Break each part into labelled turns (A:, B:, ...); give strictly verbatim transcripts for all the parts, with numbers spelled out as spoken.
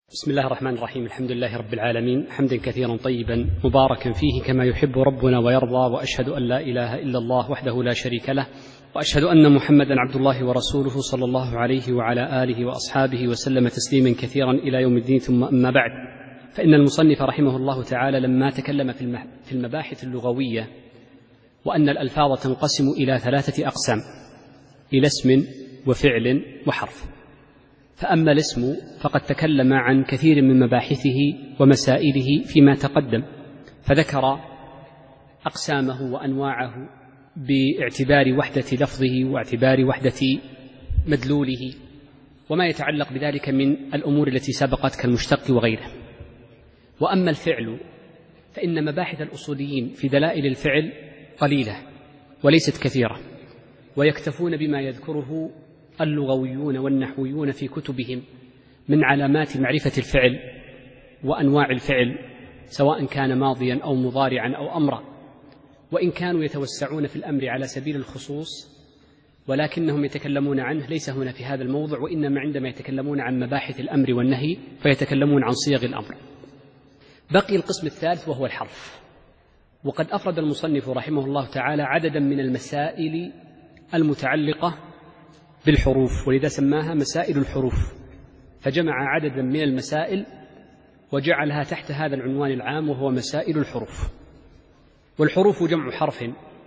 A: بسم الله الرحمن الرحيم. الحمد لله رب العالمين، حمدا كثيرا طيبا مباركا فيه كما يحب ربنا ويرضى، وأشهد أن لا إله إلا الله وحده لا شريك له، وأشهد أن محمدا عبد الله ورسوله صلى الله عليه وعلى آله وأصحابه وسلم تسليما كثيرا إلى يوم الدين. ثم أما بعد، فإن المصنف رحمه الله تعالى لما تكلم في المباحث اللغوية وأن الألفاظ تنقسم إلى ثلاثة أقسام، إلى اسم وفعل وحرف. فأما الاسم فقد تكلم عن كثير من مباحثه ومسائله فيما تقدم، فذكر أقسامه وأنواعه باعتبار وحدة لفظه واعتبار وحدة مدلوله وما يتعلق بذلك من الأمور التي سبقت كالمشتق وغيره. وأما الفعل فإن مباحث الأصوليين في دلائل الفعل قليلة وليست كثيرة، ويكتفون بما يذكره اللغويون والنحويون في كتبهم من علامات معرفة الفعل وأنواع الفعل، سواء كان ماضيا أو مضارعا أو أمرا، وإن كانوا يتوسعون في الأمر على سبيل الخصوص، ولكنهم يتكلمون عنه ليس هنا في هذا الموضع، وإنما عندما يتكلمون عن مباحث الأمر والنهي فيتكلمون عن صيغ الأمر. بقي القسم الثالث وهو الحرف، وقد أفرد المصنف رحمه الله تعالى عددا من المسائل المتعلقة بالحروف، ولذا سماها مسائل الحروف، فجمع عددا من المسائل وجعلها تحت هذا العنوان العام وهو مسائل الحروف. والحروف جمع حرف،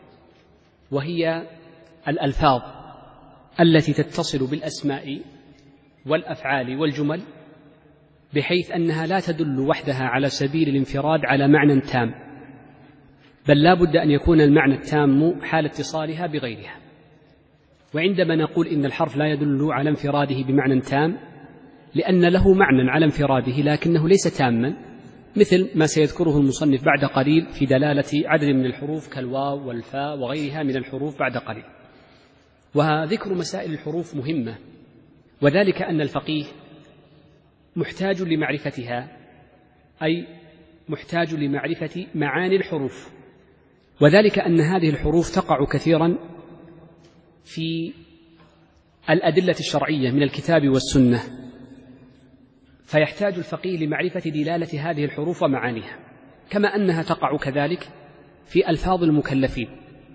A: وهي الألفاظ التي تتصل بالأسماء والأفعال والجمل بحيث أنها لا تدل وحدها على سبيل الانفراد على معنى تام، بل لا بد أن يكون المعنى التام حال اتصالها بغيرها. وعندما نقول إن الحرف لا يدل على انفراده بمعنى تام لأن له معنى على انفراده لكنه ليس تاما، مثل ما سيذكره المصنف بعد قليل في دلالة عدد من الحروف كالواو والفاء وغيرها من الحروف بعد قليل. وذكر مسائل الحروف مهمة، وذلك أن الفقيه محتاج لمعرفتها، أي محتاج لمعرفة معاني الحروف، وذلك أن هذه الحروف تقع كثيرا في الأدلة الشرعية من الكتاب والسنة، فيحتاج الفقيه لمعرفة دلالة هذه الحروف ومعانيها، كما أنها تقع كذلك في ألفاظ المكلفين.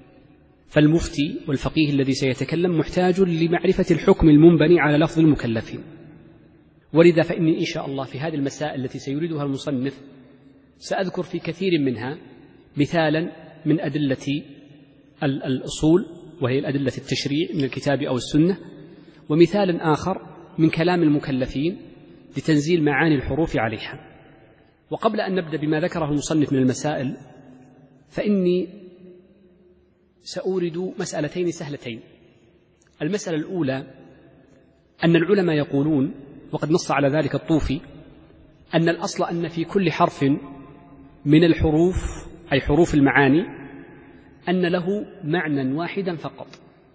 A: فالمفتي والفقيه الذي سيتكلم محتاج لمعرفة الحكم المنبني على لفظ المكلفين. ولذا فإني إن شاء الله في هذه المسائل التي سيريدها المصنف سأذكر في كثير منها مثالا من أدلة الأصول وهي الأدلة التشريع من الكتاب أو السنة، ومثال آخر من كلام المكلفين لتنزيل معاني الحروف عليها. وقبل أن نبدأ بما ذكره المصنف من المسائل فإني سأورد مسألتين سهلتين. المسألة الأولى أن العلماء يقولون، وقد نص على ذلك الطوفي، أن الأصل أن في كل حرف من الحروف أي حروف المعاني أن له معنى واحدا فقط،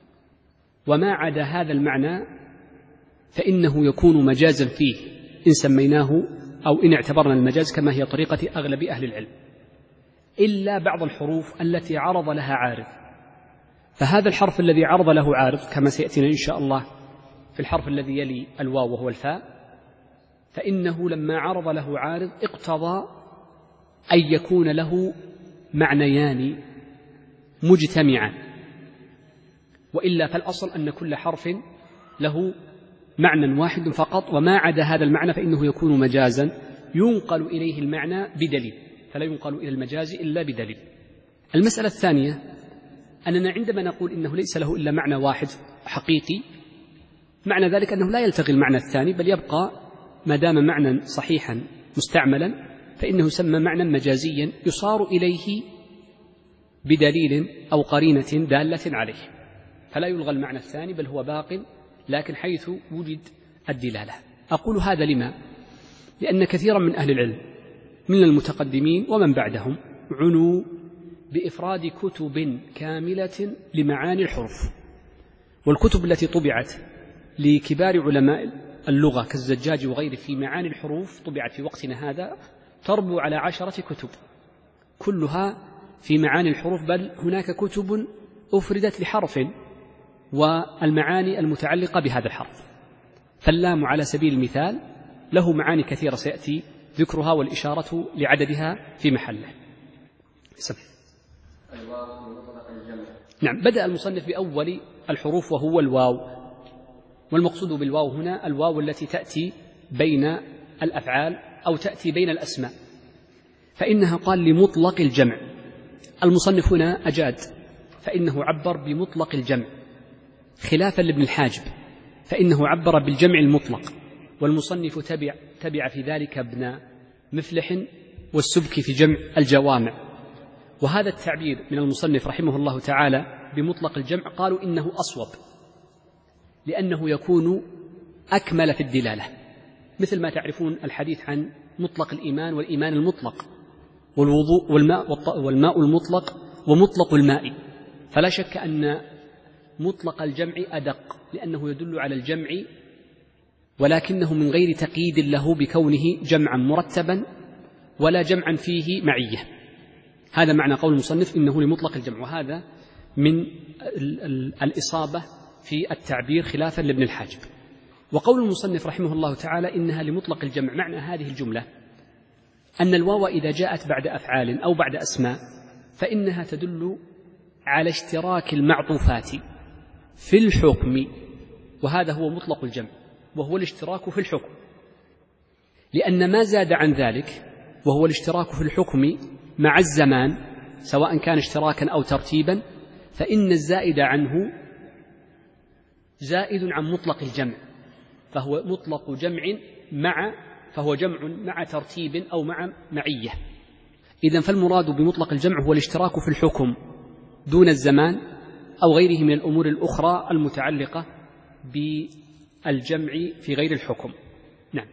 A: وما عدا هذا المعنى فإنه يكون مجازا فيه إن سميناه أو إن اعتبرنا المجاز كما هي طريقة أغلب أهل العلم، إلا بعض الحروف التي عرض لها عارض. فهذا الحرف الذي عرض له عارض كما سيأتينا إن شاء الله في الحرف الذي يلي الواو وهو الفاء، فإنه لما عرض له عارض اقتضى أن يكون له معنيان مجتمعا، وإلا فالأصل أن كل حرف له معنى واحد فقط، وما عدا هذا المعنى فإنه يكون مجازا ينقل إليه المعنى بدليل، فلا ينقل إلى المجاز إلا بدليل. المسألة الثانية أننا عندما نقول إنه ليس له إلا معنى واحد حقيقي، معنى ذلك أنه لا يلتغي المعنى الثاني، بل يبقى ما دام معنى صحيحا مستعملا فإنه يسمى معنى مجازيا يصار إليه بدليل أو قرينة دالة عليه، فلا يلغى المعنى الثاني بل هو باق، لكن حيث وجد الدلالة. أقول هذا لما؟ لأن كثيرا من أهل العلم من المتقدمين ومن بعدهم عنوا بإفراد كتب كاملة لمعاني الحروف، والكتب التي طبعت لكبار علماء اللغة كالزجاج وغيره في معاني الحروف طبعت في وقتنا هذا تربو على عشرة كتب كلها في معاني الحروف، بل هناك كتب أفردت لحرف والمعاني المتعلقة بهذا الحرف. فاللام على سبيل المثال له معاني كثيرة سيأتي ذكرها والإشارة لعددها في محله. سم. نعم، بدأ المصنف بأول الحروف وهو الواو، والمقصود بالواو هنا الواو التي تأتي بين الأفعال أو تأتي بين الأسماء، فإنها قال لمطلق الجمع. المصنف هنا أجاد، فإنه عبر بمطلق الجمع خلافا لابن الحاجب، فإنه عبر بالجمع المطلق، والمصنف تبع, تبع في ذلك ابن مفلح والسبكي في جمع الجوامع. وهذا التعبير من المصنف رحمه الله تعالى بمطلق الجمع قالوا إنه أصوب، لأنه يكون أكمل في الدلالة، مثل ما تعرفون الحديث عن مطلق الإيمان والإيمان المطلق، والوضوء والماء, والماء المطلق ومطلق الماء، فلا شك أن مطلق الجمع أدق لأنه يدل على الجمع، ولكنه من غير تقييد له بكونه جمعا مرتبا ولا جمعا فيه معية. هذا معنى قول المصنف إنه لمطلق الجمع، وهذا من الإصابة في التعبير خلافا لابن الحاجب. وقول المصنف رحمه الله تعالى إنها لمطلق الجمع، معنى هذه الجملة أن الواو إذا جاءت بعد أفعال أو بعد أسماء فإنها تدل على اشتراك المعطوفات في الحكم، وهذا هو مطلق الجمع، وهو الاشتراك في الحكم، لأن ما زاد عن ذلك وهو الاشتراك في الحكم مع الزمان سواء كان اشتراكا أو ترتيبا، فإن الزائد عنه زائد عن مطلق الجمع، فهو مطلق جمع مع فهو جمع مع ترتيب أو مع معية. إذن فالمراد بمطلق الجمع هو الاشتراك في الحكم دون الزمان أو غيره من الأمور الأخرى المتعلقة بالجمع في غير الحكم. نعم.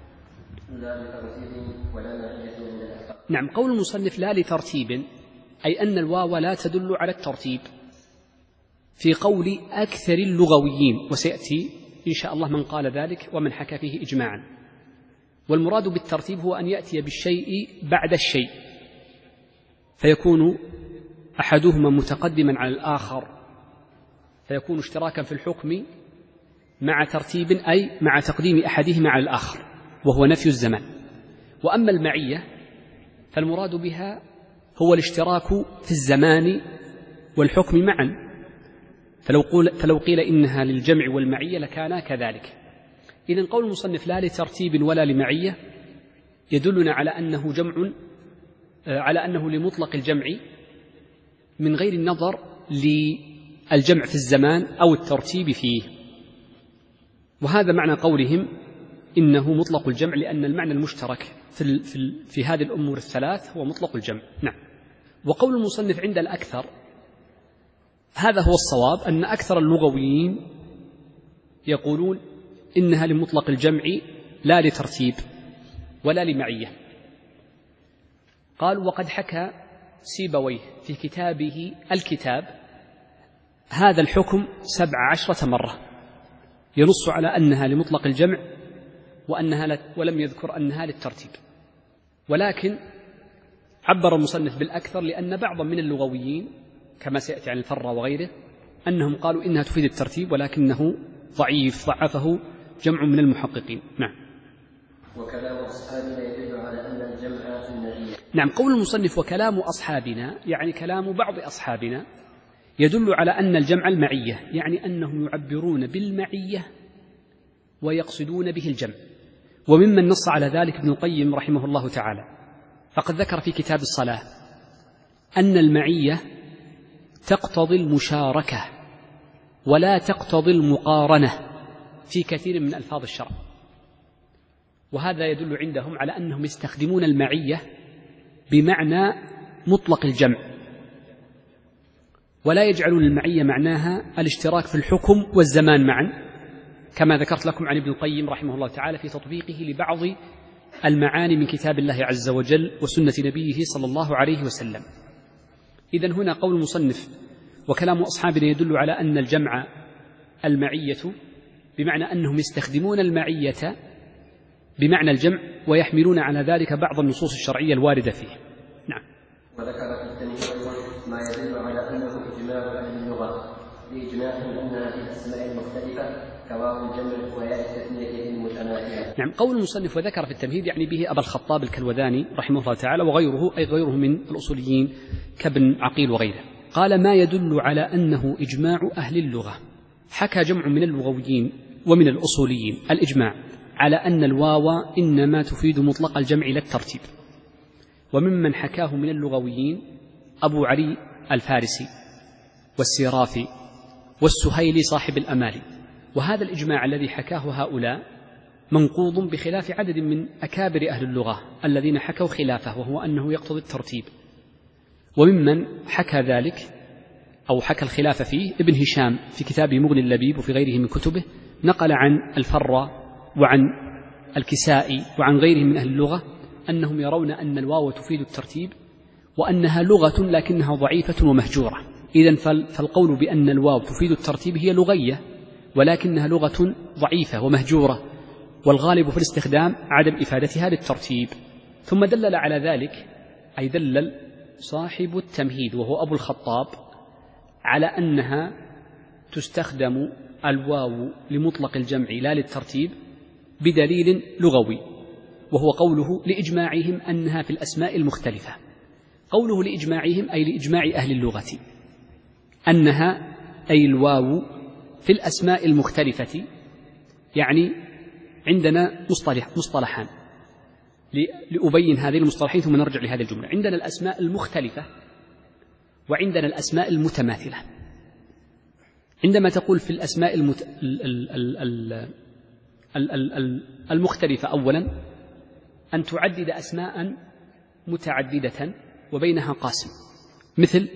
A: نعم، قول المصنف لا لترتيب أي أن الواو لا تدل على الترتيب في قول أكثر اللغويين، وسيأتي إن شاء الله من قال ذلك ومن حكى فيه إجماعا. والمراد بالترتيب هو أن يأتي بالشيء بعد الشيء، فيكون أحدهما متقدما على الآخر، فيكون اشتراكا في الحكم مع ترتيب أي مع تقديم أحدهما على الآخر، وهو نفي الزمان. وأما المعية فالمراد بها هو الاشتراك في الزمان والحكم معا، فلو, قول فلو قيل إنها للجمع والمعية لكانا كذلك. إذن قول المصنف لا لترتيب ولا لمعية يدلنا على أنه جمع على أنه لمطلق الجمع من غير النظر للجمع في الزمان أو الترتيب فيه. وهذا معنى قولهم إنه مطلق الجمع، لأن المعنى المشترك في, في, في هذه الأمور الثلاث هو مطلق الجمع. نعم. وقول المصنف عند الأكثر هذا هو الصواب، أن أكثر اللغويين يقولون إنها لمطلق الجمع لا لترتيب ولا لمعية. قال وقد حكى سيبويه في كتابه الكتاب هذا الحكم سبع عشرة مرة ينص على أنها لمطلق الجمع وأنها ولم يذكر أنها للترتيب، ولكن عبر المصنف بالأكثر لأن بعضا من اللغويين كما سيأتي عن الفرة وغيره أنهم قالوا إنها تفيد الترتيب، ولكنه ضعيف ضعفه جمع من المحققين. نعم.
B: وكلام أصحابنا يدل على أن الجمع في النبي.
A: نعم، قول المصنف وكلام أصحابنا يعني كلام بعض أصحابنا يدل على أن الجمع المعية، يعني أنهم يعبرون بالمعية ويقصدون به الجمع. وممن نص على ذلك ابن القيم رحمه الله تعالى، فقد ذكر في كتاب الصلاة أن المعية تقتضي المشاركة ولا تقتضي المقارنة في كثير من ألفاظ الشرع، وهذا يدل عندهم على أنهم يستخدمون المعية بمعنى مطلق الجمع، ولا يجعلون المعية معناها الاشتراك في الحكم والزمان معا، كما ذكرت لكم عن ابن القيم رحمه الله تعالى في تطبيقه لبعض المعاني من كتاب الله عز وجل وسنة نبيه صلى الله عليه وسلم. إذن هنا قول المصنف وكلام أصحابنا يدل على أن الجمع المعية بمعنى أنهم يستخدمون المعية بمعنى الجمع ويحملون على ذلك بعض النصوص الشرعية الواردة فيه. نعم.
B: وذكر في التنوير ما يدل على أنه إجماع أهل اللغة لإجماعهم أنها في الأسماء المختلفة كواو الجمع وياء التثنية المتناهية.
A: نعم. قول المصنف وذكر في التمهيد يعني به أبا الخطاب الكلوذاني رحمه الله تعالى وغيره، أي غيره من الأصوليين كابن عقيل وغيره. قال: ما يدل على أنه إجماع أهل اللغة. حكى جمع من اللغويين ومن الأصوليين الإجماع على أن الواو إنما تفيد مطلق الجمع لا الترتيب. وممن حكاه من اللغويين أبو علي الفارسي والسيرافي والسهيلي صاحب الأمالي. وهذا الإجماع الذي حكاه هؤلاء منقوض بخلاف عدد من أكابر أهل اللغة الذين حكوا خلافه، وهو أنه يقتضي الترتيب. وممن حكى ذلك أو حكى الخلاف فيه ابن هشام في كتابه مغني اللبيب وفي غيره من كتبه، نقل عن الفرة وعن الكسائي وعن غيرهم من أهل اللغة أنهم يرون أن الواو تفيد الترتيب وأنها لغة لكنها ضعيفة ومهجورة. إذن فالقول بأن الواو تفيد الترتيب هي لغية ولكنها لغة ضعيفة ومهجورة، والغالب في الاستخدام عدم إفادتها للترتيب. ثم دلل على ذلك، أي دلل صاحب التمهيد وهو أبو الخطاب، على أنها تستخدم الواو لمطلق الجمع لا للترتيب بدليل لغوي، وهو قوله لإجماعهم أنها في الأسماء المختلفة. قوله لإجماعهم أي لإجماع أهل اللغة أنها أي الواو في الأسماء المختلفة، يعني عندنا مصطلح مصطلحان لأبين هذه المصطلحين ثم نرجع لهذه الجملة. عندنا الأسماء المختلفة وعندنا الأسماء المتماثلة. عندما تقول في الأسماء المت... ال... ال... ال... ال... ال... ال... المختلفة أولا أن تعدد أسماء متعددة وبينها قاسم، مثل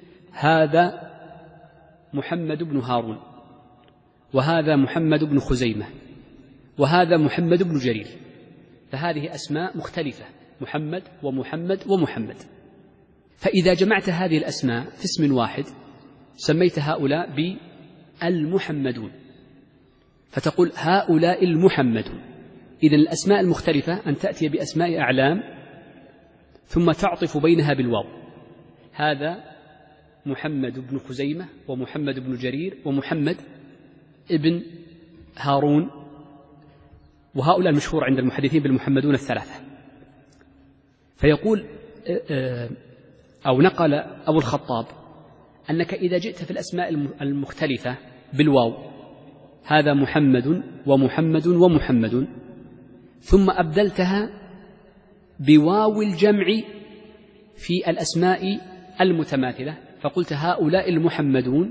A: هذا محمد بن هارون، وهذا محمد بن خزيمة، وهذا محمد بن جرير. فهذه أسماء مختلفة، محمد ومحمد ومحمد. فإذا جمعت هذه الأسماء في اسم واحد سميت هؤلاء بالمحمدون، فتقول هؤلاء المحمدون. إذن الأسماء المختلفة أن تأتي بأسماء أعلام ثم تعطف بينها بالواو، هذا محمد بن خزيمة ومحمد بن جرير ومحمد ابن هارون، وهؤلاء المشهور عند المحدثين بالمحمدون الثلاثة. فيقول أو نقل أبو الخطاب أنك إذا جئت في الأسماء المختلفة بالواو، هذا محمد ومحمد ومحمد، ثم أبدلتها بواو الجمع في الأسماء المتماثلة فقلت هؤلاء المحمدون،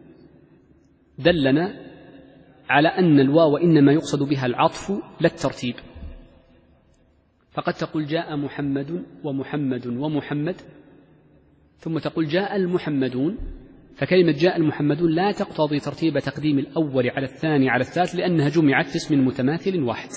A: دلنا على أن الواو إنما يقصد بها العطف لا الترتيب. فقد تقول جاء محمد ومحمد ومحمد ثم تقول جاء المحمدون، فكلمة جاء المحمدون لا تقتضي ترتيب تقديم الأول على الثاني على الثالث لأنها جمعت في اسم متماثل واحد.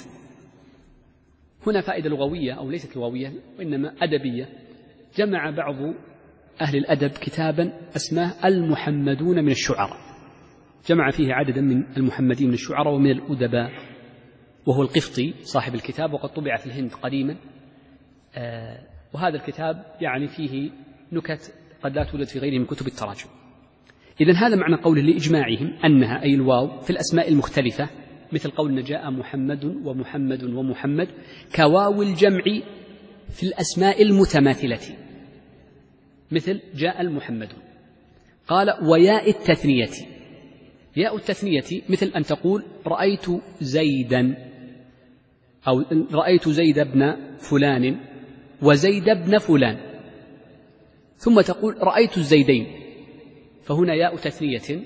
A: هنا فائدة لغوية أو ليست لغوية وإنما أدبية. جمع بعض أهل الأدب كتابا اسمه المحمدون من الشعراء، جمع فيه عددا من المحمدين من الشعراء ومن الأدباء، وهو القفطي صاحب الكتاب، وقد طبع في الهند قديما. آه وهذا الكتاب يعني فيه نكت قد لا توجد في غيره من كتب التراجم. إذن هذا معنى قوله لإجماعهم أنها أي الواو في الأسماء المختلفة، مثل قولنا جاء محمد ومحمد ومحمد، كواو الجمع في الأسماء المتماثلة، مثل جاء المحمدون. قال وياء التثنية، ياء التثنية مثل أن تقول رأيت زيدا أو رأيت زيد بن فلان وزيد بن فلان، ثم تقول رأيت الزيدين، فهنا ياء تثنية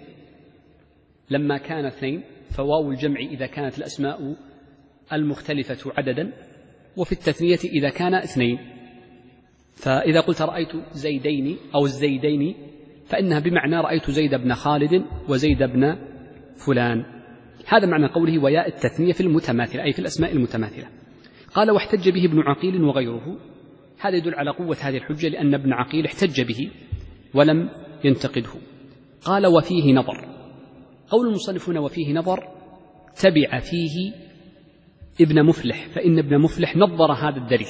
A: لما كان اثنين، فواو الجمع إذا كانت الأسماء المختلفة عددا، وفي التثنية إذا كان اثنين. فإذا قلت رأيت زيدين أو الزيدين فإنها بمعنى رأيت زيد بن خالد وزيد بن فلان. هذا معنى قوله وياء التثنية في المتماثلة أي في الأسماء المتماثلة. قال واحتج به ابن عقيل وغيره. هذا يدل على قوة هذه الحجة لأن ابن عقيل احتج به ولم ينتقده. قال وفيه نظر. قول المصنف هنا وفيه نظر تبع فيه ابن مفلح، فإن ابن مفلح نظر هذا الدليل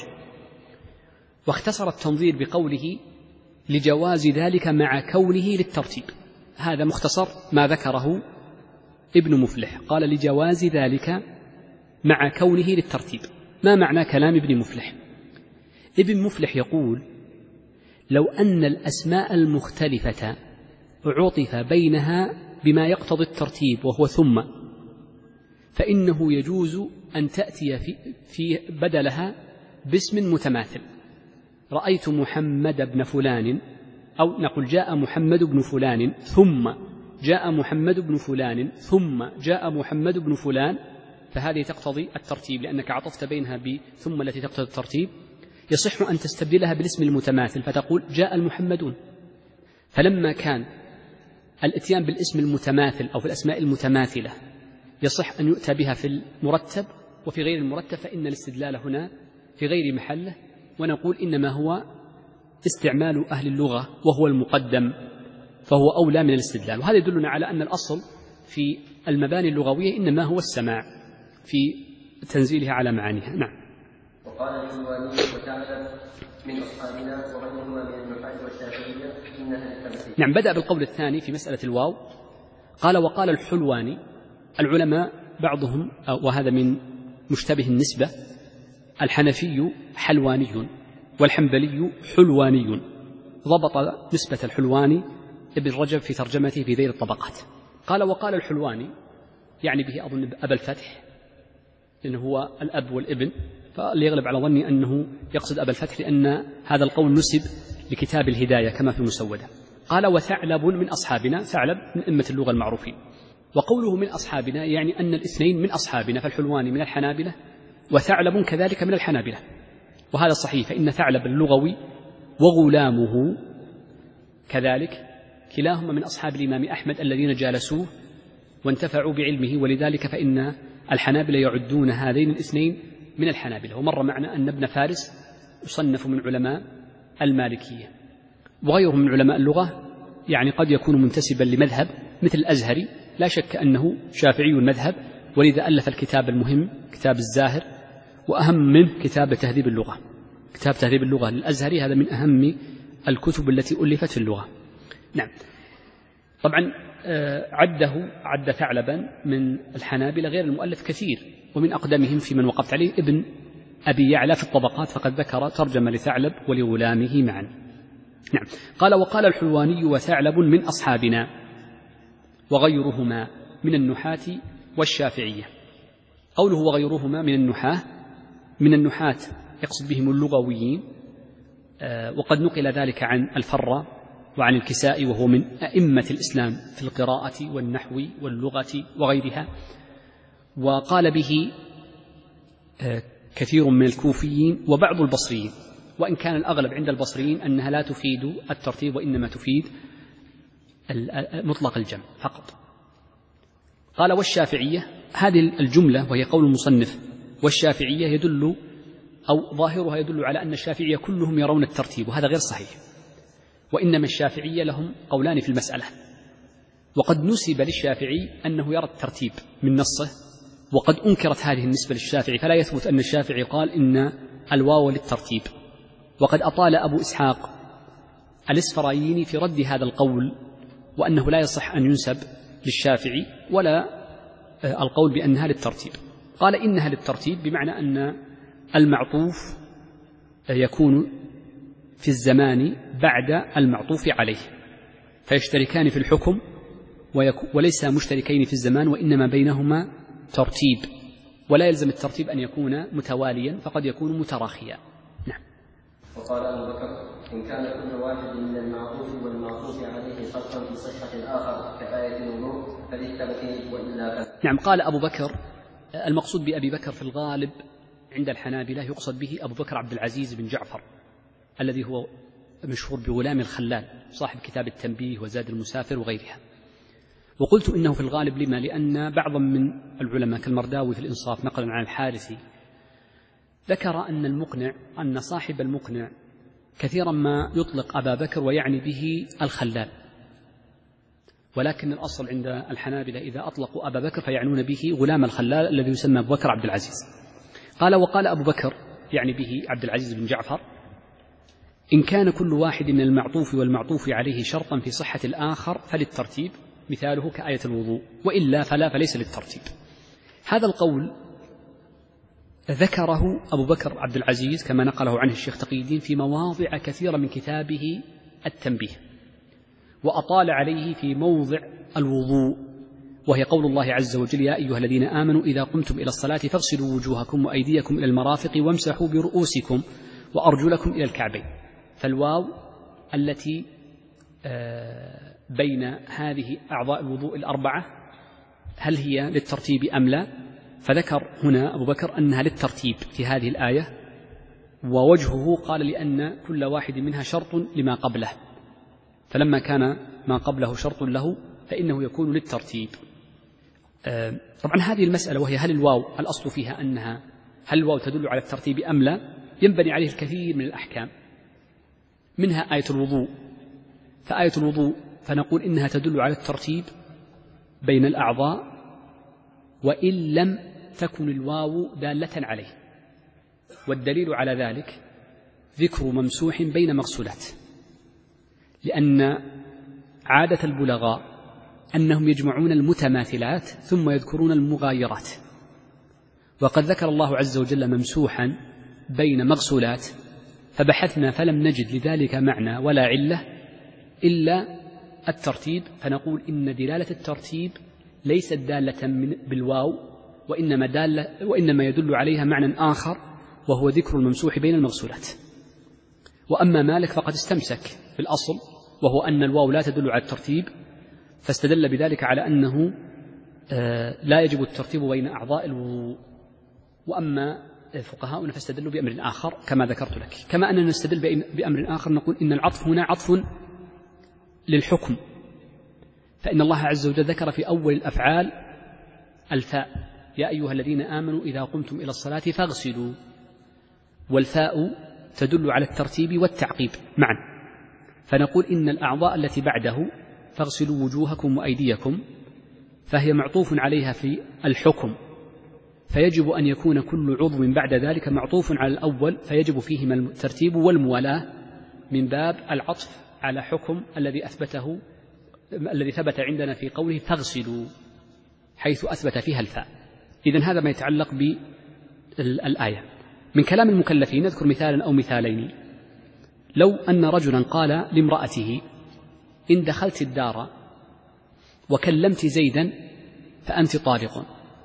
A: واختصر التنظير بقوله لجواز ذلك مع كونه للترتيب. هذا مختصر ما ذكره ابن مفلح قال لجواز ذلك مع كونه للترتيب. ما معنى كلام ابن مفلح؟ ابن مفلح يقول لو أن الأسماء المختلفة عطف بينها بما يقتضي الترتيب وهو ثم، فإنه يجوز أن تأتي في, في بدلها باسم متماثل. رأيت محمد بن فلان، أو نقول جاء محمد بن فلان ثم جاء محمد بن فلان ثم جاء محمد بن فلان، فهذه تقتضي الترتيب لأنك عطفت بينها بثم التي تقتضي الترتيب. يصح أن تستبدلها بالاسم المتماثل فتقول جاء المحمدون. فلما كان الاتيان بالاسم المتماثل أو في الأسماء المتماثلة يصح أن يؤتى بها في المرتب وفي غير المرتب، فإن الاستدلال هنا في غير محله، ونقول إنما هو استعمال أهل اللغة وهو المقدم فهو أولى من الاستدلال. وهذا يدلنا على أن الأصل في المباني اللغوية إنما هو السماع في تنزيلها على معانيها. نعم.
B: وقال الحلواني وتعلم من أصحابنا وغيرهما من النحاة والشافعية إنها للتمثيل.
A: نعم. بدأ بالقول الثاني في مسألة الواو، قال وقال الحلواني. العلماء بعضهم، وهذا من مشتبه النسبة، الحنفي حلواني والحنبلي حلواني. ضبط نسبة الحلواني ابن رجب في ترجمته في ذيل الطبقات. قال وقال الحلواني، يعني به أظن أبا الفتح لأنه هو الأب والابن، فليغلب على ظني أنه يقصد أبا الفتح لأن هذا القول نسب لكتاب الهداية كما في المسودة. قال وثعلب من أصحابنا، ثعلب من أئمة اللغة المعروفين. وقوله من أصحابنا يعني أن الاثنين من أصحابنا، فالحلواني من الحنابلة وثعلب كذلك من الحنابلة، وهذا صحيح، فإن ثعلب اللغوي وغلامه كذلك كلاهما من أصحاب الإمام أحمد الذين جالسوه وانتفعوا بعلمه، ولذلك فإن الحنابلة يعدون هذين الاثنين من الحنابلة. ومر معنا أن ابن فارس يصنف من علماء المالكية، وغيرهم من علماء اللغة يعني قد يكون منتسبا لمذهب مثل الأزهري، لا شك أنه شافعي المذهب، ولذا ألف الكتاب المهم كتاب الزاهر، وأهم منه كتاب تهذيب اللغة. كتاب تهذيب اللغة للأزهري هذا من أهم الكتب التي ألفت في اللغة. نعم. طبعا عده عد ثعلبا من الحنابلة غير المؤلف كثير، ومن أقدمهم في من وقفت عليه ابن أبي يعلى في الطبقات، فقد ذكر ترجم لثعلب ولغلامه معا. نعم. قال وقال الحلواني وثعلب من أصحابنا وغيرهما من النحاة والشافعية. قوله وغيرهما من النحاة، من النحاة يقصد بهم اللغويين، وقد نقل ذلك عن الفرة وعن الكسائي وهو من أئمة الإسلام في القراءة والنحو واللغة وغيرها. وقال به كثير من الكوفيين وبعض البصريين، وإن كان الأغلب عند البصريين أنها لا تفيد الترتيب وإنما تفيد مطلق الجمع فقط. قال والشافعية، هذه الجملة وهي قول المصنف والشافعية يدل أو ظاهرها يدل على أن الشافعية كلهم يرون الترتيب، وهذا غير صحيح، وإنما الشافعية لهم قولان في المسألة. وقد نسب للشافعي أنه يرى الترتيب من نصه، وقد أنكرت هذه النسبة للشافعي، فلا يثبت أن الشافعي قال إن الواو للترتيب. وقد أطال أبو إسحاق الإسفرايني في رد هذا القول، وأنه لا يصح أن ينسب للشافعي ولا القول بأنها للترتيب. قال إنها للترتيب بمعنى أن المعطوف يكون في الزمان بعد المعطوف عليه، فيشتركان في الحكم وليس مشتركين في الزمان، وإنما بينهما ترتيب، ولا يلزم الترتيب أن يكون متواليا، فقد يكون متراخيا. نعم.
B: وقال أبو بكر إن كان كل واحد من المعطوف والمعطوف عليه شرطا في صحة الآخر كآية الوضوء فللتمثيل وإلا فلا.
A: نعم. قال أبو بكر، المقصود بأبي بكر في الغالب عند الحنابلة يقصد به أبو بكر عبد العزيز بن جعفر الذي هو مشهور بغلام الخلال صاحب كتاب التنبيه وزاد المسافر وغيرها. وقلت إنه في الغالب لما؟ لأن بعضا من العلماء كالمرداوي في الإنصاف نقلا عن الحارثي ذكر أن المقنع أن صاحب المقنع كثيرا ما يطلق أبا بكر ويعني به الخلال، ولكن الأصل عند الحنابلة إذا أطلقوا أبا بكر فيعنون به غلام الخلال الذي يسمى أبو بكر عبد العزيز. قال وقال أبو بكر يعني به عبد العزيز بن جعفر إن كان كل واحد من المعطوف والمعطوف عليه شرطا في صحة الآخر فللترتيب مثاله كآية الوضوء، وإلا فلا فليس للترتيب. هذا القول ذكره أبو بكر عبد العزيز كما نقله عنه الشيخ تقي الدين في مواضع كثيرة من كتابه التنبيه، وأطال عليه في موضع الوضوء، وهي قول الله عز وجل: يا أيها الذين آمنوا إذا قمتم إلى الصلاة فاغسلوا وجوهكم وأيديكم إلى المرافق وامسحوا برؤوسكم وأرجلكم إلى الكعبين. فالواو التي بين هذه أعضاء الوضوء الأربعة هل هي للترتيب أم لا؟ فذكر هنا أبو بكر أنها للترتيب في هذه الآية، ووجهه قال لأن كل واحد منها شرط لما قبله، فلما كان ما قبله شرط له فإنه يكون للترتيب. طبعا هذه المسألة وهي هل الواو الأصل فيها أنها هل الواو تدل على الترتيب أم لا، ينبني عليه الكثير من الأحكام، منها آية الوضوء. فآية الوضوء فنقول إنها تدل على الترتيب بين الأعضاء وإن لم تكن الواو دالة عليه، والدليل على ذلك ذكر ممسوح بين مغسولات، لأن عادة البلغاء أنهم يجمعون المتماثلات ثم يذكرون المغايرات، وقد ذكر الله عز وجل ممسوحا بين مغسولات فبحثنا فلم نجد لذلك معنى ولا علة إلا الترتيب، فنقول إن دلالة الترتيب ليست دالة من بالواو، وإنما, دالة وإنما يدل عليها معنى آخر وهو ذكر الممسوح بين المغسولات. وأما مالك فقد استمسك في الأصل وهو أن الواو لا تدل على الترتيب، فاستدل بذلك على أنه لا يجب الترتيب بين أعضاء الوضوء. وأما فقهاؤنا فاستدلوا بأمر آخر كما ذكرت لك، كما أننا نستدل بأمر آخر نقول إن العطف هنا عطف للحكم، فإن الله عز وجل ذكر في أول الأفعال الفاء: يا أيها الذين آمنوا إذا قمتم إلى الصلاة فاغسلوا، والفاء تدل على الترتيب والتعقيب معا، فنقول إن الأعضاء التي بعده فاغسلوا وجوهكم وأيديكم فهي معطوف عليها في الحكم، فيجب أن يكون كل عضو بعد ذلك معطوف على الأول، فيجب فيهما الترتيب والموالاة من باب العطف على حكم الذي أثبته الذي ثبت عندنا في قوله فاغسلوا حيث أثبت فيها الفاء. إذن هذا ما يتعلق بالآية. من كلام المكلفين نذكر مثالا أو مثالين. لو أن رجلا قال لامرأته: إن دخلت الدار وكلمت زيدا فأنت طالق،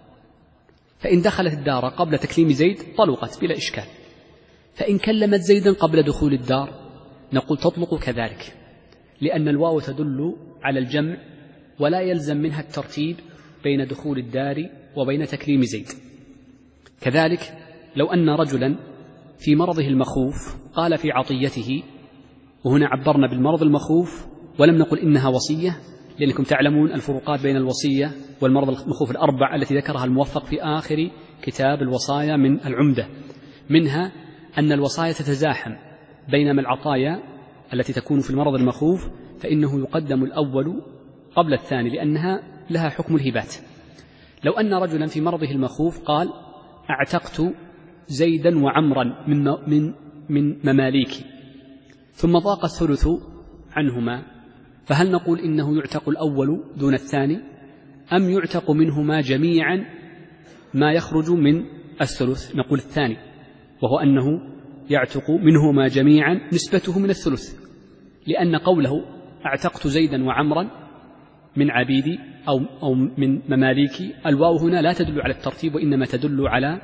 A: فإن دخلت الدار قبل تكليم زيد طلقت بلا إشكال، فإن كلمت زيدا قبل دخول الدار نقول تطلق كذلك، لأن الواو تدل على الجمع ولا يلزم منها الترتيب بين دخول الدار وبين تكليم زيد. كذلك لو أن رجلا في مرضه المخوف قال في عطيته، وهنا عبرنا بالمرض المخوف ولم نقل إنها وصية، لأنكم تعلمون الفروقات بين الوصية والمرض المخوف الأربع التي ذكرها الموفق في آخر كتاب الوصايا من العمدة، منها أن الوصايا تتزاحم، بينما العطايا التي تكون في المرض المخوف فإنه يقدم الأول قبل الثاني لأنها لها حكم الهبات. لو أن رجلا في مرضه المخوف قال: أعتقت زيدا وعمرا من, من, من مماليكي، ثم ضاق الثلث عنهما، فهل نقول إنه يعتق الأول دون الثاني، أم يعتق منهما جميعا ما يخرج من الثلث؟ نقول الثاني، وهو أنه يعتق منهما جميعا نسبته من الثلث، لأن قوله أعتقت زيدا وعمرا من عبيدي أو, أو من مماليكي، الواو هنا لا تدل على الترتيب وإنما تدل على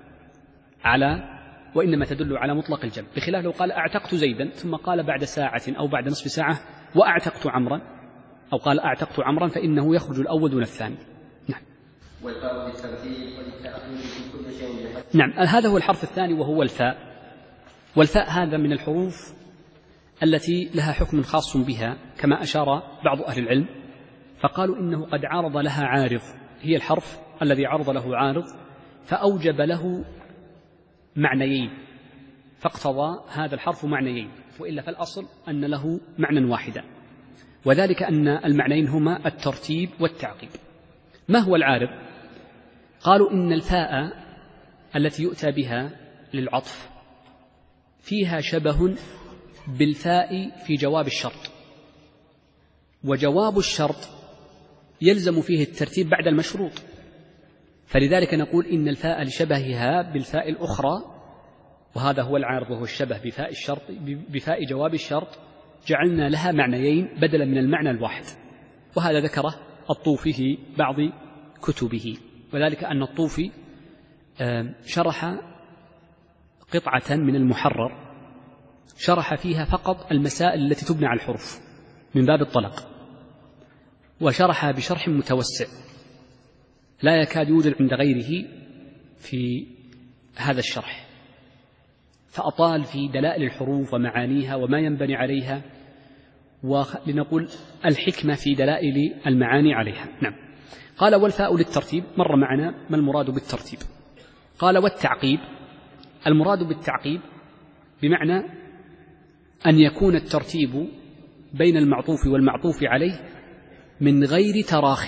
A: على وإنما تدل على مطلق الجمع، بخلاف لو قال أعتقت زيدا ثم قال بعد ساعة أو بعد نصف ساعة وأعتقت عمرا، أو قال أعتقت عمرا، فإنه يخرج الأول دون الثاني. نعم.
B: والفاء بالترتيب والتأخير في كل شيء بحسب.
A: نعم، هذا هو الحرف الثاني وهو الفاء. والفاء هذا من الحروف التي لها حكم خاص بها كما أشار بعض أهل العلم، فقالوا إنه قد عارض لها عارض، هي الحرف الذي عرض له عارض فأوجب له معنيين، فاقتضى هذا الحرف معنيين، وإلا فالأصل أن له معنى واحدا، وذلك أن المعنيين هما الترتيب والتعقيب. ما هو العارض؟ قالوا إن الفاء التي يؤتى بها للعطف فيها شبه بالفاء في جواب الشرط، وجواب الشرط يلزم فيه الترتيب بعد المشروط، فلذلك نقول إن الفاء لشبهها بالفاء الأخرى، وهذا هو العارض وهو الشبه بفاء الشرط بفاء جواب الشرط، جعلنا لها معنيين بدلا من المعنى الواحد. وهذا ذكره الطوفي في بعض كتبه، وذلك أن الطوفي شرح قطعة من المحرر شرح فيها فقط المسائل التي تبنى على الحروف من باب الطلاق، وشرحها بشرح متوسع لا يكاد يوجد عند غيره في هذا الشرح، فأطال في دلائل الحروف ومعانيها وما ينبني عليها، ولنقول الحكمة في دلائل المعاني عليها. نعم. قال والفاء للترتيب، مر معنا ما المراد بالترتيب. قال والتعقيب، المراد بالتعقيب بمعنى أن يكون الترتيب بين المعطوف والمعطوف عليه من غير تراخ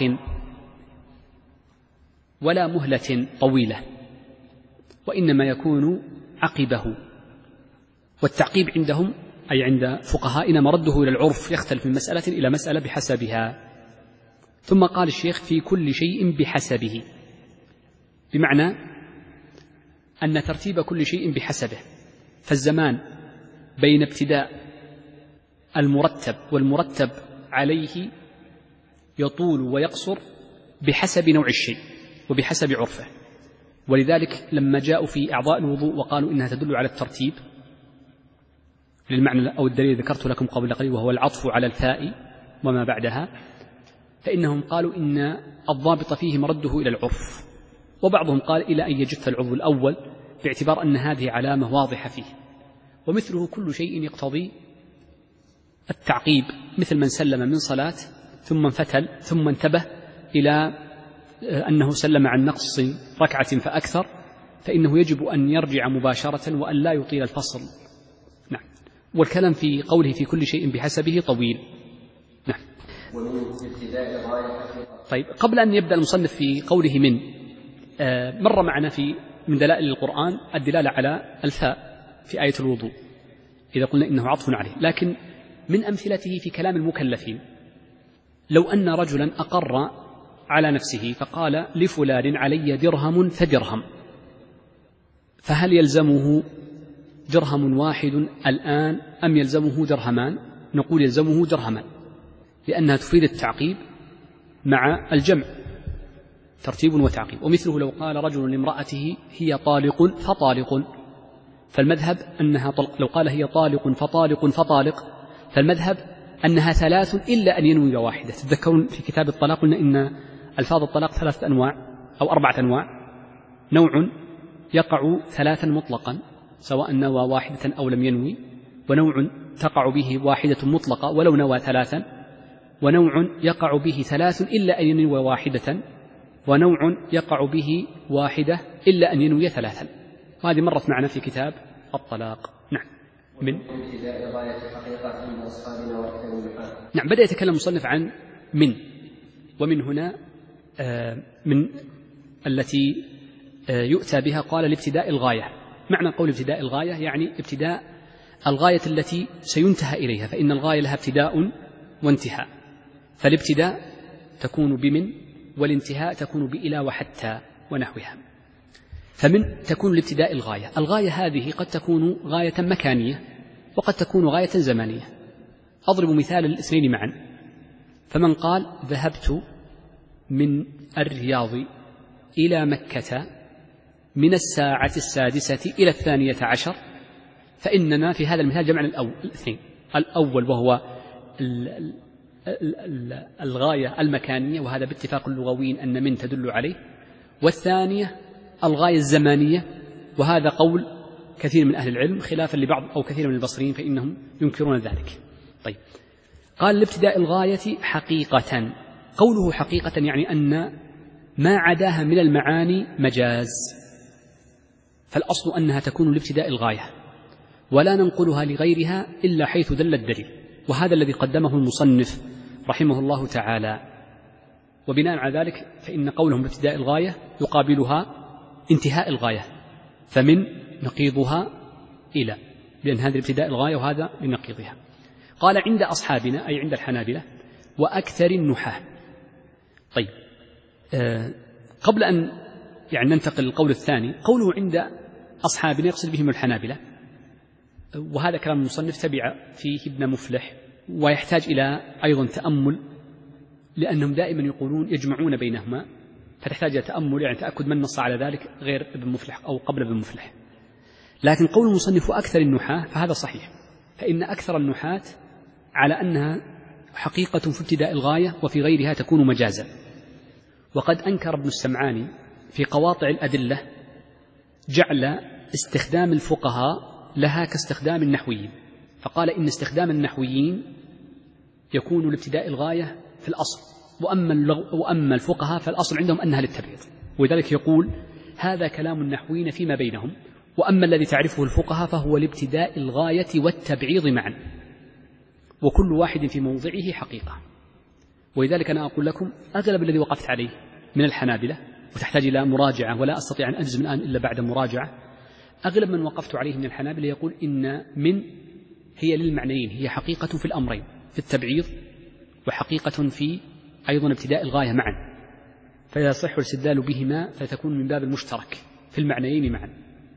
A: ولا مهلة طويلة، وإنما يكون عقبه. والتعقيب عندهم أي عند فقهائنا مرده إلى العرف، يختلف من مسألة إلى مسألة بحسبها. ثم قال الشيخ في كل شيء بحسبه، بمعنى أن ترتيب كل شيء بحسبه، فالزمان بين ابتداء المرتب والمرتب عليه يطول ويقصر بحسب نوع الشيء وبحسب عرفه. ولذلك لما جاءوا في أعضاء الوضوء وقالوا إنها تدل على الترتيب للمعنى أو الدليل ذكرت لكم قبل قليل وهو العطف على الفاء وما بعدها، فإنهم قالوا إن الضابط فيه مرده إلى العرف، وبعضهم قال إلى أن يجف العضو الأول باعتبار أن هذه علامة واضحة فيه. ومثله كل شيء يقتضي التعقيب، مثل من سلم من صلاة ثم انفتل ثم انتبه إلى أنه سلم عن نقص ركعة فأكثر، فإنه يجب أن يرجع مباشرة وأن لا يطيل الفصل. نعم. والكلام في قوله في كل شيء بحسبه طويل. نعم. طيب، قبل أن يبدأ المصنف في قوله من، آه مر معنا في من دلائل القرآن الدلالة على الفاء في آية الوضوء إذا قلنا إنه عطف عليه، لكن من أمثلته في كلام المكلفين لو أن رجلا أقر على نفسه فقال لفلان علي درهم فدرهم، فهل يلزمه درهم واحد الآن أم يلزمه درهمان؟ نقول يلزمه درهمان، لأنها تفيد التعقيب مع الجمع، ترتيب وتعقيب. ومثله لو قال رجل لامرأته هي طالق فطالق، فالمذهب أنها طلق، لو قال هي طالق فطالق فطالق فالمذهب أنها ثلاث إلا أن ينوي واحدة. تذكرون في كتاب الطلاق قلنا إن ألفاظ الطلاق ثلاثة أنواع أو أربعة أنواع، نوع يقع ثلاثا مطلقا سواء نوى واحدة أو لم ينوي، ونوع تقع به واحدة مطلقة ولو نوى ثلاثا، ونوع يقع به ثلاث إلا أن ينوي واحدة، ونوع يقع به واحدة إلا أن ينوي ثلاثا. وهذه مرت معنا في كتاب الطلاق. نعم. من نعم بدأ يتكلم المصنف عن من، ومن هنا آه من التي آه يؤتى بها قال لابتداء الغاية. معنى قول ابتداء الغاية يعني ابتداء الغاية التي سينتهى إليها، فإن الغاية لها ابتداء وانتهاء، فالابتداء تكون بمن والانتهاء تكون بإلى وحتى ونحوها. فمن تكون لابتداء الغاية. الغاية هذه قد تكون غاية مكانية وقد تكون غاية زمانية. أضرب مثال الاثنين معا، فمن قال ذهبت من الرياض إلى مكة من الساعة السادسة إلى الثانية عشر، فإننا في هذا المثال جمعنا الأول الاثنين، الأول وهو الغاية المكانية، وهذا باتفاق اللغويين أن من تدل عليه، والثانية الغاية الزمانية، وهذا قول كثير من أهل العلم خلافا لبعض أو كثير من البصريين فإنهم ينكرون ذلك. طيب، قال لابتداء الغاية حقيقة. قوله حقيقة يعني أن ما عداها من المعاني مجاز، فالأصل أنها تكون لابتداء الغاية ولا ننقلها لغيرها إلا حيث دل الدليل، وهذا الذي قدمه المصنف رحمه الله تعالى. وبناء على ذلك فإن قولهم بابتداء الغاية يقابلها انتهاء الغاية، فمن نقيضها إلى، لأن هذا ابتداء الغاية وهذا لنقيضها. قال عند أصحابنا أي عند الحنابلة وأكثر النحاة، طيب آه قبل أن يعني ننتقل للقول الثاني، قوله عند أصحابنا يقصد بهم الحنابلة، وهذا كلام المصنف تبع فيه ابن مفلح، ويحتاج إلى أيضا تأمل، لأنهم دائما يقولون يجمعون بينهما، فتحتاج إلى تأمل يعني تأكد من نص على ذلك غير ابن مفلح أو قبل ابن مفلح. لكن قول المصنف أكثر النحاة فهذا صحيح، فإن أكثر النحاة على أنها حقيقة في ابتداء الغاية وفي غيرها تكون مجازا. وقد أنكر ابن السمعاني في قواطع الأدلة جعل استخدام الفقهاء لها كاستخدام النحويين، فقال إن استخدام النحويين يكون لابتداء الغاية في الأصل، وأما, وأما الفقهاء فالأصل عندهم أنها للتبعيض، ولذلك يقول هذا كلام النحويين فيما بينهم، وأما الذي تعرفه الفقهاء فهو لابتداء الغاية والتبعيض معا، وكل واحد في موضعه حقيقة. ولذلك أنا أقول لكم أغلب الذي وقفت عليه من الحنابلة، وتحتاج إلى مراجعة ولا أستطيع أن أجزم الآن إلا بعد مراجعة، أغلب من وقفت عليه من الحنابلة يقول إن من هي للمعنيين، هي حقيقة في الأمرين، في التبعيض وحقيقة في أيضا ابتداء الغاية معا، فيصح الاستدلال بهما فتكون من باب المشترك في المعنيين معا.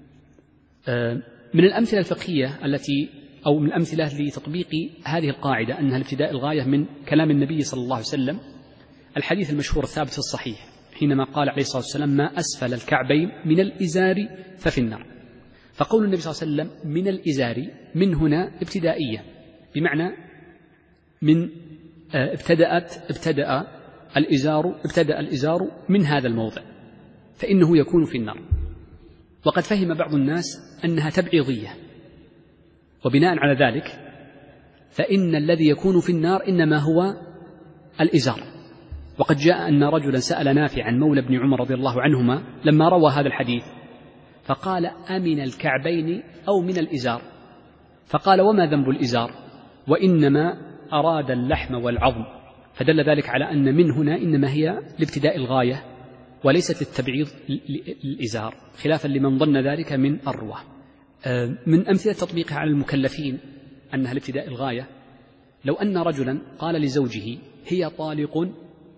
A: من الأمثلة الفقهية التي أو من الأمثلة لتطبيق هذه القاعدة أنها لابتداء الغاية من كلام النبي صلى الله عليه وسلم الحديث المشهور الثابت في الصحيح حينما قال عليه الصلاة والسلام ما أسفل الكعبين من الإزار ففي النار. فقول النبي صلى الله عليه وسلم من الإزار من هنا ابتدائية، بمعنى من ابتدأت ابتدأ الإزار ابتدأ الإزار من هذا الموضع، فإنه يكون في النار. وقد فهم بعض الناس أنها تبعيضية، وبناء على ذلك فإن الذي يكون في النار إنما هو الإزار. وقد جاء أن رجلا سأل نافعا مولى ابن عمر رضي الله عنهما لما روى هذا الحديث فقال أمن الكعبين أو من الإزار؟ فقال وما ذنب الإزار؟ وإنما أراد اللحم والعظم، فدل ذلك على أن من هنا إنما هي لابتداء الغاية وليست للتبعيض للإزار، خلافا لمن ظن ذلك من الرواه. من أمثلة تطبيقها على المكلفين أنها لابتداء الغاية، لو أن رجلا قال لزوجه هي طالق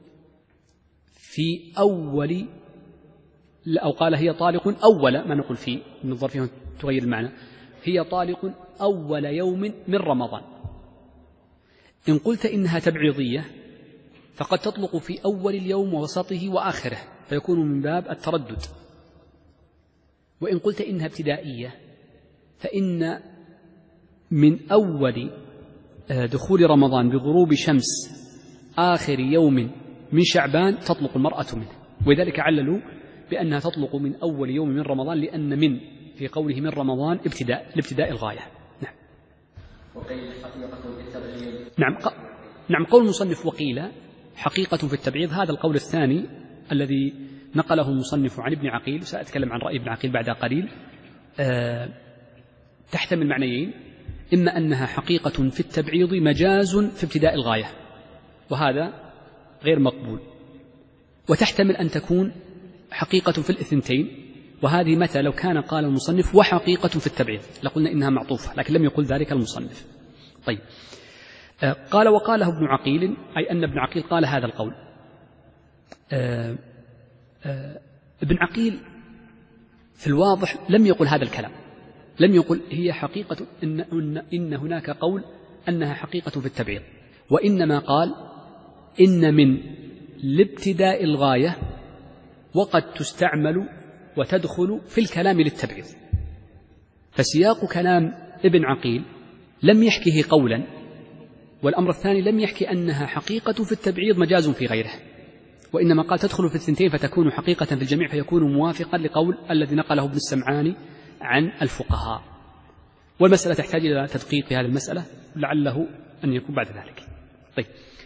A: في أول، أو قال هي طالق أول، ما نقول في من الظرفية تغير المعنى، هي طالق أول يوم من رمضان، إن قلت إنها تبعيضية فقد تطلق في أول اليوم ووسطه وآخره فيكون من باب التردد. وإن قلت إنها ابتدائية فإن من أول دخول رمضان بغروب شمس آخر يوم من شعبان تطلق المرأة منه، وذلك عللوا بأنها تطلق من أول يوم من رمضان، لأن من في قوله من رمضان ابتداء لابتداء الغاية. نعم.
B: وقيل حقيقة في التبعيض.
A: نعم ق... نعم قول المصنف وقيل حقيقة في التبعيض، هذا القول الثاني الذي نقله المصنف عن ابن عقيل، سأتكلم عن رأي ابن عقيل بعد قليل، أه... تحتمل معنيين، إما أنها حقيقة في التبعيض مجاز في ابتداء الغاية، وهذا غير مقبول، وتحتمل أن تكون حقيقة في الاثنتين، وهذه متى لو كان قال المصنف وحقيقة في التبعيض لقلنا إنها معطوفة، لكن لم يقل ذلك المصنف. طيب آه قال وقاله ابن عقيل، أي أن ابن عقيل قال هذا القول. آه آه ابن عقيل في الواضح لم يقل هذا الكلام، لم يقل هي حقيقة إن, إن, إن هناك قول أنها حقيقة في التبعيض، وإنما قال إن من لابتداء الغاية وقد تستعمل وتدخل في الكلام للتبعيض. فسياق كلام ابن عقيل لم يحكيه قولا، والأمر الثاني لم يحكي أنها حقيقة في التبعيض مجاز في غيره، وإنما قال تدخل في الثنتين فتكون حقيقة في الجميع، فيكون موافقا لقول الذي نقله ابن السمعاني عن الفقهاء. والمسألة تحتاج إلى تدقيق في هذه المسألة، لعله أن يكون بعد ذلك. طيب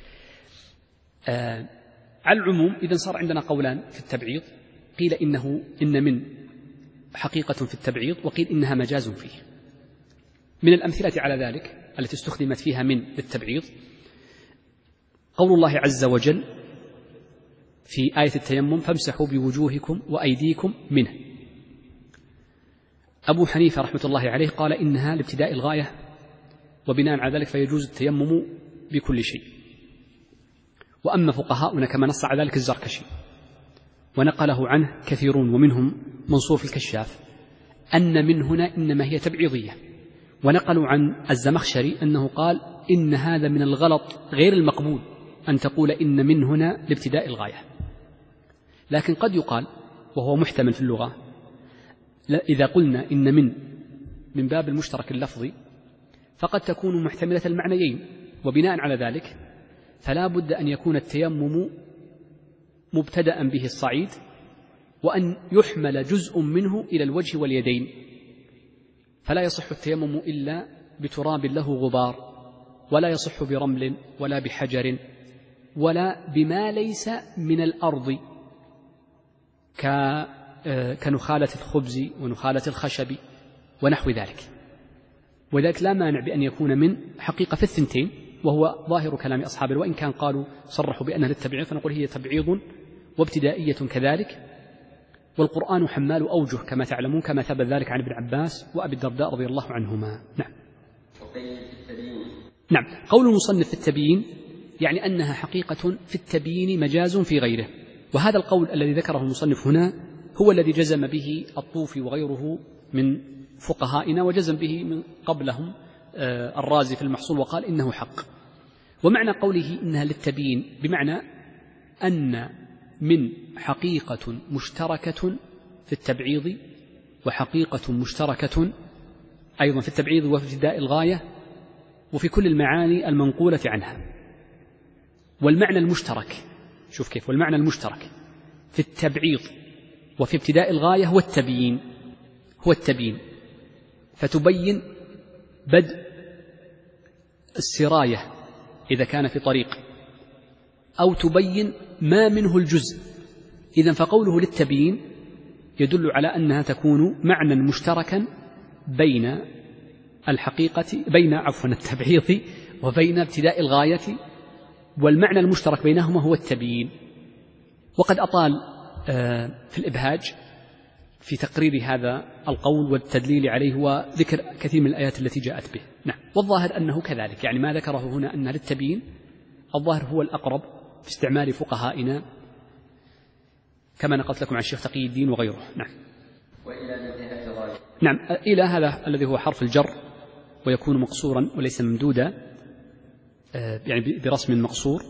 A: آه على العموم إذن صار عندنا قولان في التبعيض، قيل إنه إن من حقيقة في التبعيض، وقيل إنها مجاز فيه. من الأمثلة على ذلك التي استخدمت فيها من للتبعيض قول الله عز وجل في آية التيمم فامسحوا بوجوهكم وأيديكم منه. أبو حنيفة رحمة الله عليه قال إنها لابتداء الغاية، وبناء على ذلك فيجوز التيمم بكل شيء. وأما فقهاؤنا كما نص على ذلك الزركشي ونقله عنه كثيرون ومنهم منصور في الكشاف أن من هنا إنما هي تبعيضية، ونقلوا عن الزمخشري أنه قال إن هذا من الغلط غير المقبول أن تقول إن من هنا لابتداء الغاية. لكن قد يقال وهو محتمل في اللغة إذا قلنا إن من من باب المشترك اللفظي فقد تكون محتملة المعنيين، وبناء على ذلك فلا بد أن يكون التيمم مبتدأ به الصعيد، وأن يحمل جزء منه إلى الوجه واليدين، فلا يصح التيمم إلا بتراب له غبار، ولا يصح برمل ولا بحجر ولا بما ليس من الأرض كنخالة الخبز ونخالة الخشب ونحو ذلك. وذلك لا مانع بأن يكون من حقيقة في الثنتين، وهو ظاهر كلام أصحابه، وإن كان قالوا صرحوا بأنها للتبعيض فنقول هي تبعيض وابتدائية كذلك. والقرآن حمال أوجه كما تعلمون، كما ثبت ذلك عن ابن عباس وأبي الدرداء رضي الله عنهما. نعم. نعم. قول المصنف في التبيين يعني أنها حقيقة في التبيين مجاز في غيره، وهذا القول الذي ذكره المصنف هنا هو الذي جزم به الطوفي وغيره من فقهائنا، وجزم به من قبلهم الرازي في المحصول وقال إنه حق. ومعنى قوله إنها للتبيين بمعنى أن من حقيقة مشتركة في التبعيض، وحقيقة مشتركة أيضا في التبعيض وفي ابتداء الغاية وفي كل المعاني المنقولة عنها. والمعنى المشترك، شوف كيف، والمعنى المشترك في التبعيض وفي ابتداء الغاية هو التبيين، هو التبيين فتبين بدء السراية إذا كان في طريق، أو تبين ما منه الجزء. إذن فقوله للتبيين يدل على أنها تكون معنى مشتركا بين الحقيقة بين عفوا التبعيض وبين ابتداء الغاية، والمعنى المشترك بينهما هو التبيين. وقد أطال في الإبهاج في تقرير هذا القول والتدليل عليه وذكر كثير من الآيات التي جاءت به. نعم. والظاهر أنه كذلك، يعني ما ذكره هنا أنها للتبيين الظاهر هو الأقرب في استعمال فقهائنا كما نقلت لكم عن الشيخ تقي الدين وغيره. نعم.
B: وإلى انتهاء الغاية.
A: نعم. إلى هذا الذي هو حرف الجر ويكون مقصورا وليس ممدودا، يعني برسم مقصور،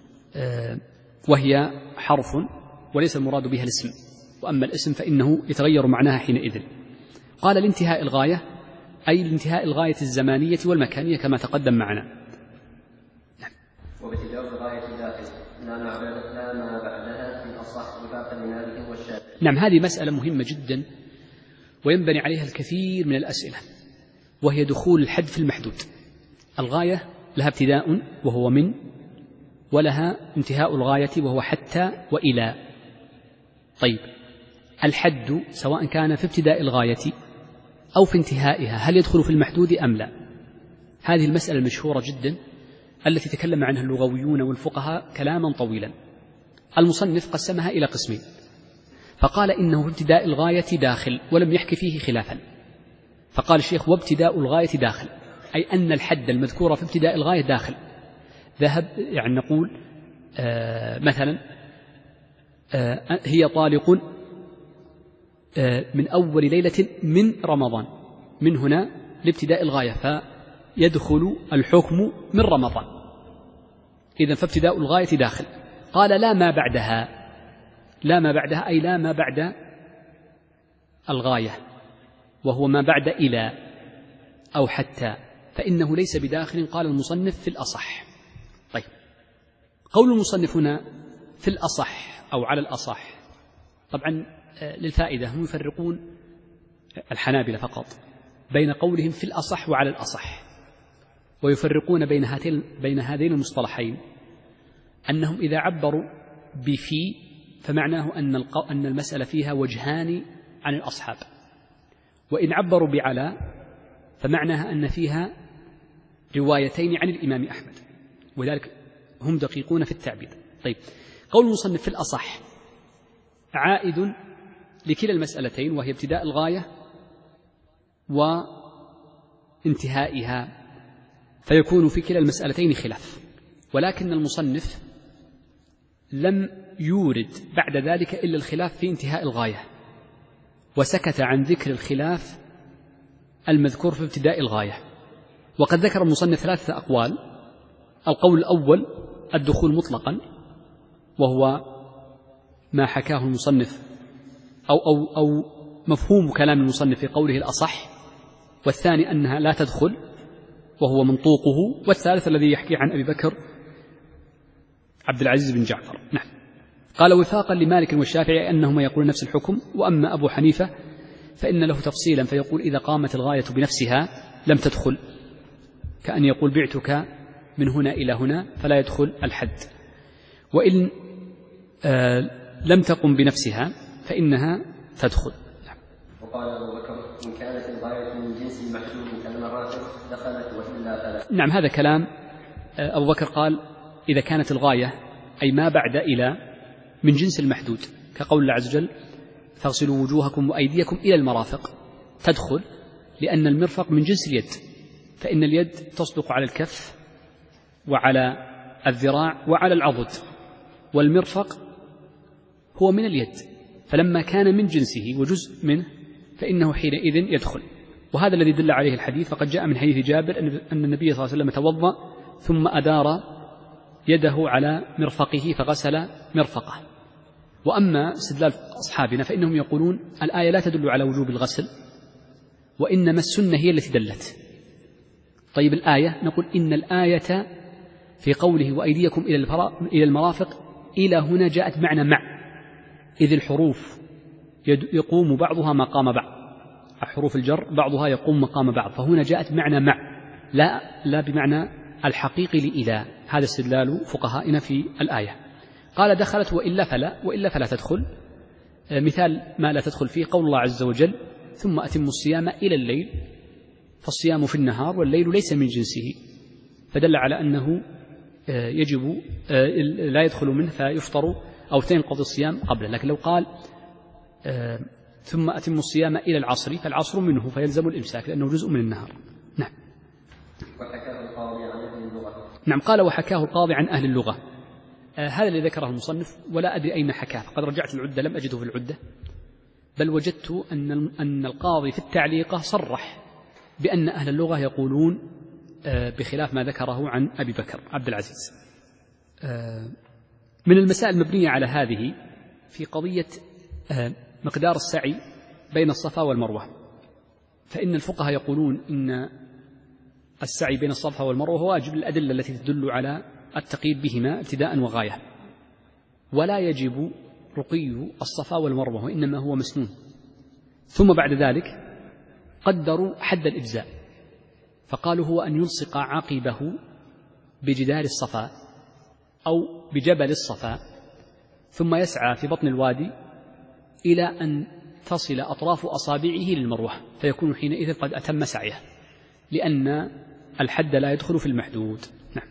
A: وهي حرف وليس المراد بها الاسم، وأما الاسم فإنه يتغير معناها حينئذ. قال لانتهاء الغاية أي لانتهاء الغاية الزمانية والمكانية كما تقدم معنا.
B: نعم. وابتداء الغاية داخل لا ما لا ما بعدها في الأصح وفاق من هذه والشاذ.
A: نعم. هذه مسألة مهمة جدا وينبني عليها الكثير من الأسئلة، وهي دخول الحد في المحدود. الغاية لها ابتداء وهو من، ولها انتهاء الغاية وهو حتى وإلى. طيب الحد سواء كان في ابتداء الغاية أو في انتهائها هل يدخل في المحدود أم لا؟ هذه المسألة المشهورة جدا التي تكلم عنها اللغويون والفقهاء كلاما طويلا. المصنف قسمها إلى قسمين، فقال إنه في ابتداء الغاية داخل ولم يحكي فيه خلافا، فقال الشيخ وابتداء الغاية داخل أي أن الحد المذكور في ابتداء الغاية داخل. ذهب يعني نقول آه مثلا آه هي طالق آه من أول ليلة من رمضان، من هنا لابتداء الغاية فيدخل الحكم من رمضان، إذن فابتداء الغاية داخل. قال لا ما بعدها، لا ما بعدها أي لا ما بعد الغاية وهو ما بعد إلى أو حتى، فإنه ليس بداخل. قال المصنف في الأصح. طيب قول المصنف هنا في الأصح أو على الأصح، طبعا للفائدة هم يفرقون الحنابلة فقط بين قولهم في الأصح وعلى الأصح، ويفرقون بين هاتين بين هذين المصطلحين أنهم إذا عبروا بفي فمعناه أن أن المسألة فيها وجهان عن الأصحاب، وإن عبروا بعلى فمعناها أن فيها روايتين عن الإمام أحمد، وذلك هم دقيقون في التعبير. طيب قول المصنف في الأصح عائد لكلا المسألتين، وهي ابتداء الغاية وانتهائها، فيكون في كلا المسألتين خلاف. ولكن المصنف لم يورد بعد ذلك إلا الخلاف في انتهاء الغاية، وسكت عن ذكر الخلاف المذكور في ابتداء الغاية. وقد ذكر المصنف ثلاثة أقوال. القول الأول الدخول مطلقا، وهو ما حكاه المصنف أو, أو, أو مفهوم كلام المصنف في قوله الأصح. والثاني أنها لا تدخل وهو منطوقه. والثالث الذي يحكي عن أبي بكر عبد العزيز بن جعفر. نعم. قال وفاقا لمالك والشافعي أنهما يقولون نفس الحكم. وأما أبو حنيفة فإن له تفصيلا فيقول إذا قامت الغاية بنفسها لم تدخل، كأن يقول بعتك من هنا إلى هنا فلا يدخل الحد. وإن آه لم تقم بنفسها فإنها تدخل.
B: وقال أبو بكر إن كانت الغاية من جنس المحدود كالمراتب دخلت وإلا فلا.
A: نعم، هذا كلام أبو بكر. قال إذا كانت الغاية أي ما بعد إلى من جنس المحدود، كقول الله عز وجل فاغسلوا وجوهكم وأيديكم إلى المرافق، تدخل، لأن المرفق من جنس اليد، فإن اليد تصدق على الكف وعلى الذراع وعلى العضد، والمرفق هو من اليد، فلما كان من جنسه وجزء منه فإنه حينئذ يدخل. وهذا الذي دل عليه الحديث، فقد جاء من حديث جابر أن النبي صلى الله عليه وسلم توضأ ثم أدار يده على مرفقه فغسل مرفقه. وأما استدلال أصحابنا فإنهم يقولون الآية لا تدل على وجوب الغسل، وإنما السنة هي التي دلت. طيب الآية، نقول إن الآية في قوله وأيديكم إلى المرافق إلى هنا جاءت معنى مع، إذ الحروف يقوم بعضها مقام بعض، حروف الجر بعضها يقوم مقام بعض، فهنا جاءت معنى مع لا, لا بمعنى الحقيقي لإلى. هذا استدلال فقهائنا في الآية. قال دخلت وإلا فلا، وإلا فلا تدخل. مثال ما لا تدخل فيه قول الله عز وجل ثم أتموا الصيام إلى الليل، فالصيام في النهار والليل ليس من جنسه، فدل على أنه يجب لا يدخل منه فيفطر أو تنقضي الصيام قبله. لكن لو قال ثم أتموا الصيام إلى العصر فالعصر منه فيلزم الإمساك لأنه جزء من النهار. نعم.
B: وحكاه القاضي عن أهل اللغة.
A: نعم، قال وحكاه القاضي عن أهل اللغة. آه هذا الذي ذكره المصنف ولا أدري أين حكاه، فقد رجعت العدة لم أجده في العدة، بل وجدت أن أن القاضي في التعليقة صرح بأن أهل اللغة يقولون آه بخلاف ما ذكره عن أبي بكر عبد العزيز. آه من المسائل المبنية على هذه في قضية آه مقدار السعي بين الصفا والمروة، فإن الفقهاء يقولون إن السعي بين الصفا والمروة هو واجب الأدلة التي تدل على التقييد بهما ابتداء وغاية، ولا يجب رقي الصفا والمروة، وإنما هو مسنون. ثم بعد ذلك قدروا حد الإجزاء فقالوا هو أن يلصق عقبه بجدار الصفا أو بجبل الصفا ثم يسعى في بطن الوادي إلى أن تصل أطراف أصابعه للمروة، فيكون حينئذ قد أتم سعيه، لأن الحد لا يدخل في المحدود. نعم.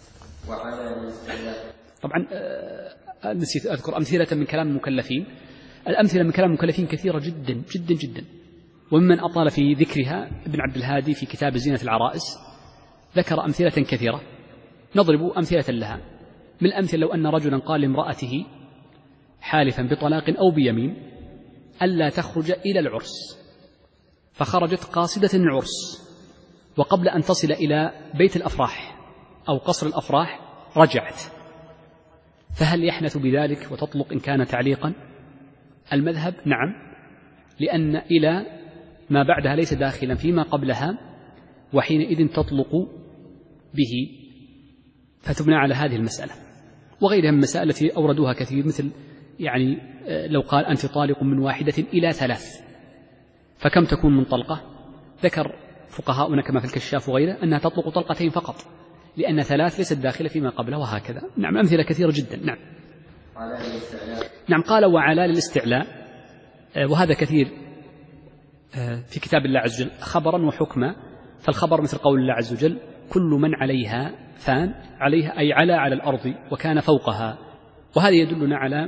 A: طبعا نسيت أذكر أمثلة من كلام المكلفين. الأمثلة من كلام المكلفين كثيرة جدا جدا جدا، وممن أطال في ذكرها ابن عبد الهادي في كتاب زينة العرائس ذكر أمثلة كثيرة، نضرب أمثلة لها. من الأمثلة لو أن رجلا قال لامرأته حالفا بطلاق أو بيمين ألا تخرج إلى العرس، فخرجت قاصدة العرس، وقبل أن تصل إلى بيت الأفراح أو قصر الأفراح رجعت، فهل يحنث بذلك وتطلق إن كان تعليقا؟ المذهب نعم، لأن إلى ما بعدها ليس داخلا فيما قبلها، وحينئذ تطلق به، فتبنى على هذه المسألة. وغيرها من المسائل التي أوردوها كثير، مثل يعني لو قال أنت طالق من واحدة إلى ثلاث فكم تكون من طلقة؟ ذكر فقهاؤنا كما في الكشاف وغيره أنها تطلق طلقتين فقط، لأن ثلاث ليست داخلة فيما قبله، وهكذا. نعم، أمثلة كثيرة جدا. نعم. نعم، قال وعلى للاستعلاء، وهذا كثير في كتاب الله عز وجل خبرا وحكما. فالخبر مثل قول الله عز وجل كل من عليها فان، عليها أي على على الأرض وكان فوقها، وهذا يدلنا على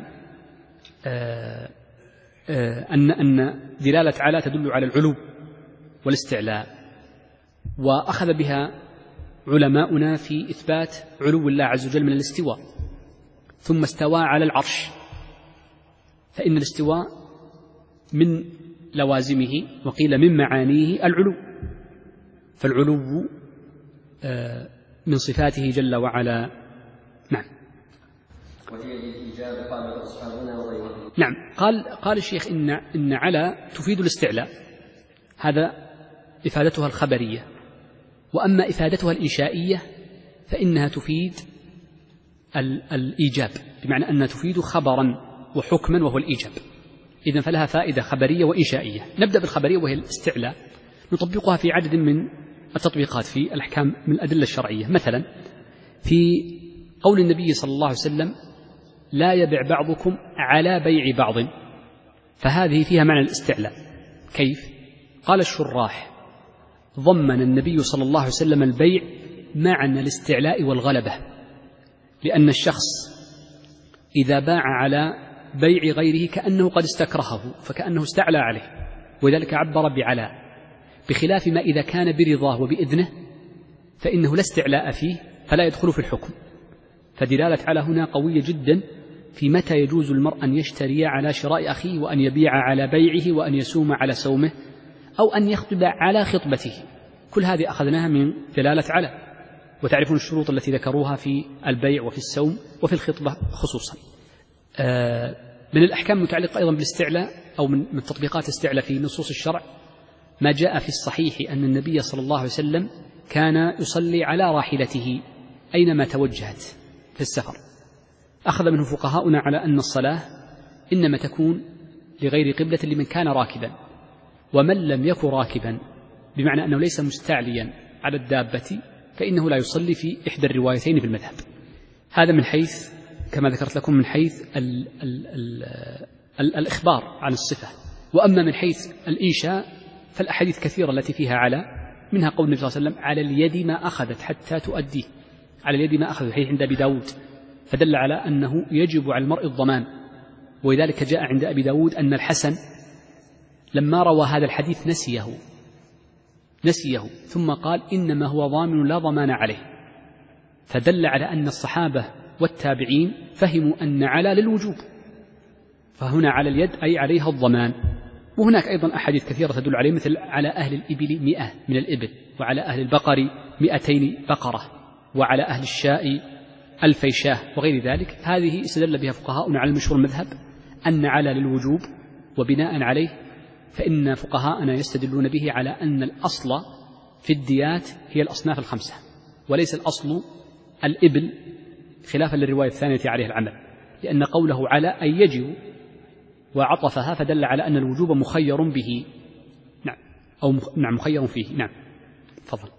A: أن أن دلالة على تدل على العلو والاستعلاء، وأخذ بها علماؤنا في إثبات علو الله عز وجل من الاستواء، ثم استوى على العرش، فإن الاستواء من لوازمه وقيل من معانيه العلو، فالعلو من صفاته جل وعلا. نعم.
B: وهي الإجابة قال أصحابنا وغيرهم.
A: نعم. قال قال الشيخ إن إن على تفيد الاستعلاء، هذا إفادتها الخبرية، وأما إفادتها الإنشائية فإنها تفيد الإيجاب، بمعنى أنها تفيد خبرا وحكما وهو الإيجاب. إذن فلها فائدة خبرية وإنشائية. نبدأ بالخبرية وهي الاستعلاء، نطبقها في عدد من التطبيقات في الأحكام من الأدلة الشرعية. مثلا في قول النبي صلى الله عليه وسلم: لا يبع بعضكم على بيع بعض، فهذه فيها معنى الاستعلاء. كيف؟ قال الشراح: ضمن النبي صلى الله عليه وسلم البيع معنى الاستعلاء والغلبة، لأن الشخص إذا باع على بيع غيره كأنه قد استكرهه، فكأنه استعلى عليه، ولذلك عبر بعلى، بخلاف ما إذا كان برضاه وبإذنه فإنه لا استعلاء فيه فلا يدخل في الحكم. فدلالة على هنا قوية جدا في متى يجوز المرء أن يشتري على شراء أخيه، وأن يبيع على بيعه، وأن يسوم على سومه، أو أن يخطب على خطبته. كل هذه أخذناها من دلالة على، وتعرفون الشروط التي ذكروها في البيع وفي السوم وفي الخطبة خصوصا. من الأحكام المتعلقة أيضا بالاستعلاء أو من تطبيقات الاستعلاء في نصوص الشرع ما جاء في الصحيح أن النبي صلى الله عليه وسلم كان يصلي على راحلته أينما توجهت في السفر. أخذ منه فقهاؤنا على أن الصلاة إنما تكون لغير قبلة لمن كان راكبا، ومن لم يكن راكبا بمعنى أنه ليس مستعليا على الدابة فإنه لا يصلي في إحدى الروايتين في المذهب. هذا من حيث كما ذكرت لكم من حيث ال ال ال ال الإخبار عن الصفة. وأما من حيث الإنشاء فالأحاديث كثيرة التي فيها على، منها قول النبي صلى الله عليه وسلم: على اليد ما أخذت حتى تؤديه، على اليد ما أخذت، حيث عند أبي داود، فدل على أنه يجب على المرء الضمان. ولذلك جاء عند أبي داود أن الحسن لما روى هذا الحديث نسيه نسيه ثم قال: إنما هو ضامن لا ضمان عليه، فدل على أن الصحابة والتابعين فهموا أن على للوجوب، فهنا على اليد أي عليها الضمان. وهناك أيضا أحاديث كثيرة تدل عليه، مثل على أهل الإبل مئة من الإبل، وعلى أهل البقر مئتين بقرة، وعلى أهل الشاء ألفي شاه، وغير ذلك. هذه استدل بها فقهاؤنا على المشهور المذهب أن على للوجوب، وبناء عليه فإن فقهاءنا يستدلون به على أن الأصل في الديات هي الأصناف الخمسة، وليس الأصل الإبل، خلافا للرواية الثانية عليه العمل، لأن قوله على أي يجب وعطفها فدل على أن الوجوب مخير به. نعم، أو مخ... نعم مخير فيه. نعم، تفضل.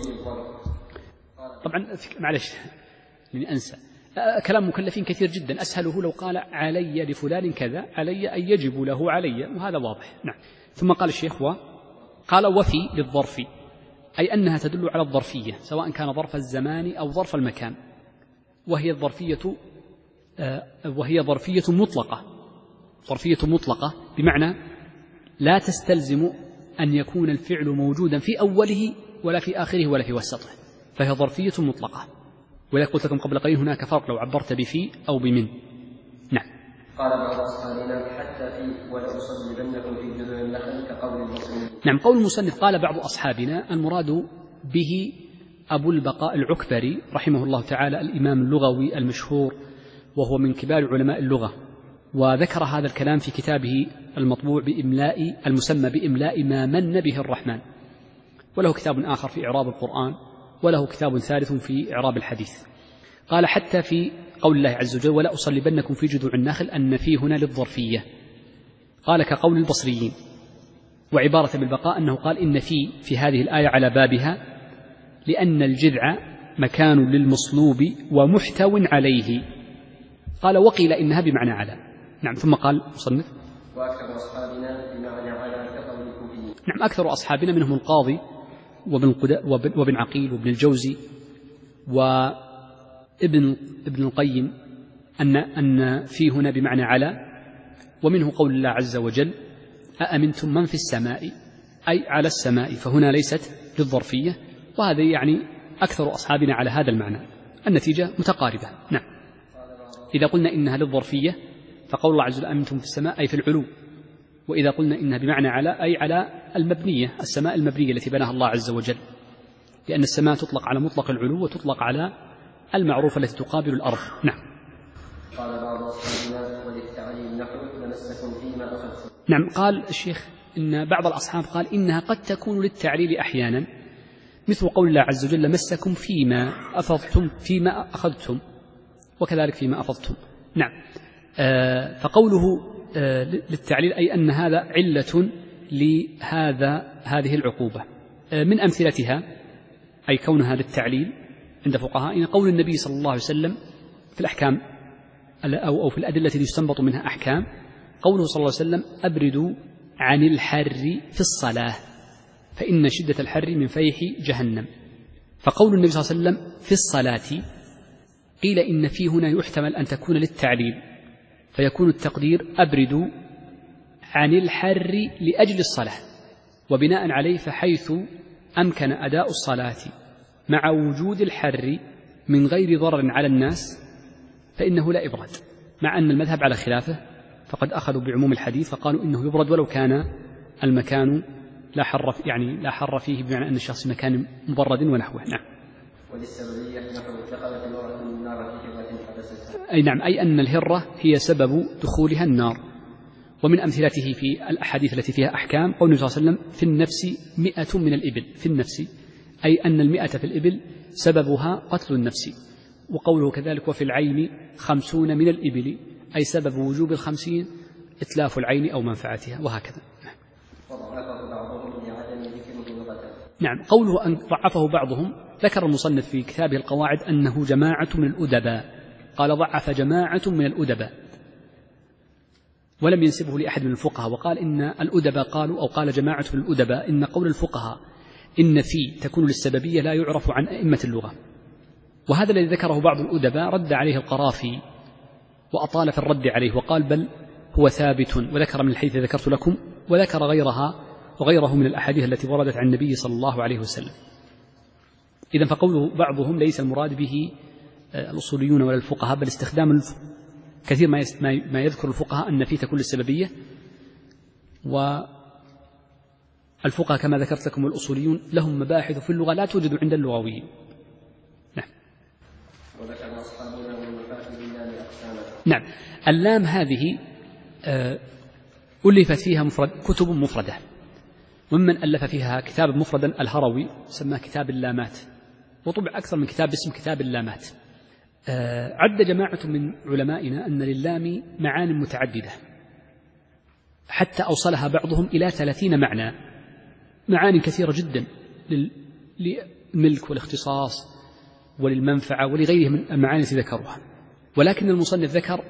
A: طبعا معلش لاني أنسى، كلام مكلفين كثير جدا، أسهله لو قال علي لفلان كذا، علي أن يجب له علي، وهذا واضح. نعم. ثم قال الشيخ: و قال وفي للظرف، أي أنها تدل على الظرفية، سواء كان ظرف الزمان أو ظرف المكان، وهي الظرفية آه وهي ظرفية مطلقة، ظرفية مطلقة بمعنى لا تستلزم أن يكون الفعل موجودا في أوله ولا في آخره ولا في وسطه، فهي ظرفية مطلقة. ولا قلت لكم قبل قليل هناك فرق لو عبرت بفي أو بمن. نعم.
B: قال بعض أصحابنا: حتى في ولأصلبنكم في جذوع النخل كقول المصنف.
A: نعم، قول المصنف قال بعض أصحابنا المراد به أبو البقاء العكبري رحمه الله تعالى، الإمام اللغوي المشهور، وهو من كبار علماء اللغة، وذكر هذا الكلام في كتابه المطبوع بإملاء المسمى بإملاء ما من به الرحمن، وله كتاب آخر في إعراب القرآن، وله كتاب ثالث في إعراب الحديث. قال: حتى في قول الله عز وجل: ولا أصلبنكم في جذوع النخل، أن في هنا للظرفية. قال كقول البصريين. وعبارة بالبقاء أنه قال إن في في هذه الآية على بابها، لأن الجذع مكان للمصلوب ومحتو عليه. قال: وقيل إنها بمعنى على. نعم. ثم قال مصنف:
B: وأكثر أصحابنا بمعنى على كقول الكوفيين.
A: نعم، أكثر أصحابنا منهم القاضي وابن, وابن عقيل وابن الجوزي وابن ابن القيم أن أن في هنا بمعنى على. ومنه قول الله عز وجل: أأمنتم من في السماء، أي على السماء، فهنا ليست للظرفية. وهذا يعني أكثر أصحابنا على هذا المعنى، النتيجة متقاربة. نعم. إذا قلنا إنها للظرفية فقول الله عز وجل أمنتم في السماء أي في العلو، وإذا قلنا إنها بمعنى على أي على المبنية، السماء المبنية التي بناها الله عز وجل، لأن السماء تطلق على مطلق العلو وتطلق على المعروفة التي تقابل الأرض. نعم.
B: قال بعض أصحابنا وللتعليل نحو لمسكم فيما أخذتم.
A: نعم. قال الشيخ إن بعض الأصحاب قال إنها قد تكون للتعليل أحيانا، مثل قول الله عز وجل مسكم فيما أفضتم فيما أخذتم، وكذلك فيما أفضتم. نعم. آه فقوله آه للتعليل أي أن هذا علة لهذا هذه العقوبة. آه من أمثلتها أي كونها للتعليل عند فقهاء قول النبي صلى الله عليه وسلم في الأحكام أو أو في الأدلة التي يستنبط منها أحكام، قوله صلى الله عليه وسلم أبردوا عن الحر في الصلاة فإن شدة الحر من فيح جهنم. فقول النبي صلى الله عليه وسلم في الصلاة قيل إن في هنا يحتمل أن تكون للتعليل، فيكون التقدير أبردوا عن الحر لأجل الصلاة، وبناء عليه فحيث أمكن أداء الصلاة مع وجود الحر من غير ضرر على الناس فإنه لا إبراد، مع أن المذهب على خلافه فقد أخذوا بعموم الحديث فقالوا إنه يبرد ولو كان المكان لا حر يعني لا حر فيه، بمعنى أن الشخص في مكان مبرد ونحوه. نعم.
B: وللسببية نحو دخلت المرأة النار في هرة حبستها.
A: أي نعم، أي أن الهرة هي سبب دخولها النار. ومن أمثلته في الأحاديث التي فيها أحكام قول النبي صلى الله عليه وسلم في النفس مئة من الإبل، في النفس أي أن المئة في الإبل سببها قتل النفس. وقوله كذلك وفي العين خمسون من الإبل أي سبب وجوب الخمسين إتلاف العين أو منفعتها، وهكذا. نعم. قوله أن ضعفه بعضهم ذكر المصنف في كتابه القواعد أنه جماعة من الأدباء، قال ضعف جماعة من الأدباء، ولم ينسبه لأحد من الفقهاء، وقال إن الأدباء قالوا أو قال جماعة من الأدباء إن قول الفقهاء إن في تكون للسببية لا يعرف عن أئمة اللغة. وهذا الذي ذكره بعض الأدباء رد عليه القرافي وأطال في الرد عليه وقال بل هو ثابت، وذكر من الحديث ذكرت لكم، وذكر غيرها وغيره من الأحاديث التي وردت عن النبي صلى الله عليه وسلم. إذن فقوله بعضهم ليس المراد به الأصوليون ولا الفقهاء، بل استخدام الف... كثير ما, يست... ما يذكر الفقهاء أن فيه تكون للسببية، والفقهاء كما ذكرت لكم الأصوليون لهم مباحث في اللغة لا توجد عند اللغويين. نعم. نعم. اللام هذه ألفت فيها مفرد كتب مفردة، ومن ألف فيها كتاب مفردا الهروي سماه كتاب اللامات، وطبع أكثر من كتاب اسم كتاب اللامات. عد جماعة من علمائنا أن للام معان متعددة حتى أوصلها بعضهم إلى ثلاثين معنى، معاني كثيرة جدا للملك والاختصاص وللمنفعة ولغيرها من المعاني التي ذكروها، ولكن المصنف ذكر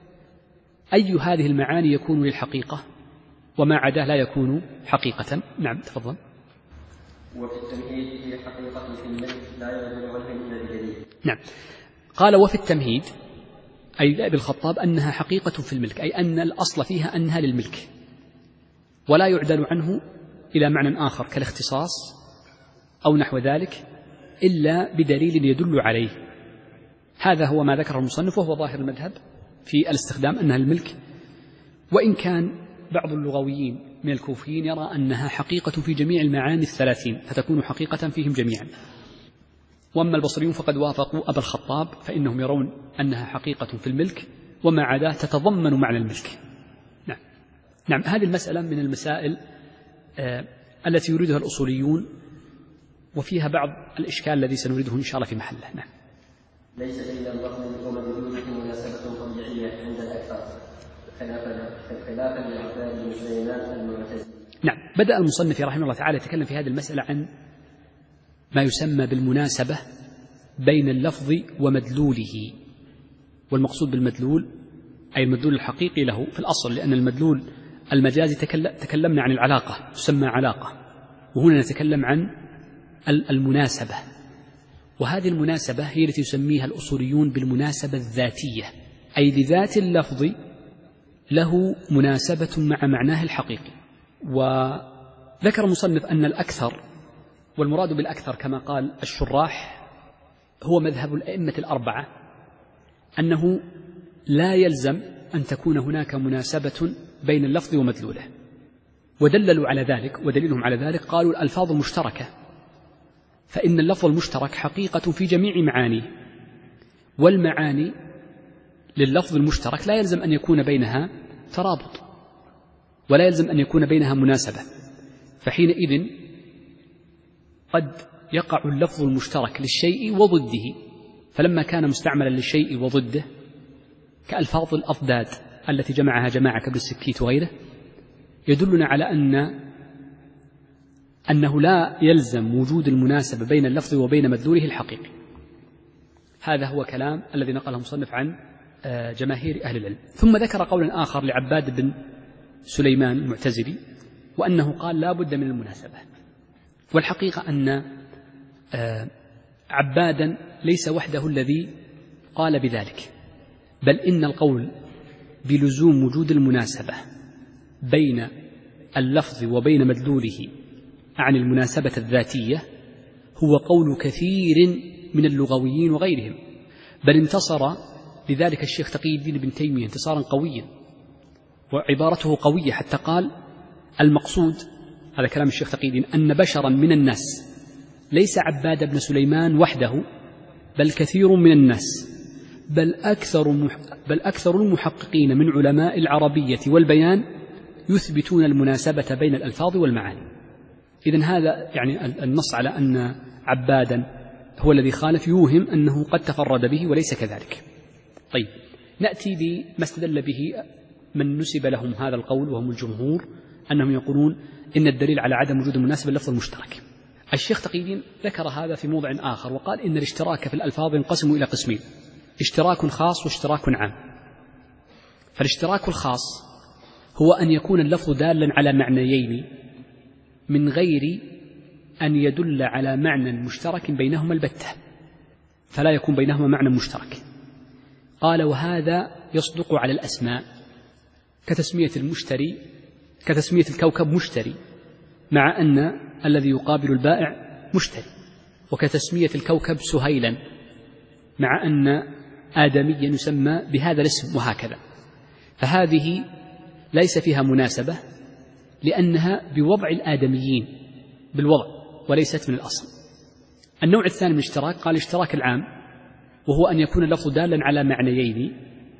A: أي هذه المعاني يكون للحقيقة وما عداه لا يكون حقيقة. نعم تفضل.
B: وفي التمهيد هي حقيقة في الملك لا يعدل عنها إلا بدليل.
A: نعم. قال وفي التمهيد أي لأبي الخطاب أنها حقيقة في الملك، أي أن الأصل فيها أنها للملك ولا يعدل عنه إلى معنى آخر كالاختصاص أو نحو ذلك إلا بدليل يدل عليه. هذا هو ما ذكره المصنف، وهو ظاهر المذهب في الاستخدام أنها الملك، وإن كان بعض اللغويين من الكوفيين يرى أنها حقيقة في جميع المعاني الثلاثين فتكون حقيقة فيهم جميعا. وأما البصريون فقد وافقوا أبا الخطاب فإنهم يرون أنها حقيقة في الملك وما عداه تتضمن معنى الملك. نعم. نعم. هذه المسألة من المسائل آه التي يريدها الأصوليون، وفيها بعض الإشكال الذي سنريده إن شاء الله في محله. نعم.
B: ليس إلا اللفظ ومدلوله مناسبة طبيعية عند الأكثر خلافا لعباد المسلمات المعتزلة.
A: نعم. بدأ المصنف رحمه الله تعالى يتكلم في هذه المسألة عن ما يسمى بالمناسبة بين اللفظ ومدلوله، والمقصود بالمدلول أي المدلول الحقيقي له في الأصل، لأن المدلول المجازي تكلمنا عن العلاقة تسمى علاقة، وهنا نتكلم عن المناسبة، وهذه المناسبة هي التي يسميها الأصوليون بالمناسبة الذاتية، أي لذات اللفظ له مناسبة مع معناه الحقيقي. وذكر المصنف أن الأكثر، والمراد بالأكثر كما قال الشراح هو مذهب الأئمة الأربعة، أنه لا يلزم أن تكون هناك مناسبة بين اللفظ ومدلوله. ودللوا على ذلك، ودليلهم على ذلك قالوا الألفاظ المشتركة، فإن اللفظ المشترك حقيقة في جميع معانيه، والمعاني لللفظ المشترك لا يلزم أن يكون بينها ترابط ولا يلزم أن يكون بينها مناسبة، فحينئذ قد يقع اللفظ المشترك للشيء وضده، فلما كان مستعملا للشيء وضده كألفاظ الأضداد التي جمعها جماعة كابن السكيت وغيره يدلنا على أن أنه لا يلزم وجود المناسبة بين اللفظ وبين مدلوله الحقيقي. هذا هو كلام الذي نقله المصنف عن جماهير أهل العلم. ثم ذكر قولا آخر لعباد بن سليمان المعتزلي، وأنه قال لا بد من المناسبة. والحقيقة أن عبادا ليس وحده الذي قال بذلك، بل إن القول بلزوم وجود المناسبة بين اللفظ وبين مدلوله عن المناسبة الذاتية هو قول كثير من اللغويين وغيرهم، بل انتصر لذلك الشيخ تقي الدين ابن تيمية انتصارا قويا، وعبارته قوية حتى قال المقصود، هذا كلام الشيخ تقي الدين، أن بشرا من الناس ليس عباد بن سليمان وحده بل كثير من الناس، بل أكثر, مح بل أكثر المحققين من علماء العربية والبيان يثبتون المناسبة بين الألفاظ والمعاني. إذن هذا يعني النص على أن عبادا هو الذي خالف يوهم أنه قد تفرد به وليس كذلك. طيب، نأتي بما استدل به من نسب لهم هذا القول وهم الجمهور، أنهم يقولون إن الدليل على عدم وجود المناسبة اللفظ المشترك. الشيخ تقي الدين ذكر هذا في موضع آخر وقال إن الاشتراك في الألفاظ ينقسم إلى قسمين: اشتراك خاص واشتراك عام. فالاشتراك الخاص هو أن يكون اللفظ دالا على معنيين من غير أن يدل على معنى مشترك بينهما البتة، فلا يكون بينهما معنى مشترك. قال وهذا يصدق على الأسماء كتسمية المشتري كتسمية الكوكب مشتري مع أن الذي يقابل البائع مشتري، وكتسمية الكوكب سهيلا مع أن آدميا يسمى بهذا الاسم، وهكذا. فهذه ليس فيها مناسبة لأنها بوضع الآدميين بالوضع وليست من الأصل. النوع الثاني من الاشتراك قال الاشتراك العام، وهو أن يكون اللفظ دالا على معنيين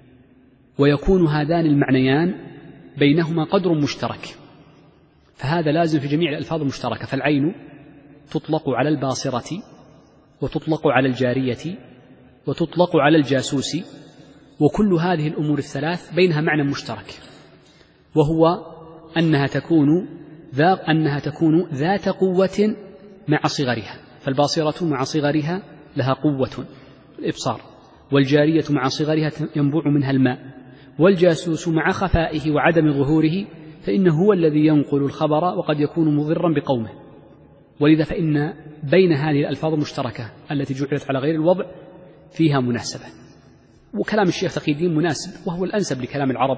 A: ويكون هذان المعنيان بينهما قدر مشترك، فهذا لازم في جميع الألفاظ المشتركة. فالعين تطلق على الباصرة وتطلق على الجارية وتطلق على الجاسوس، وكل هذه الأمور الثلاث بينها معنى مشترك، وهو أنها تكون ذا أنها تكون ذات قوة مع صغرها، فالباصرة مع صغرها لها قوة الإبصار، والجارية مع صغرها ينبوع منها الماء، والجاسوس مع خفائه وعدم ظهوره فإنه هو الذي ينقل الخبر وقد يكون مضرا بقومه. ولذا فإن بين هذه الألفاظ المشتركة التي جعلت على غير الوضع فيها مناسبة. وكلام الشيخ تقي الدين مناسب، وهو الأنسب لكلام العرب،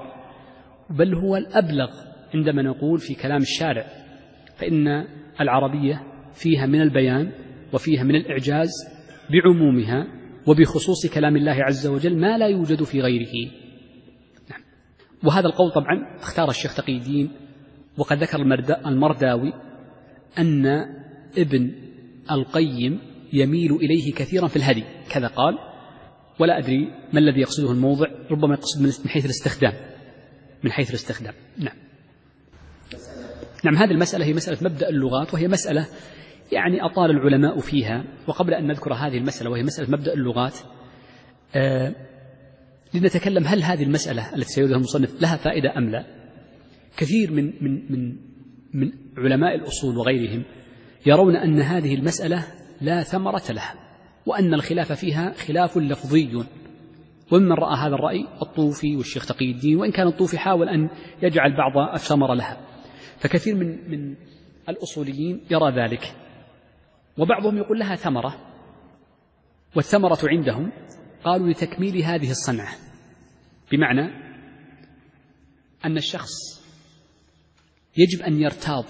A: بل هو الأبلغ عندما نقول في كلام الشارع، فإن العربية فيها من البيان وفيها من الإعجاز بعمومها وبخصوص كلام الله عز وجل ما لا يوجد في غيره. نعم. وهذا القول طبعا اختار الشيخ تقي الدين، وقد ذكر المرداوي أن ابن القيم يميل إليه كثيرا في الهدي، كذا قال، ولا أدري ما الذي يقصده الموضع، ربما يقصد من حيث الاستخدام من حيث الاستخدام نعم. نعم، هذه المسألة هي مسألة مبدأ اللغات، وهي مسألة يعني أطال العلماء فيها. وقبل أن نذكر هذه المسألة وهي مسألة مبدأ اللغات، آه لنتكلم هل هذه المسألة التي سيردها المصنف لها فائدة أم لا. كثير من من من من علماء الأصول وغيرهم يرون أن هذه المسألة لا ثمرة لها، وأن الخلاف فيها خلاف لفظي، ومن رأى هذا الرأي الطوفي والشيخ تقي الدين، وإن كان الطوفي حاول أن يجعل بعض الثمرة لها، فكثير من من الأصوليين يرى ذلك، وبعضهم يقول لها ثمرة، والثمرة عندهم قالوا لتكميل هذه الصنعة، بمعنى أن الشخص يجب أن يرتاض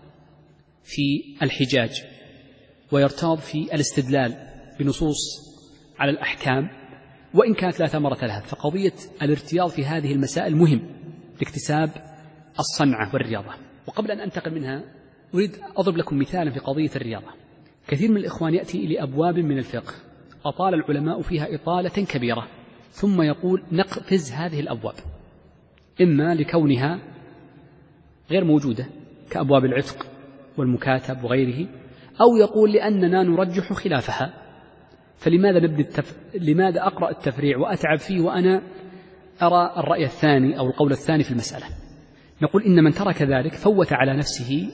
A: في الحجاج ويرتاض في الاستدلال بنصوص على الأحكام وإن كانت لا ثمرة لها. فقضية الارتياض في هذه المسائل مهم لاكتساب الصنعة والرياضة. وقبل أن أنتقل منها أريد أضرب لكم مثالا في قضية الرياضة. كثير من الإخوان يأتي لأبواب من الفقه أطال العلماء فيها إطالة كبيرة، ثم يقول نقفز هذه الأبواب، إما لكونها غير موجودة كأبواب العتق والمكاتب وغيره، أو يقول لأننا نرجح خلافها، فلماذا نبدأ التف... لماذا أقرأ التفريع وأتعب فيه وأنا أرى الرأي الثاني أو القول الثاني في المسألة؟ نقول إن من ترك ذلك فوت على نفسه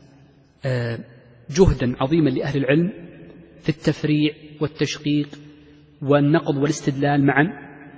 A: جهدا عظيما لأهل العلم في التفريع والتشقيق والنقض والاستدلال معا.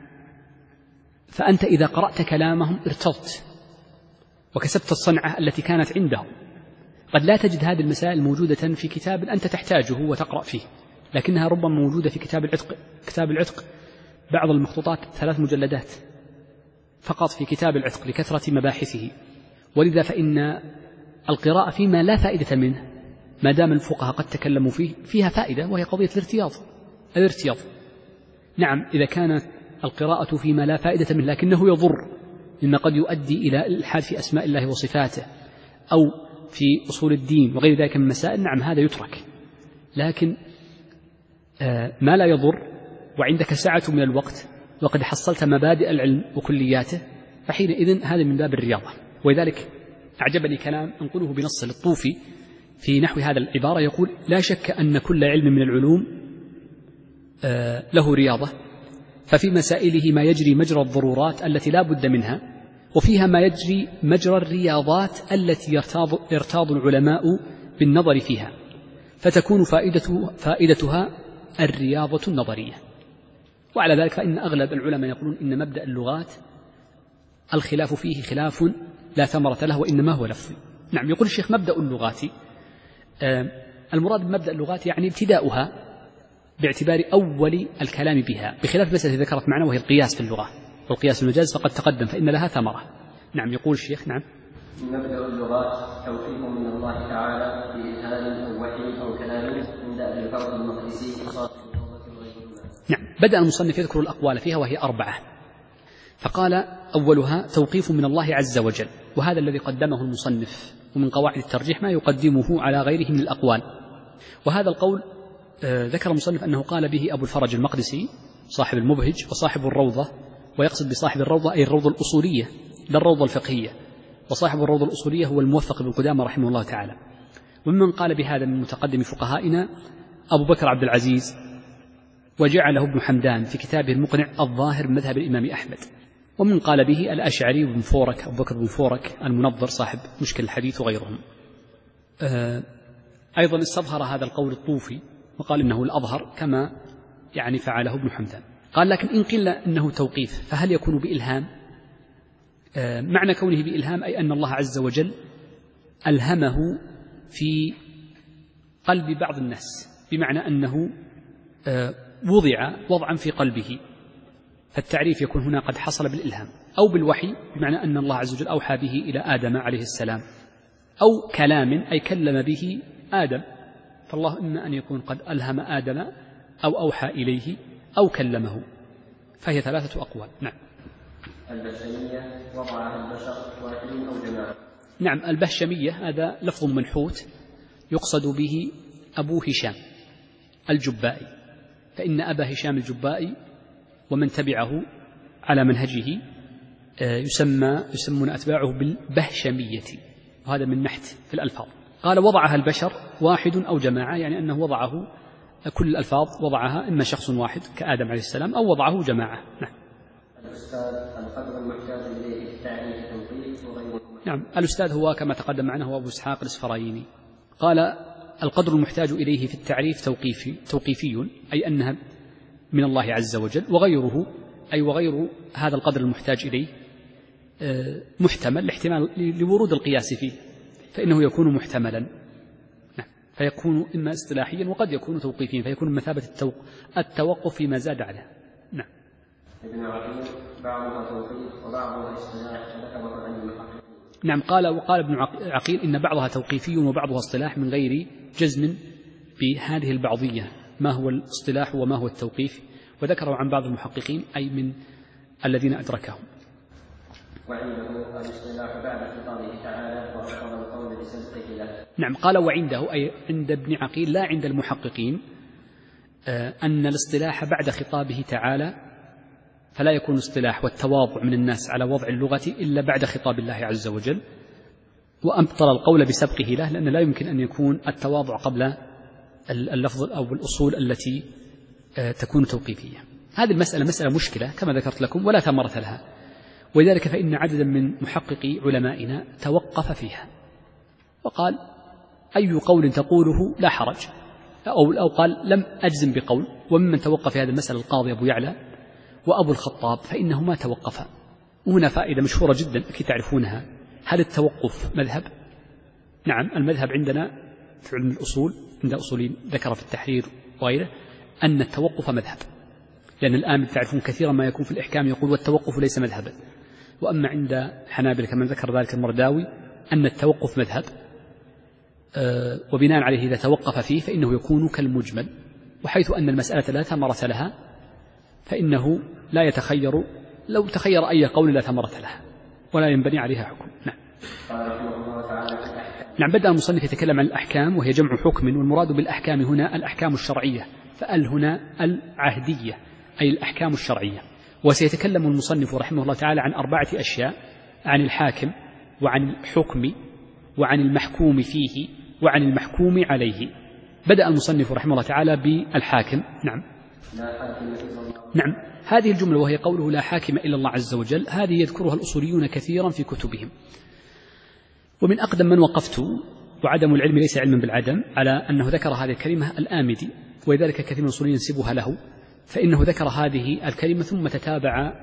A: فأنت إذا قرأت كلامهم ارتضت وكسبت الصنعة التي كانت عندهم. قد لا تجد هذه المسائل موجودة في كتاب أنت تحتاجه وتقرأ فيه، لكنها ربما موجودة في كتاب العتق. كتاب العتق بعض المخطوطات ثلاث مجلدات فقط في كتاب العتق لكثرة مباحثه، ولذا فإن القراءة فيما لا فائدة منه ما دام الفقهاء قد تكلموا فيه فيها فائدة، وهي قضية الارتياض. الارتياض نعم إذا كانت القراءة فيما لا فائدة منه لكنه يضر، مما قد يؤدي إلى الإلحاد في أسماء الله وصفاته أو في أصول الدين وغير ذلك من مسائل، نعم هذا يترك. لكن آه ما لا يضر وعندك سعة من الوقت وقد حصلت مبادئ العلم وكلياته، فحينئذ هذا من باب الرياضة. ولذلك أعجبني كلام أنقله بنص للطوفي في نحو هذا العبارة، يقول لا شك أن كل علم من العلوم آه له رياضة، ففي مسائله ما يجري مجرى الضرورات التي لا بد منها، وفيها ما يجري مجرى الرياضات التي يرتاض, يرتاض العلماء بالنظر فيها، فتكون فائدته فائدتها الرياضة النظرية. وعلى ذلك فإن أغلب العلماء يقولون إن مبدأ اللغات الخلاف فيه خلاف لا ثمرة له وإنما هو لفظي. نعم يقول الشيخ مبدأ اللغات آه المراد بمبدأ اللغات يعني ابتداؤها باعتبار أول الكلام بها، بخلاف المسألة التي ذكرت معنا وهي القياس في اللغة والقياس في المجاز فقد تقدم فإن لها ثمرة. نعم يقول الشيخ نعم
B: مبدأ اللغات توفيق من الله تعالى بإلهام أو وحي أو كلام من دأب الفرد المقدسي وصاحب الروضة وغيرهما.
A: نعم بدأ المصنف يذكر الأقوال فيها وهي أربعة، فقال أولها توقيف من الله عز وجل، وهذا الذي قدمه المصنف، ومن قواعد الترجيح ما يقدمه على غيره من الأقوال. وهذا القول آه ذكر المصنف أنه قال به أبو الفرج المقدسي صاحب المبهج وصاحب الروضة، ويقصد بصاحب الروضة أي الروضة الأصولية لا الروضة الفقهية، وصاحب الروضة الأصولية هو الموفق بن قدامة رحمه الله تعالى. ومن قال بهذا من متقدم فقهائنا أبو بكر عبد العزيز، وجعله ابن حمدان في كتابه المقنع الظاهر من مذهب الإمام أحمد. ومن قال به الأشعري بن فورك أبو بكر بن فورك المنظر صاحب مشكل الحديث وغيرهم. آه أيضا استظهر هذا القول الطوفي وقال إنه الأظهر كما يعني فعله ابن حمدان. قال لكن إن قيل إنه توقيف فهل يكون بإلهام؟ آه معنى كونه بإلهام أي أن الله عز وجل ألهمه في قلب بعض الناس، بمعنى أنه آه وضع وضعا في قلبه، فالتعريف يكون هنا قد حصل بالإلهام، أو بالوحي بمعنى أن الله عز وجل أوحى به إلى آدم عليه السلام، أو كلام أي كلم به آدم، فالله إما أن يكون قد ألهم آدم أو أوحى إليه أو كلمه، فهي ثلاثة أقوال. نعم.
B: البهشمية وضعها البشر واحد أو جماعة.
A: نعم البهشمية هذا لفظ منحوت يقصد به أبو هشام الجبائي، فإن أبا هشام الجبائي ومن تبعه على منهجه يسمى يسمون أتباعه بالبهشمية، وهذا من نحت في الألفاظ. قال وضعها البشر واحد أو جماعة، يعني أنه وضعه كل الألفاظ وضعها إما شخص واحد كآدم عليه السلام أو وضعه جماعة. نعم.
B: الأستاذ القدر المحتاج إليه في التعريف التوقيف وغيره.
A: نعم الأستاذ هو كما تقدم معنا هو أبو إسحاق الإسفرايني. قال القدر المحتاج إليه في التعريف توقيفي توقيفي أي أنها من الله عز وجل، وغيره أي وغير هذا القدر المحتاج إليه محتمل لاحتمال لورود القياس فيه، فإنه يكون محتملا. نعم. فيكون إما اصطلاحيا وقد يكون توقيفيا، فيكون مثابة التوقف فيما زاد عليه. نعم.
B: ابن عقيل بعضها توقيف وبعضها اصطلاح ذكره عن المحققين.
A: نعم قال وقال ابن عقيل إن بعضها توقيفي وبعضها اصطلاح من غير جزم بهذه البعضية، ما هو الاصطلاح وما هو التوقيف، وذكره عن بعض المحققين أي من الذين أدركهم.
B: وعنده الاصطلاح بعد خطابه تعالى وأفضل القول بصدقه له.
A: نعم، قال وعنده أي عند ابن عقيل لا عند المحققين أن الاصطلاح بعد خطابه تعالى، فلا يكون الاصطلاح والتواضع من الناس على وضع اللغة إلا بعد خطاب الله عز وجل، وأبطل القول بسبقه له، لأن لا يمكن أن يكون التواضع قبل اللفظ أو الأصول التي تكون توقيفية. هذه المسألة مسألة مشكلة كما ذكرت لكم ولا ثمرة لها، ولذلك فإن عددا من محققي علمائنا توقف فيها وقال أي قول تقوله لا حرج، أو قال لم أجزم بقول. وممن توقف في هذه المسألة القاضي أبو يعلى وأبو الخطاب، فإنهما توقفا. وهنا فائدة مشهورة جدا أكيد تعرفونها. هل التوقف مذهب؟ نعم، المذهب عندنا في علم الأصول عند أصولين ذكر في التحرير وغيره أن التوقف مذهب، لأن الآن تعرفون كثيرا ما يكون في الإحكام يقول والتوقف ليس مذهبا. وأما عند حنابلة كما ذكر ذلك المرداوي أن التوقف مذهب، أه وبناء عليه إذا توقف فيه فإنه يكون كالمجمل، وحيث أن المسألة لا ثمرة لها فإنه لا يتخير، لو تخير أي قول لا ثمرة لها ولا ينبني عليها حكم. نعم. نعم، بدأ المصنف يتكلم عن الأحكام وهي جمع حكم، والمراد بالأحكام هنا الأحكام الشرعية، فأل هنا العهدية أي الأحكام الشرعية. وسيتكلم المصنف رحمه الله تعالى عن أربعة أشياء: عن الحاكم وعن الحكم وعن المحكوم فيه وعن المحكوم عليه. بدأ المصنف رحمه الله تعالى بالحاكم. نعم. نعم، هذه الجملة وهي قوله لا حاكم إلا الله عز وجل، هذه يذكرها الأصوليون كثيرا في كتبهم. ومن أقدم من وقفت، وعدم العلم ليس علما بالعدم، على أنه ذكر هذه الكلمة الآمدي، ولذلك كثير من الأصوليين ينسبها له، فإنه ذكر هذه الكلمة ثم تتابع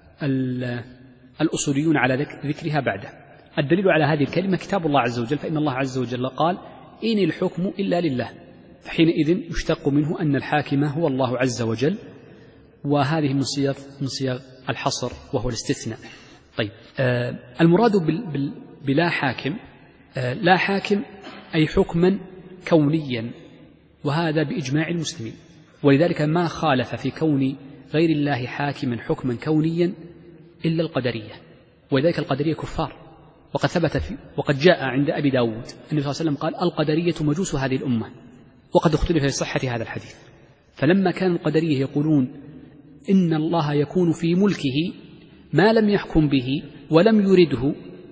A: الأصوليون على ذكرها بعده. الدليل على هذه الكلمة كتاب الله عز وجل، فإن الله عز وجل قال إن الحكم إلا لله، فحينئذ يشتق منه أن الحاكم هو الله عز وجل، وهذه من صيغ من صيغ الحصر وهو الاستثناء. طيب، آه المراد بال بال بلا حاكم، آه لا حاكم أي حكما كونيا، وهذا بإجماع المسلمين، ولذلك ما خالف في كون غير الله حاكما حكما كونيا إلا القدرية، ولذلك القدرية كفار. وقد ثبت في وقد جاء عند أبي داود النبي صلى الله عليه وسلم قال القدرية مجوس هذه الأمة، وقد اختلف في صحة هذا الحديث. فلما كان القدرية يقولون إن الله يكون في ملكه ما لم يحكم به ولم يرده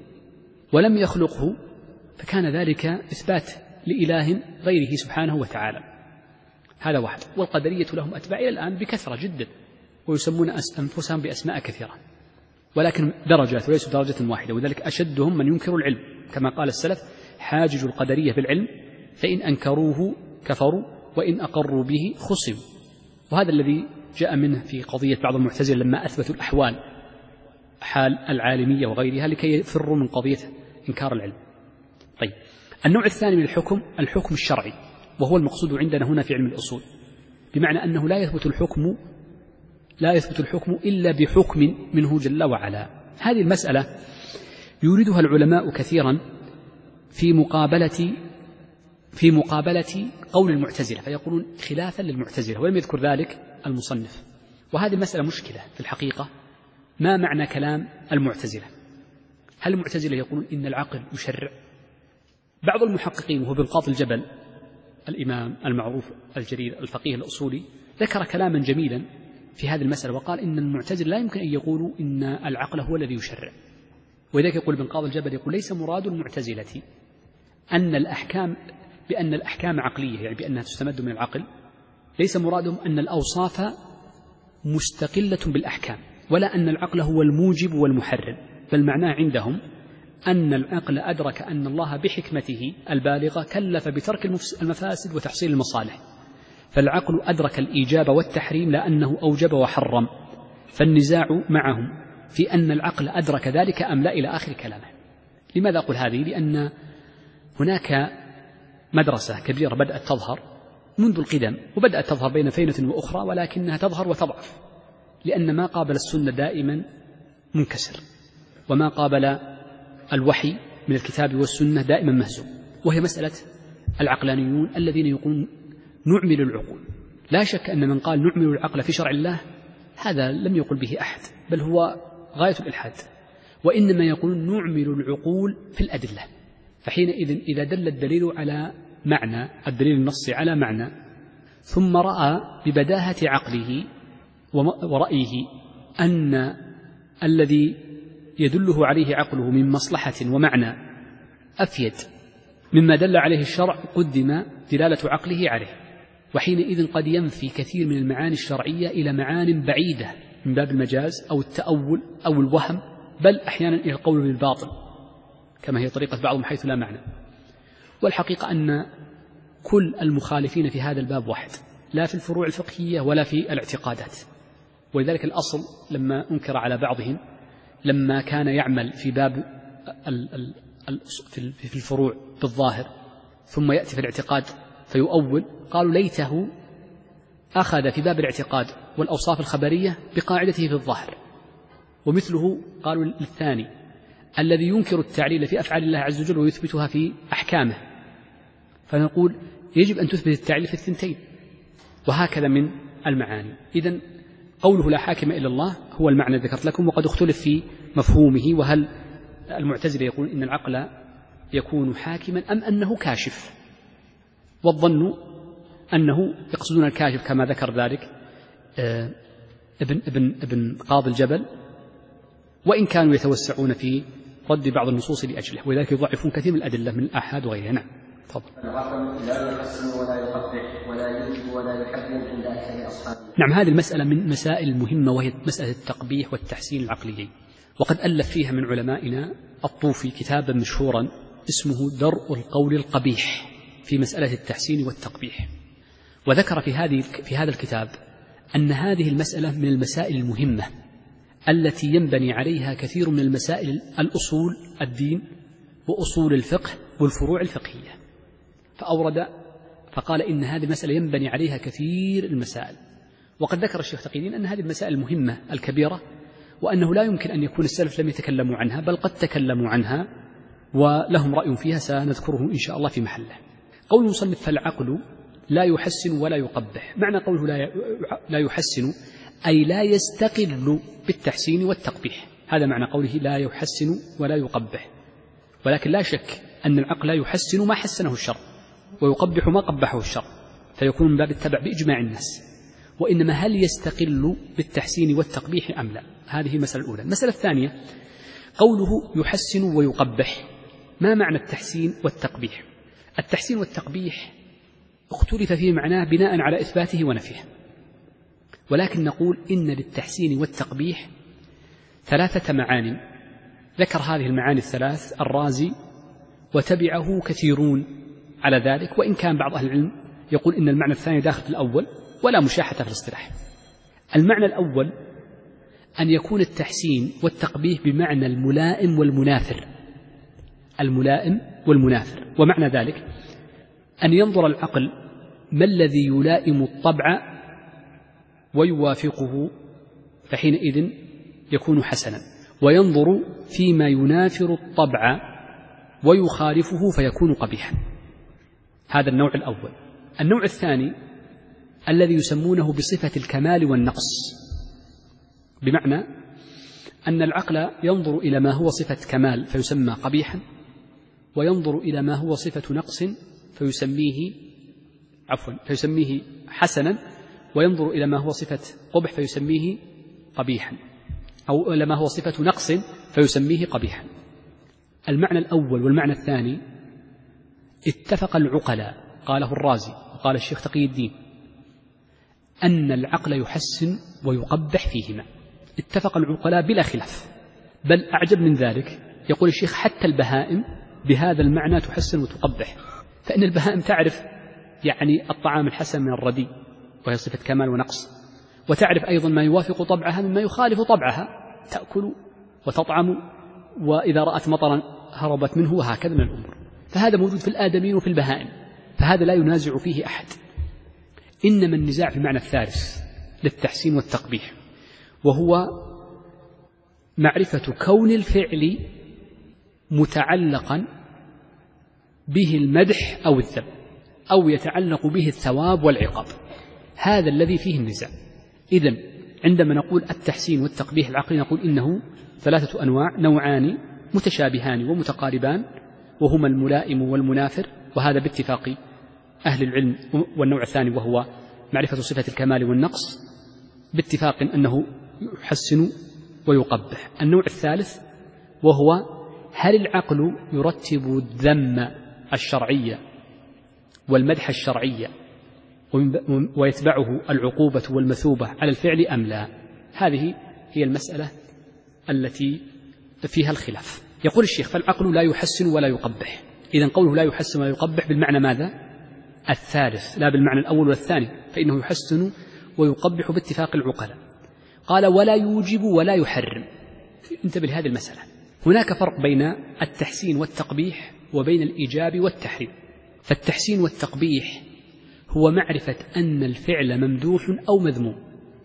A: ولم يخلقه، فكان ذلك إثبات لإله غيره سبحانه وتعالى. هذا واحد. والقدرية لهم أتباع إلى الآن بكثرة جدا، ويسمون أنفسهم بأسماء كثيرة، ولكن درجات وليس درجة واحدة، وذلك أشدهم من ينكر العلم، كما قال السلف حاجج القدرية بالعلم فإن أنكروه كفروا وإن أقروا به خصموا. وهذا الذي جاء منه في قضية بعض المعتزلة لما أثبتوا الأحوال حال العالمية وغيرها لكي يفروا من قضية إنكار العلم. طيب، النوع الثاني من الحكم الحكم الشرعي، وهو المقصود عندنا هنا في علم الأصول، بمعنى أنه لا يثبت الحكم لا يثبت الحكم إلا بحكم منه جل وعلا. هذه المسألة يريدها العلماء كثيرا في مقابلة في مقابلة قول المعتزلة، فيقولون خلافا للمعتزلة، ولم يذكر ذلك المصنف. وهذه المسألة مشكلة في الحقيقة. ما معنى كلام المعتزلة؟ هل المعتزلة يقولون إن العقل يشرع؟ بعض المحققين وهو ابن قاضي الجبل الإمام المعروف الجليل الفقيه الأصولي ذكر كلاما جميلا في هذه المسألة، وقال إن المعتزلة لا يمكن أن يقولوا إن العقل هو الذي يشرع. ولذلك يقول ابن قاضي الجبل يقول ليس مراد المعتزلة أن الأحكام بأن الأحكام عقلية، يعني بأنها تستمد من العقل، ليس مرادهم أن الأوصاف مستقلة بالأحكام، ولا أن العقل هو الموجب والمحرم، بل معناه عندهم أن العقل أدرك أن الله بحكمته البالغة كلف بترك المفاسد وتحصيل المصالح، فالعقل أدرك الإيجاب والتحريم لأنه أوجب وحرم، فالنزاع معهم في أن العقل أدرك ذلك أم لا إلى آخر كلامه. لماذا أقول هذه؟ لأن هناك مدرسة كبيرة بدأت تظهر منذ القدم، وبدأت تظهر بين فينة وأخرى، ولكنها تظهر وتضعف، لأن ما قابل السنة دائما منكسر، وما قابل الوحي من الكتاب والسنة دائما مهزوم، وهي مسألة العقلانيون الذين يقولون نعمل العقول. لا شك أن من قال نعمل العقل في شرع الله هذا لم يقل به أحد، بل هو غاية الإلحاد، وإنما يقول نعمل العقول في الأدلة. فحينئذ إذا دل الدليل على معنى، الدليل النصي على معنى، ثم رأى ببداهة عقله ورأيه أن الذي يدله عليه عقله من مصلحة ومعنى أفيد مما دل عليه الشرع، قدم دلالة عقله عليه. وحينئذ قد ينفي كثير من المعاني الشرعية إلى معان بعيدة من باب المجاز أو التأول أو الوهم، بل أحيانا إلى القول بالباطل كما هي طريقة بعضهم حيث لا معنى. والحقيقة أن كل المخالفين في هذا الباب واحد، لا في الفروع الفقهية ولا في الاعتقادات. ولذلك الأصل لما أنكر على بعضهم لما كان يعمل في باب في الفروع بالظاهر ثم يأتي في الاعتقاد فيؤول، قالوا ليته أخذ في باب الاعتقاد والأوصاف الخبرية بقاعدته في الظاهر. ومثله قالوا للثاني الذي ينكر التعليل في أفعال الله عز وجل ويثبتها في أحكامه، فنقول يجب أن تثبت التعليل في الثنتين. وهكذا من المعاني. إذن قوله لا حاكم إلا الله هو المعنى ذكرت لكم، وقد اختلف في مفهومه، وهل المعتزلة يقول إن العقل يكون حاكما أم أنه كاشف، والظن أنه يقصدون الكاشف كما ذكر ذلك ابن, ابن, ابن قاضي الجبل، وإن كانوا يتوسعون في رد بعض النصوص لأجله، ولذلك يضعفون كثير من الأدلة من الآحاد وغيرها. نعم تفضل.
B: العقل لا يحسن ولا يقبح ولا يوجب ولا يحرم عند أكثر أصحابه.
A: نعم، هذه المسألة من مسائل المهمة، وهي مسألة التقبيح والتحسين العقليين، وقد ألف فيها من علمائنا الطوفي كتابا مشهورا اسمه درء القول القبيح في مسألة التحسين والتقبيح. وذكر في هذه في هذا الكتاب أن هذه المسألة من المسائل المهمة التي ينبني عليها كثير من المسائل الأصول الدين وأصول الفقه والفروع الفقهية. فأورد فقال إن هذه المسألة ينبني عليها كثير المسائل. وقد ذكر الشيخ تقي الدين أن هذه المسائل المهمة الكبيرة، وأنه لا يمكن أن يكون السلف لم يتكلموا عنها، بل قد تكلموا عنها ولهم رأي فيها سنذكره إن شاء الله في محله. قول المصنف فالعقل لا يحسن ولا يقبح، معنى قوله لا يحسن أي لا يستقل بالتحسين والتقبيح، هذا معنى قوله لا يحسن ولا يقبح. ولكن لا شك أن العقل لا يحسن ما حسنه الشرع ويقبح ما قبحه الشرع، فيكون من باب التبع بإجماع الناس. وإنما هل يستقل بالتحسين والتقبيح أم لا؟ هذه المسألة الأولى. المسألة الثانية قوله يحسن ويقبح، ما معنى التحسين والتقبيح؟ التحسين والتقبيح اختلف في معناه بناء على إثباته ونفيه، ولكن نقول إن للتحسين والتقبيح ثلاثة معاني. ذكر هذه المعاني الثلاث الرازي وتبعه كثيرون على ذلك، وإن كان بعض أهل العلم يقول إن المعنى الثاني داخل في الأول ولا مشاحة في الاصطلاح. المعنى الأول أن يكون التحسين والتقبيح بمعنى الملائم والمنافر، الملائم والمنافر. ومعنى ذلك أن ينظر العقل ما الذي يلائم الطبع ويوافقه فحينئذ يكون حسنا، وينظر فيما ينافر الطبع ويخالفه فيكون قبيحا. هذا النوع الأول. النوع الثاني الذي يسمونه بصفة الكمال والنقص، بمعنى أن العقل ينظر إلى ما هو صفة كمال فيسمى قبيحا، وينظر إلى ما هو صفة نقص فيسميه عفوا فيسميه حسنا، وينظر إلى ما هو صفة قبح فيسميه قبيحا، أو إلى ما هو صفة نقص فيسميه قبيحا. المعنى الأول والمعنى الثاني اتفق العقلاء، قاله الرازي وقال الشيخ تقي الدين، أن العقل يحسن ويقبح فيهما، اتفق العقلاء بلا خلاف. بل أعجب من ذلك يقول الشيخ حتى البهائم بهذا المعنى تحسن وتقبح، فإن البهائم تعرف يعني الطعام الحسن من الرديء وهي صفة كمال ونقص، وتعرف أيضا ما يوافق طبعها مما يخالف طبعها، تأكل وتطعم، وإذا رأت مطرا هربت منه، وهكذا من الأمور. فهذا موجود في الآدمين وفي البهائم، فهذا لا ينازع فيه أحد. إنما النزاع في المعنى الثالث للتحسين والتقبيح، وهو معرفة كون الفعل متعلقا به المدح أو الذم، أو يتعلق به الثواب والعقاب. هذا الذي فيه النزاع. إذن عندما نقول التحسين والتقبيح العقلي نقول إنه ثلاثة أنواع: نوعان متشابهان ومتقاربان وهما الملائم والمنافر، وهذا باتفاق أهل العلم. والنوع الثاني وهو معرفة صفة الكمال والنقص باتفاق أنه يحسن ويقبح. النوع الثالث وهو هل العقل يرتب الذم الشرعي والمدح الشرعي ويتبعه العقوبة والمثوبة على الفعل أم لا؟ هذه هي المسألة التي فيها الخلاف. يقول الشيخ: فالعقل لا يحسن ولا يقبح. إذن قوله لا يحسن ولا يقبح بالمعنى ماذا؟ الثالث، لا بالمعنى الأول والثاني، فإنه يحسن ويقبح باتفاق العقلاء. قال: ولا يوجب ولا يحرم. انتبه لهذه المسألة، هناك فرق بين التحسين والتقبيح وبين الإيجاب والتحريم. فالتحسين والتقبيح هو معرفة أن الفعل ممدوح أو مذموم،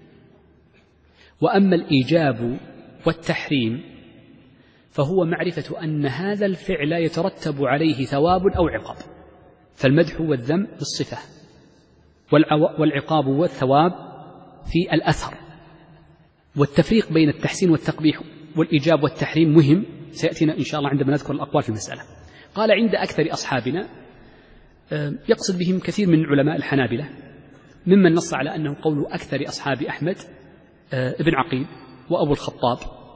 A: وأما الإيجاب والتحريم فهو معرفة أن هذا الفعل يترتب عليه ثواب أو عقاب. فالمدح والذم بالصفة، والعقاب والثواب في الأثر. والتفريق بين التحسين والتقبيح والإيجاب والتحريم مهم، سيأتينا إن شاء الله عندما نذكر الأقوال في المسألة. قال: عند أكثر أصحابنا، يقصد بهم كثير من علماء الحنابلة، ممن نص على أنه قول أكثر أصحاب أحمد ابن عقيل وأبو الخطاب،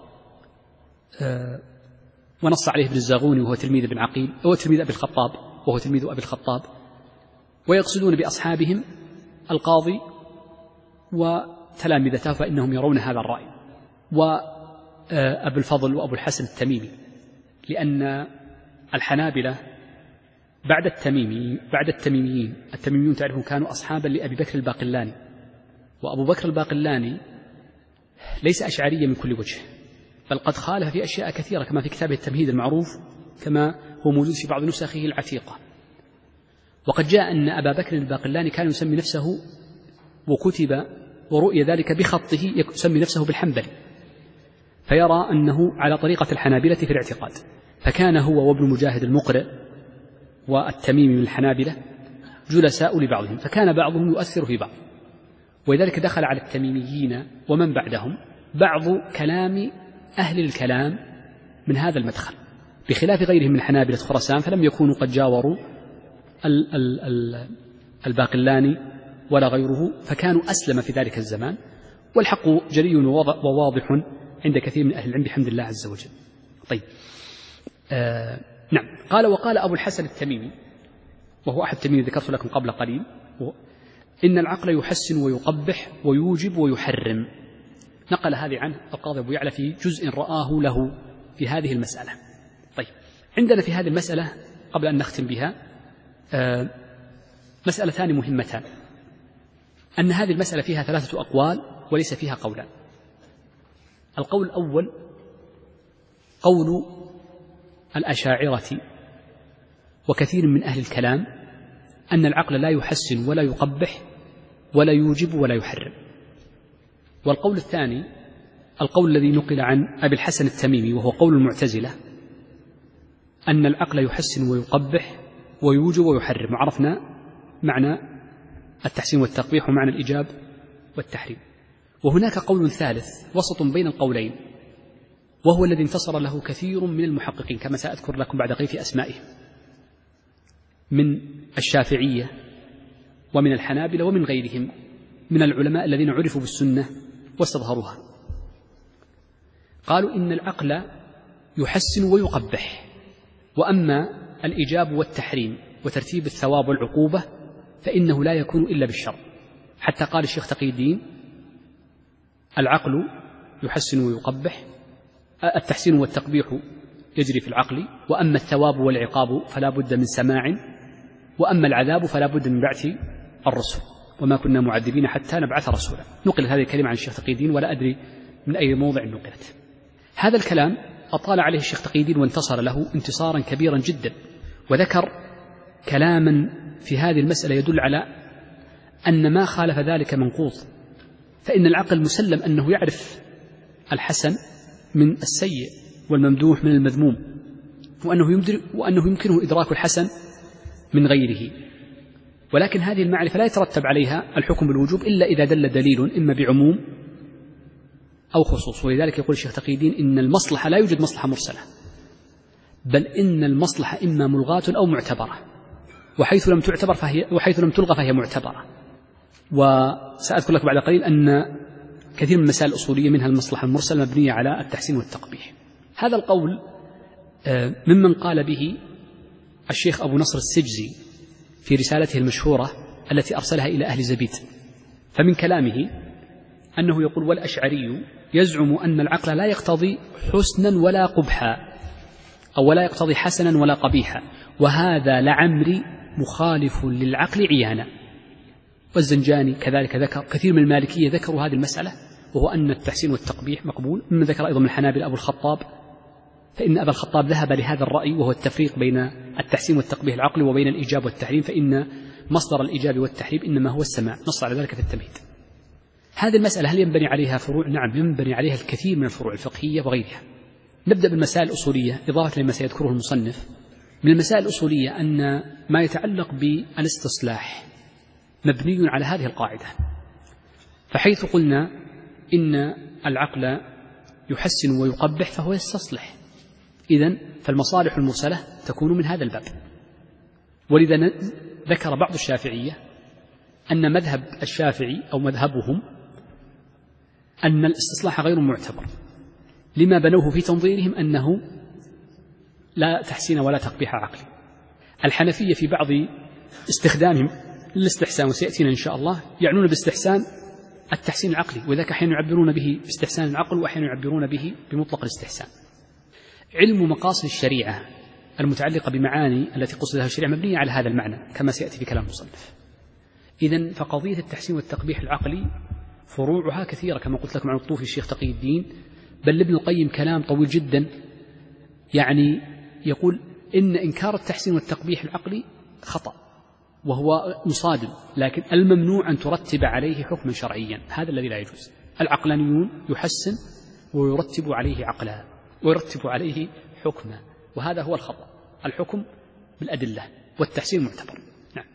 A: ونص عليه ابن الزاغوني وهو تلميذ ابن عقيل، وهو تلميذ أبي الخطاب وهو تلميذ أبي الخطاب. ويقصدون بأصحابهم القاضي وتلامذته، فإنهم يرون هذا الرأي، وأبو الفضل وأبو الحسن التميمي، لأن الحنابلة بعد التميمي بعد التميميين التميميون تعرفون كانوا أصحابا لأبي بكر الباقلاني، وأبو بكر الباقلاني ليس أشعريا من كل وجه، بل قد خالف في أشياء كثيرة، كما في كتابه التمهيد المعروف، كما هو موجود في بعض نسخه العتيقة. وقد جاء أن أبا بكر الباقلاني كان يسمي نفسه، وكتب ورؤي ذلك بخطه، يسمي نفسه بالحنبلي، فيرى أنه على طريقة الحنابلة في الاعتقاد. فكان هو وابن مجاهد المقرئ والتميمي من الحنابلة جلساء لبعضهم، فكان بعضهم يؤثر في بعض، ولذلك دخل على التميميين ومن بعدهم بعض كلام أهل الكلام من هذا المدخل، بخلاف غيرهم من حنابلة خراسان، فلم يكونوا قد جاوروا الباقلاني ولا غيره، فكانوا أسلم في ذلك الزمان، والحق جلي وواضح عند كثير من أهل العلم بحمد الله عز وجل. طيب، آه نعم. قال: وقال أبو الحسن التميمي، وهو أحد التميمي ذكرت لكم قبل قليل، إن العقل يحسن ويقبح ويوجب ويحرم. نقل هذه عنه القاضي أبو يعلى في جزء رآه له في هذه المسألة. طيب، عندنا في هذه المسألة قبل أن نختم بها آه مسألتان مهمتان، أن هذه المسألة فيها ثلاثة أقوال وليس فيها قولان. القول الأول قول الأشاعرة وكثير من أهل الكلام أن العقل لا يحسن ولا يقبح ولا يوجب ولا يحرم. والقول الثاني القول الذي نقل عن أبي الحسن التميمي، وهو قول المعتزلة، أن العقل يحسن ويقبح ويوجب ويحرم. وعرفنا معنى التحسين والتقبيح ومعنى الإيجاب والتحريم. وهناك قول ثالث وسط بين القولين، وهو الذي انتصر له كثير من المحققين، كما سأذكر لكم بعد قليل في أسمائهم، من الشافعية ومن الحنابلة ومن غيرهم من العلماء الذين عرفوا بالسنة واستظهروها. قالوا إن العقل يحسن ويقبح، وأما الإيجاب والتحريم وترتيب الثواب والعقوبة فإنه لا يكون إلا بالشرع. حتى قال الشيخ تقي الدين: العقل يحسن ويقبح، التحسين والتقبيح يجري في العقل، وأما الثواب والعقاب فلا بد من سماع، وأما العذاب فلا بد من بعث الرسل، وما كنا معذبين حتى نبعث رسولا. نقلت هذه الكلمة عن الشيخ تقي الدين، ولا أدري من أي موضع نقلت. هذا الكلام أطال عليه الشيخ تقي الدين وانتصر له انتصارا كبيرا جدا، وذكر كلاما في هذه المسألة يدل على أن ما خالف ذلك منقوض. فإن العقل مسلم أنه يعرف الحسن من السيء والممدوح من المذموم، وأنه, وأنه يمكنه إدراك الحسن من غيره. ولكن هذه المعرفة لا يترتب عليها الحكم بالوجوب إلا إذا دل دليل إما بعموم أو خصوص. ولذلك يقول الشيخ تقي الدين إن المصلحة لا يوجد مصلحة مرسلة، بل إن المصلحة إما ملغاة أو معتبرة، وحيث لم تعتبر فهي وحيث لم تلغى فهي معتبرة. وسأذكر لك بعد قليل أن كثير من المسائل الأصولية منها المصلحة المرسلة مبنية على التحسين والتقبيح. هذا القول ممن قال به الشيخ أبو نصر السجزي في رسالته المشهورة التي أرسلها إلى أهل زبيد. فمن كلامه أنه يقول: والأشعري يزعم أن العقل لا يقتضي حسنا ولا قبحا، أو ولا يقتضي حسنا ولا قبيحا، وهذا لعمري مخالف للعقل عيانا. والزنجاني كذلك ذكر، كثير من المالكية ذكروا هذه المسألة، وهو أن التحسين والتقبيح مقبول. مما ذكر أيضا من الحنابلة أبو الخطاب، فإن أبا الخطاب ذهب لهذا الرأي، وهو التفريق بين التحسين والتقبيح العقلي وبين الإيجاب والتحريم، فإن مصدر الإيجاب والتحريم إنما هو السماع، نص على ذلك في التمهيد. هذه المسألة هل ينبني عليها فروع؟ نعم، ينبني عليها الكثير من الفروع الفقهية وغيرها. نبدأ بالمسائل الأصولية إضافة لما سيذكره المصنف. من المسائل الأصولية أن ما يتعلق بالاستصلاح مبني على هذه القاعدة، فحيث قلنا إن العقل يحسن ويقبح فهو يستصلح، إذن فالمصالح المرسلة تكون من هذا الباب. ولذا ذكر بعض الشافعية أن مذهب الشافعي أو مذهبهم أن الاستصلاح غير معتبر، لما بنوه في تنظيرهم أنه لا تحسين ولا تقبيح عقلي. الحنفية في بعض استخدامهم للاستحسان، وسيأتينا إن شاء الله، يعنون باستحسان التحسين العقلي، وذاك أحيانا يعبرون به باستحسان العقل، وأحيانا يعبرون به بمطلق الاستحسان. علم مقاصد الشريعة المتعلقة بمعاني التي قصدها الشريعة مبنية على هذا المعنى كما سيأتي في كلام المصنف. إذن فقضية التحسين والتقبيح العقلي فروعها كثيرة كما قلت لكم عن الطوفي الشيخ تقي الدين، بل ابن القيم كلام طويل جدا، يعني يقول إن إنكار التحسين والتقبيح العقلي خطأ وهو مصادم، لكن الممنوع أن ترتب عليه حكما شرعيا، هذا الذي لا يجوز. العقلانيون يحسن ويرتب عليه عقلا ويرتب عليه حكما، وهذا هو الخطأ، الحكم بالأدلة والتحسين معتبر. نعم.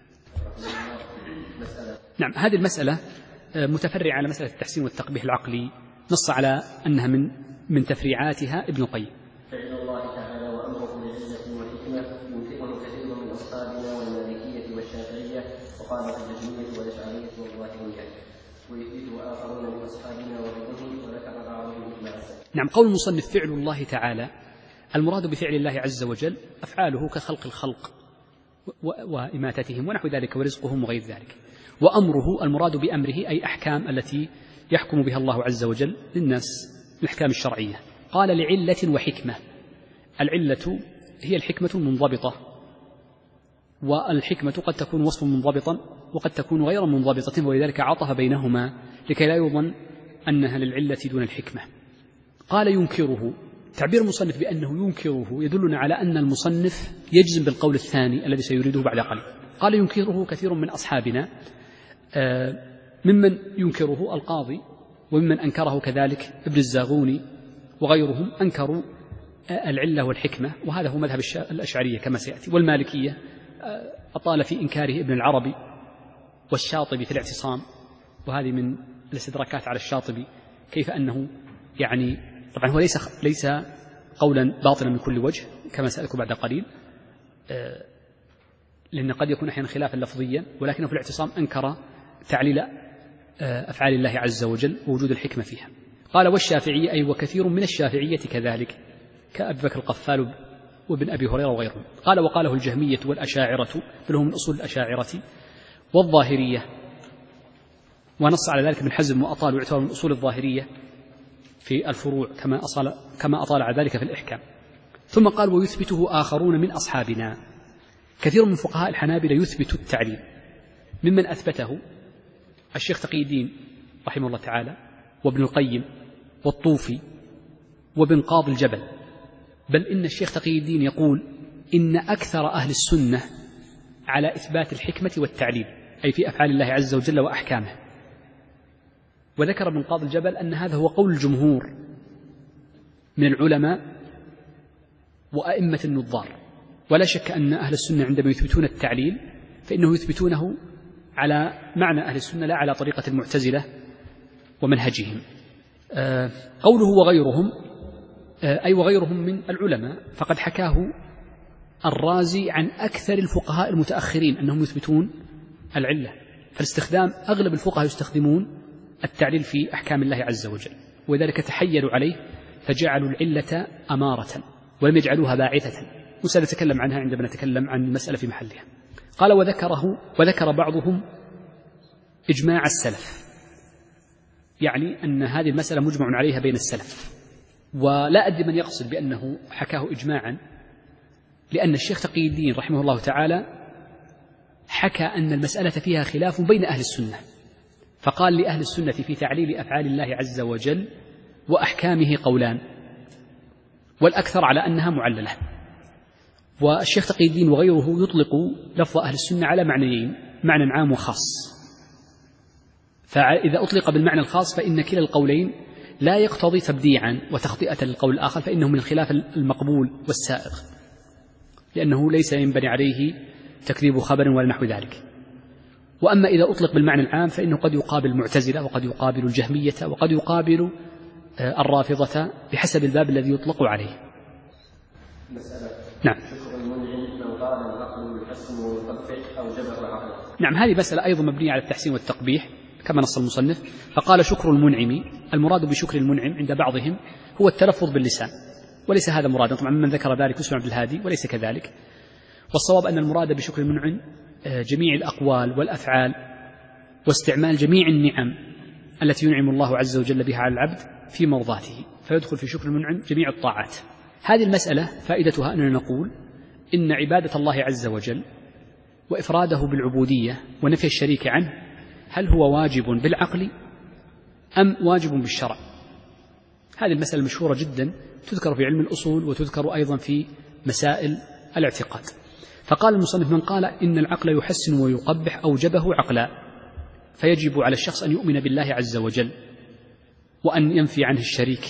A: نعم، هذه المسألة متفرعة على مسألة التحسين والتقبيح العقلي، نص على أنها من من تفريعاتها ابن القيم.
B: فإن الله تعالى وأمره بعزة وحكمة ينفقه كثير من أصحابنا والمالكية والشافعية، وقال الجهمية والأشعرية والظاهرية، ويثبته آخرون من أصحابنا وغيرهم، وذكر بعضهم إجماع.
A: نعم، قول المصنف فعل الله تعالى، المراد بفعل الله عز وجل أفعاله كخلق الخلق وإماتتهم ونحو ذلك ورزقهم وغير ذلك، وأمره المراد بأمره أي أحكام التي يحكم بها الله عز وجل للناس، الأحكام الشرعية. قال لعلة وحكمة، العلة هي الحكمة المنضبطة، والحكمة قد تكون وصف منضبطا وقد تكون غير منضبطة، ولذلك عطف بينهما لكي لا يظن أنها للعلة دون الحكمة. قال ينكره، تعبير المصنف بأنه ينكره يدلنا على أن المصنف يجزم بالقول الثاني الذي سيريده بعد قليل. قال ينكره كثير من أصحابنا، ممن ينكره القاضي، وممن أنكره كذلك ابن الزاغوني وغيرهم، أنكروا العلة والحكمة، وهذا هو مذهب الأشعرية كما سيأتي. والمالكية أطال في إنكاره ابن العربي والشاطبي في الاعتصام، وهذه من الاستدراكات على الشاطبي، كيف أنه يعني طبعا هو ليس ليس قولا باطلا من كل وجه كما سأذكر بعد قليل، لأن قد يكون أحيانا خلافا لفظيا، ولكنه في الاعتصام أنكر تعليل أفعال الله عز وجل ووجود الحكمة فيها. قال والشافعية أي وكثير من الشافعية كذلك كأبي بكر القفال وابن أبي هريرة وغيرهم. قال وقاله الجهمية والأشاعرة، فلهم من أصول الأشاعرة والظاهرية، ونص على ذلك ابن حزم وأطال، ويعتبر من أصول الظاهرية في الفروع كما أصال كما أطال على ذلك في الإحكام. ثم قال ويثبته آخرون من أصحابنا، كثير من فقهاء الحنابلة يثبت التعليل، ممن أثبته الشيخ تقي الدين رحمه الله تعالى، وابن القيم والطوفي وابن قاضي الجبل، بل إن الشيخ تقي الدين يقول إن أكثر أهل السنة على إثبات الحكمة والتعليل، أي في أفعال الله عز وجل وأحكامه. وذكر ابن قاضي الجبل أن هذا هو قول الجمهور من العلماء وأئمة النظار، ولا شك أن أهل السنة عندما يثبتون التعليل فإنه يثبتونه على معنى أهل السنة لا على طريقة المعتزلة ومنهجهم. قوله وغيرهم أي وغيرهم من العلماء فقد حكاه الرازي عن أكثر الفقهاء المتأخرين أنهم يثبتون العلة، فالاستخدام أغلب الفقهاء يستخدمون التعليل في أحكام الله عز وجل، وذلك تحيلوا عليه فجعلوا العلة أمارة ولم يجعلوها باعثة، وسنتكلم عنها عندما نتكلم عن المسألة في محلها. قال وذكره وذكر بعضهم إجماع السلف، يعني أن هذه المسألة مجمع عليها بين السلف، ولا أدري من يقصد بأنه حكاه إجماعا، لأن الشيخ تقي الدين رحمه الله تعالى حكى أن المسألة فيها خلاف بين أهل السنة، فقال لأهل السنة في تعليل أفعال الله عز وجل وأحكامه قولان، والأكثر على أنها معللة. والشيخ تقي الدين وغيره يطلق لفظ أهل السنة على معنيين، معنى عام وخاص، فإذا أطلق بالمعنى الخاص فإن كلا القولين لا يقتضي تبديعا وتخطئة للقول الآخر، فإنه من الخلاف المقبول والسائغ، لأنه ليس ينبني عليه تكذيب خبر ولا نحو ذلك. وأما إذا أطلق بالمعنى العام فإنه قد يقابل المعتزلة وقد يقابل الجهمية وقد يقابل الرافضة بحسب الباب الذي يطلق عليه.
B: مسألة
A: نعم.
B: شكر المنعم من قال العقل يحسن ويقبح أو جبر العقل.
A: نعم، هذه مسألة أيضا مبنية على التحسين والتقبيح كما نص المصنف، فقال شكر المنعم، المراد بشكر المنعم عند بعضهم هو التلفظ باللسان، وليس هذا مرادا، طبعا من ذكر ذلك اسمه عبد الهادي وليس كذلك، والصواب أن المراد بشكر المنعم جميع الأقوال والأفعال واستعمال جميع النعم التي ينعم الله عز وجل بها على العبد في مرضاته، فيدخل في شكر المنعم جميع الطاعات. هذه المسألة فائدتها أننا نقول إن عبادة الله عز وجل وإفراده بالعبودية ونفي الشريك عنه هل هو واجب بالعقل أم واجب بالشرع؟ هذه المسألة مشهورة جدا، تذكر في علم الأصول وتذكر أيضا في مسائل الاعتقاد. فقال المصنف من قال إن العقل يحسن ويقبح أوجبه عقلا، فيجب على الشخص أن يؤمن بالله عز وجل وأن ينفي عنه الشريك،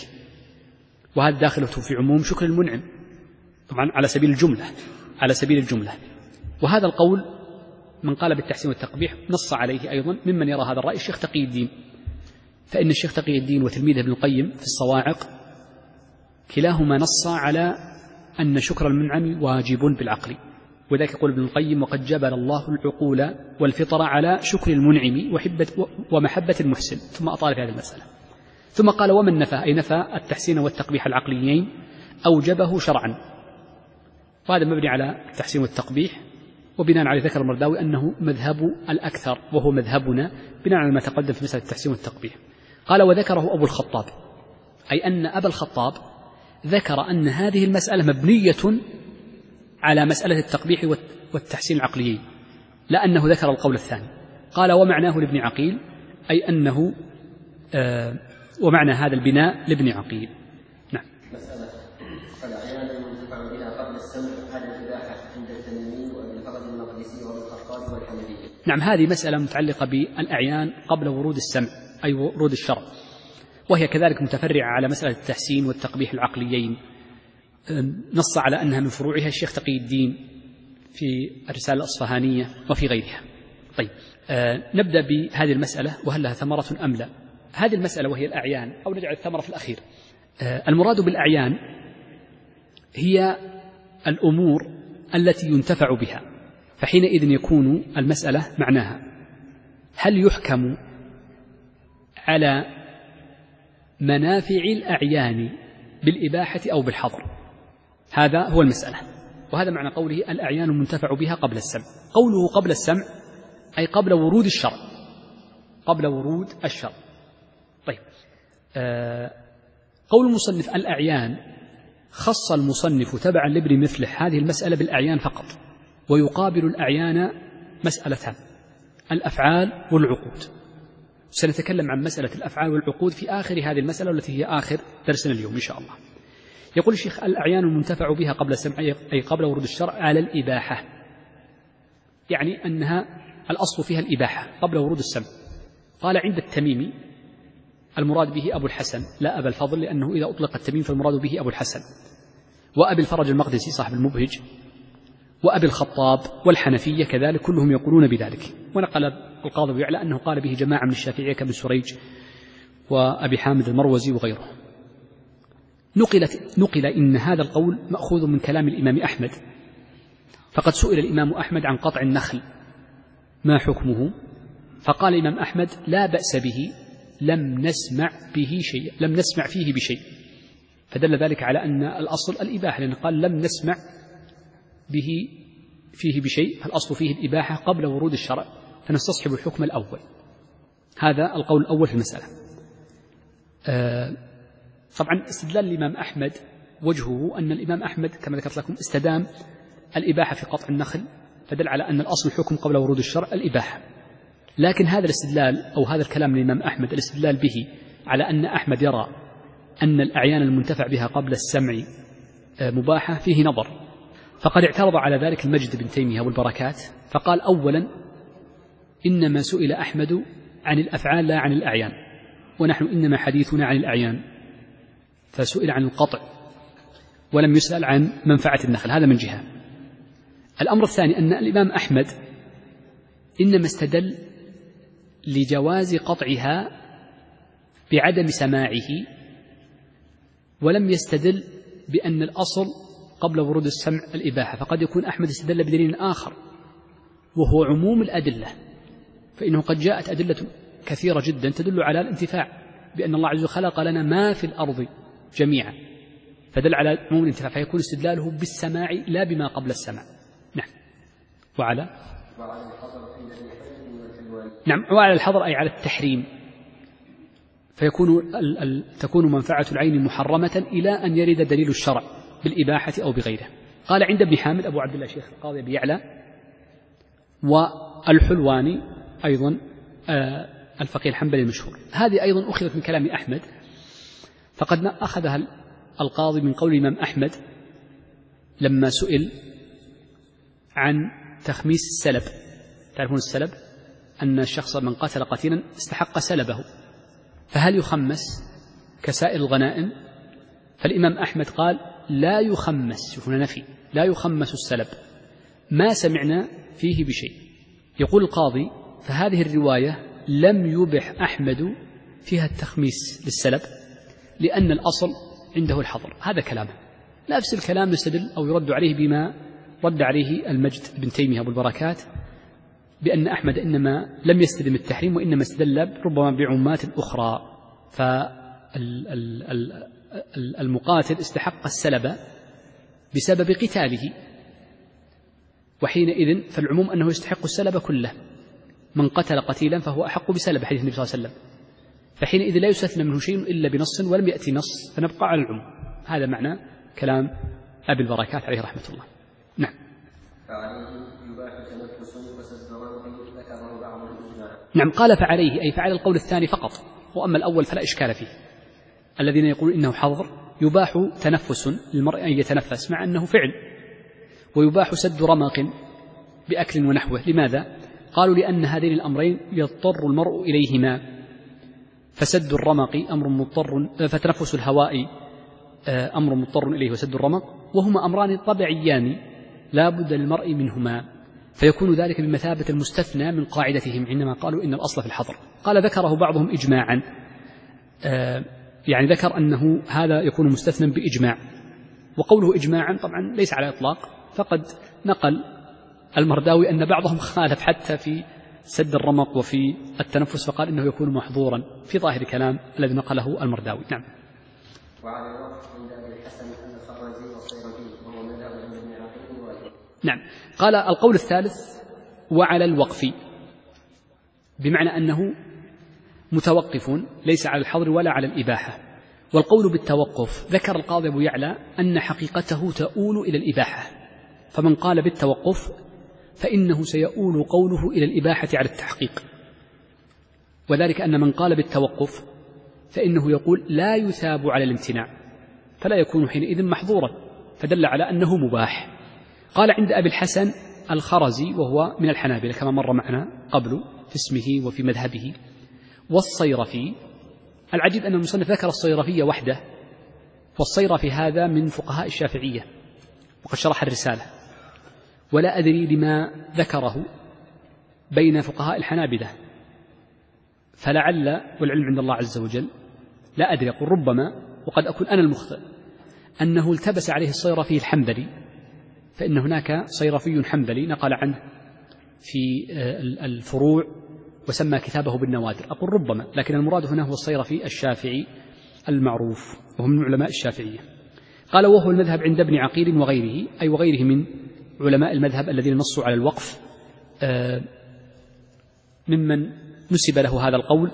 A: وهذا داخله في عموم شكر المنعم طبعا على سبيل الجملة على سبيل الجملة وهذا القول من قال بالتحسين والتقبيح نص عليه أيضا ممن يرى هذا الرأي الشيخ تقي الدين، فإن الشيخ تقي الدين وتلميذه ابن القيم في الصواعق كلاهما نص على أن شكر المنعم واجب بالعقل، وذلك يقول ابن القيم وقد جبل الله العقول والفطر على شكر المنعم ومحبة المحسن، ثم أطال في هذه المسألة، ثم قال ومن نفى أي نفى التحسين والتقبيح العقليين أوجبه شرعا، وهذا مبني على التحسين والتقبيح، وبناء على ذكر المرداوي أنه مذهب الأكثر وهو مذهبنا بناء على ما تقدم في مسألة التحسين والتقبيح. قال وذكره أبو الخطاب، أي أن أبا الخطاب ذكر أن هذه المسألة مبنية على مسألة التقبيح والتحسين العقليين، لا أنه ذكر القول الثاني. قال ومعناه لابن عقيل، أي أنه آه ومعنى هذا البناء لابن عقيل. نعم.
B: مسألة الأعيان المنتفع بها قبل السمع هل الإباحة عند التنوين وابن الفرج المقدسي والخطاب والحنفية؟
A: نعم، هذه مسألة متعلقة بالأعيان قبل ورود السمع أي ورود الشرع، وهي كذلك متفرعة على مسألة التحسين والتقبيح العقليين، نص على أنها من فروعها الشيخ تقي الدين في الرسالة الأصفهانية وفي غيرها. طيب آه نبدأ بهذه المسألة وهل لها ثمرة أم لا. هذه المسألة وهي الأعيان، أو نجعل الثمرة في الأخير. آه المراد بالأعيان هي الأمور التي ينتفع بها، فحينئذ يكون المسألة معناها هل يحكم على منافع الأعيان بالإباحة أو بالحظر؟ هذا هو المسألة، وهذا معنى قوله الأعيان المنتفع بها قبل السمع. قوله قبل السمع أي قبل ورود الشرع، قبل ورود الشرع. طيب آه قول المصنف الأعيان، خص المصنف تبعا لابن مفلح هذه المسألة بالأعيان فقط، ويقابل الأعيان مسألتان الأفعال والعقود. سنتكلم عن مسألة الأفعال والعقود في آخر هذه المسألة التي هي آخر درسنا اليوم إن شاء الله. يقول الشيخ الأعيان المنتفع بها قبل السمع أي قبل ورود الشرع على الإباحة، يعني أنها الأصل فيها الإباحة قبل ورود السمع. قال عند التميمي المراد به أبو الحسن لا أبا الفضل، لأنه إذا أطلق التميم فالمراد به أبو الحسن، وأبي الفرج المقدسي صاحب المبهج، وأبي الخطاب والحنفية كذلك كلهم يقولون بذلك. ونقل القاضي أبو يعلى أنه قال به جماعة من الشافعية كابن سريج وأبي حامد المروزي وغيره. نقلت نقل إن هذا القول مأخوذ من كلام الإمام أحمد، فقد سئل الإمام أحمد عن قطع النخل ما حكمه، فقال الإمام أحمد لا بأس به، لم نسمع به شيء، لم نسمع فيه بشيء، فدل ذلك على أن الأصل الإباحة، لأنه قال لم نسمع به فيه بشيء، فالأصل فيه الإباحة قبل ورود الشرع، فنستصحب الحكم الأول. هذا القول الأول في المسألة. آه طبعا استدلال الإمام أحمد وجهه أن الإمام أحمد كما ذكرت لكم استدام الإباحة في قطع النخل، فدل على أن الأصل الحكم قبل ورود الشرع الإباحة. لكن هذا الاستدلال أو هذا الكلام للإمام أحمد الاستدلال به على أن أحمد يرى أن الأعيان المنتفع بها قبل السمع مباحة فيه نظر، فقد اعترض على ذلك المجد بن تيمية والبركات، فقال أولا إنما سئل أحمد عن الأفعال لا عن الأعيان، ونحن إنما حديثنا عن الأعيان، فسئل عن القطع ولم يسأل عن منفعة النخل. هذا من جهة. الأمر الثاني أن الإمام أحمد إنما استدل لجواز قطعها بعدم سماعه، ولم يستدل بأن الأصل قبل ورود السمع الإباحة، فقد يكون أحمد استدل بدليل آخر وهو عموم الأدلة، فإنه قد جاءت أدلة كثيرة جدا تدل على الانتفاع، بأن الله عز وجل خلق لنا ما في الأرض جميعا، فدل على عموم الانتفاع، فيكون استدلاله بالسماع لا بما قبل السمع. نعم. وعلى نعم وعلى الحظر أي على التحريم، فيكون ال... ال... تكون منفعة العين محرمة إلى أن يرد دليل الشرع بالإباحة أو بغيره. قال عند ابن حامد أبو عبد الله شيخ القاضي أبي يعلى والحلواني أيضا آه الفقيه الحنبلي المشهور. هذه أيضا أخذت من كلام أحمد، فقد أخذها القاضي من قول الإمام أحمد لما سئل عن تخميس السلب. تعرفون السلب أن الشخص من قتل قتيلا استحق سلبه، فهل يخمس كسائر الغنائم؟ فالإمام أحمد قال لا يخمس، شوفنا نفي، لا يخمس السلب، ما سمعنا فيه بشيء. يقول القاضي فهذه الرواية لم يبح أحمد فيها التخميس للسلب لأن الأصل عنده الحظر. هذا كلامه، نفس الكلام نستدل أو يرد عليه بما رد عليه المجد بن تيمية أبو البركات، بأن أحمد إنما لم يستدم التحريم وإنما استدل ربما بعمات أخرى، فالمقاتل استحق السلب بسبب قتاله، وحينئذ فالعموم أنه يستحق السلب كله، من قتل قتيلا فهو أحق بسلب حديث النبي صلى الله عليه وسلم، فحينئذ لا يستثنى منه شيء إلا بنص، ولم يأتي نص فنبقى على العموم. هذا معنى كلام أبي البركات عليه رحمة الله. نعم. نعم. قال فعليه أي فعل القول الثاني فقط، وأما الأول فلا إشكال فيه. الذين يقولون إنه حظر يباح تنفس للمرء أن يتنفس مع أنه فعل، ويباح سد رمق بأكل ونحوه. لماذا؟ قالوا لأن هذين الأمرين يضطر المرء إليهما، فسد الرمق أمر مضطر، فتنفس الهواء أمر مضطر إليه وسد الرمق، وهما أمران طبيعيان لا بد للمرء منهما، فيكون ذلك بمثابة المستثنى من قاعدتهم عندما قالوا إن الأصل في الحظر. قال ذكره بعضهم إجماعا، يعني ذكر أنه هذا يكون مستثنى بإجماع، وقوله إجماعا طبعا ليس على إطلاق، فقد نقل المرداوي أن بعضهم خالف حتى في سد الرمق وفي التنفس، فقال إنه يكون محظورا في ظاهر كلام الذي نقله المرداوي. نعم.
B: وعلى الوقف عند أبي الحسن أن الخرازي والصيرفي وهو مذهب عند ابن عقيل وغيره.
A: نعم. قال القول الثالث وعلى الوقف، بمعنى أنه متوقف ليس على الحظر ولا على الإباحة. والقول بالتوقف ذكر القاضي أبو يعلى أن حقيقته تؤول إلى الإباحة، فمن قال بالتوقف فإنه سيؤول قوله إلى الإباحة على التحقيق، وذلك أن من قال بالتوقف فإنه يقول لا يثاب على الامتناع، فلا يكون حينئذ محظورا، فدل على أنه مباح. قال عند أبي الحسن الخرزي وهو من الحنابلة كما مر معنا قبل في اسمه وفي مذهبه، والصيرفي. العجيب أن المصنف ذكر الصيرفي وحده، والصيرفي هذا من فقهاء الشافعية وقد شرح الرسالة، ولا أدري لما ذكره بين فقهاء الحنابلة، فلعل والعلم عند الله عز وجل لا أدري، أقول ربما وقد أكون أنا المخطئ، أنه التبس عليه الصيرفي الحنبلي، فإن هناك صيرفي حنبلي نقل عنه في الفروع وسمى كتابه بالنوادر، أقول ربما، لكن المراد هنا هو الصيرفي الشافعي المعروف وهو من علماء الشافعية. قال وهو المذهب عند ابن عقيل وغيره، أي وغيره من علماء المذهب الذين نصوا على الوقف، ممن نسب له هذا القول،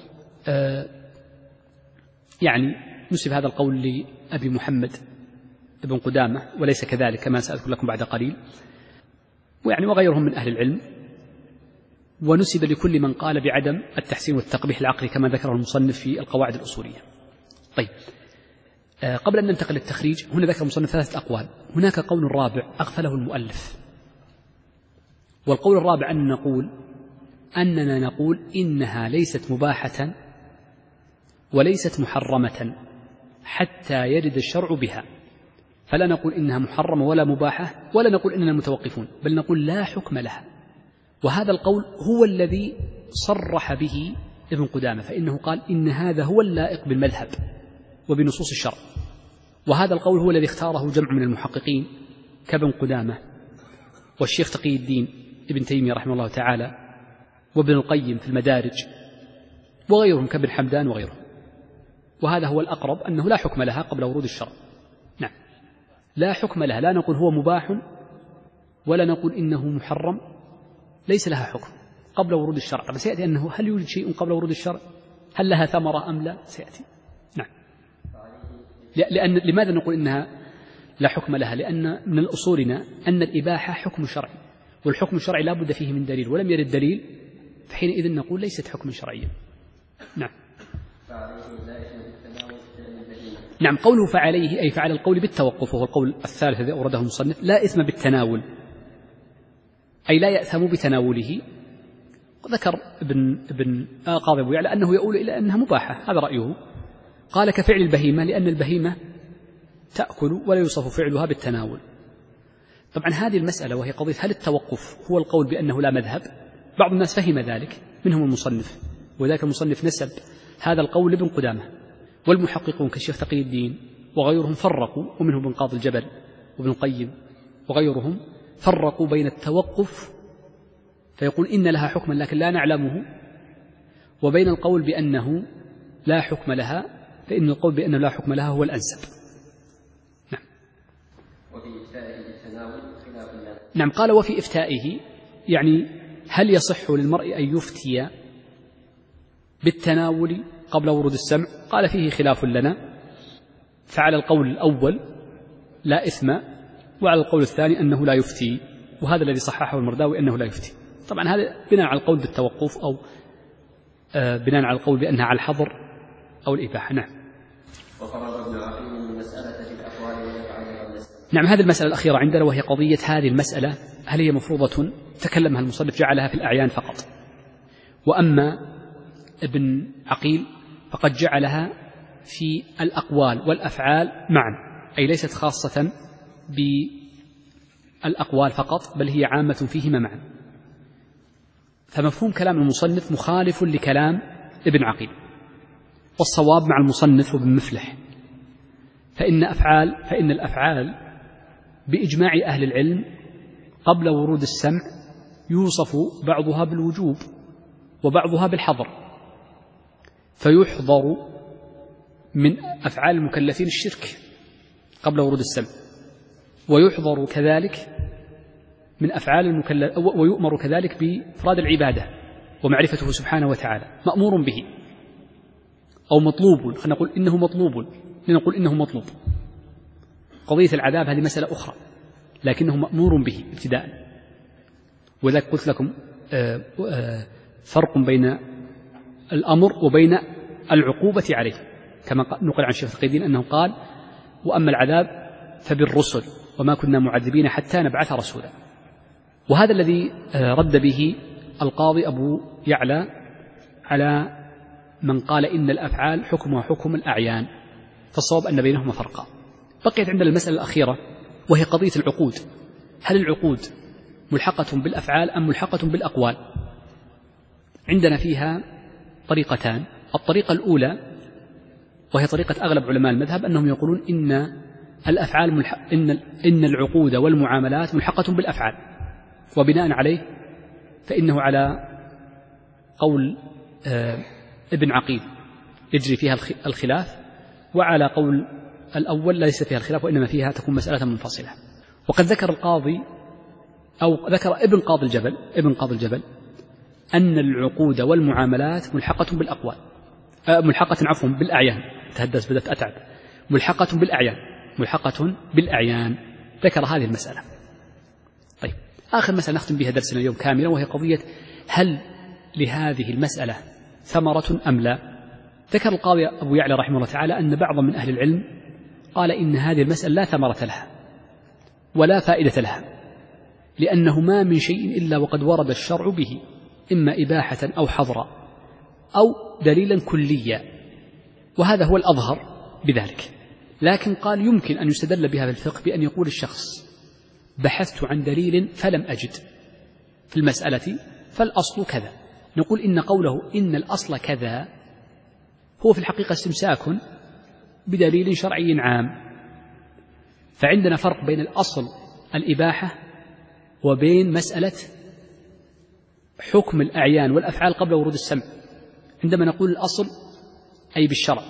A: يعني نسب هذا القول لأبي محمد ابن قدامة وليس كذلك كما سأذكر لكم بعد قليل، ويعني وغيرهم من أهل العلم، ونسب لكل من قال بعدم التحسين والتقبيح العقلي كما ذكره المصنف في القواعد الأصولية. طيب، قبل أن ننتقل للتخريج، هنا ذكر المصنف ثلاثة أقوال. هناك قول رابع أغفله المؤلف، والقول الرابع أن نقول أننا نقول إنها ليست مباحة وليست محرمة حتى يرد الشرع بها، فلا نقول إنها محرمة ولا مباحة، ولا نقول إننا متوقفون، بل نقول لا حكم لها. وهذا القول هو الذي صرح به ابن قدامة، فإنه قال إن هذا هو اللائق بالمذهب وبنصوص الشرع، وهذا القول هو الذي اختاره جمع من المحققين كابن قدامة والشيخ تقي الدين ابن تيمية رحمه الله تعالى وابن القيم في المدارج وغيرهم كابن حمدان وغيرهم، وهذا هو الأقرب أنه لا حكم لها قبل ورود الشرع. نعم، لا حكم لها، لا نقول هو مباح ولا نقول إنه محرم، ليس لها حكم قبل ورود الشرع. بس سيأتي أنه هل يوجد شيء قبل ورود الشرع، هل لها ثمرة أم لا، سيأتي. نعم، لأن لماذا نقول إنها لا حكم لها؟ لأن من أصولنا أن الإباحة حكم شرعي، والحكم الشرعي لا بد فيه من دليل، ولم يرد دليل، فحينئذ نقول ليست حكما شرعيا. نعم. نعم، قوله فعليه أي فعل القول بالتوقف، وهو القول الثالث الذي أورده المصنف، لا إثم بالتناول، أي لا يأثم بتناوله. ذكر ابن ابن قاضي أبو يعلى أنه يؤول إلى أنها مباحة، هذا رأيه. قال كفعل البهيمة، لأن البهيمة تأكل ولا يوصف فعلها بالتناول. طبعا هذه المسألة وهي قضية هل التوقف هو القول بأنه لا مذهب، بعض الناس فهم ذلك منهم المصنف، وذلك المصنف نسب هذا القول لابن قدامة، والمحققون كالشيخ تقي الدين وغيرهم فرقوا، ومنهم ابن قاضي الجبل وابن القيم وغيرهم فرقوا بين التوقف فيقول إن لها حكما لكن لا نعلمه، وبين القول بأنه لا حكم لها، فإن القول بأنه لا حكم لها هو الأنسب. نعم.
B: وفي إفتائه بالتناول خلاف لنا.
A: نعم، قال وفي إفتائه، يعني هل يصح للمرء أن يفتي بالتناول قبل ورود السمع؟ قال فيه خلاف لنا، فعلى القول الأول لا إثم، وعلى القول الثاني أنه لا يفتي، وهذا الذي صححه المرداوي أنه لا يفتي. طبعا هذا بناء على القول بالتوقف أو آه بناء على القول بأنها على الحظر أو الإباحة. نعم.
B: وفرض ابن عقيل من مسألة في الأقوال ويفعل قبل السمع.
A: نعم، هذه المسألة الأخيرة عندنا، وهي قضية هذه المسألة هل هي مفروضة تكلمها المصنف جعلها في الأعيان فقط، وأما ابن عقيل فقد جعلها في الأقوال والأفعال معا، أي ليست خاصة بالأقوال فقط، بل هي عامة فيهما معا. فمفهوم كلام المصنف مخالف لكلام ابن عقيل، والصواب مع المصنف وابن مفلح، فإن أفعال فإن الأفعال بإجماع أهل العلم قبل ورود السمع يوصف بعضها بالوجوب وبعضها بالحظر، فيحظر من أفعال المكلفين الشرك قبل ورود السمع، ويحظر كذلك من أفعال المكلف، ويؤمر كذلك بإفراد العبادة ومعرفته سبحانه وتعالى، مأمور به أو مطلوب، خلينا نقول إنه مطلوب، لنقول إنه مطلوب. قضية العذاب هذه مسألة أخرى، لكنه مأمور به ابتداء. وذلك قلت لكم فرق بين الأمر وبين العقوبة عليه، كما نقل عن الشيخ تقي الدين أنه قال وأما العذاب فبالرسل وما كنا معذبين حتى نبعث رسولا. وهذا الذي رد به القاضي أبو يعلى على من قال إن الأفعال حكمها حكم الأعيان، فالصواب أن بينهما فرقا. بقيت عندنا المسألة الأخيرة وهي قضية العقود، هل العقود ملحقة بالأفعال أم ملحقة بالأقوال؟ عندنا فيها طريقتان. الطريقة الأولى وهي طريقة أغلب علماء المذهب أنهم يقولون إن الأفعال ملحق إن إن العقود والمعاملات ملحقة بالأفعال، وبناء عليه فإنه على قول ابن عقيل يجري فيها الخلاف، وعلى قول الأول ليس فيها الخلاف وإنما فيها تكون مسألة منفصلة. وقد ذكر القاضي أو ذكر ابن قاضي الجبل ابن قاضي الجبل أن العقود والمعاملات ملحقة بالأقوال أه ملحقة عفوا بالأعيان تهدس بدأت أتعب ملحقة بالأعيان ملحقة بالأعيان ذكر هذه المسألة. طيب آخر مسألة نختم بها درسنا اليوم كاملا، وهي قضية هل لهذه المسألة ثمرة أم لا؟ ذكر القاضي أبو يعلى رحمه الله تعالى أن بعضا من أهل العلم قال إن هذه المسألة لا ثمرة لها ولا فائدة لها، لأنه ما من شيء إلا وقد ورد الشرع به إما إباحة أو حظرا أو دليلا كليا، وهذا هو الأظهر بذلك. لكن قال يمكن أن يستدل بها في الفقه بأن يقول الشخص بحثت عن دليل فلم أجد في المسألة فالأصل كذا، نقول إن قوله إن الأصل كذا هو في الحقيقة استمساك بدليل شرعي عام. فعندنا فرق بين الأصل الإباحة وبين مسألة حكم الأعيان والأفعال قبل ورود السمع. عندما نقول الأصل أي بالشرع،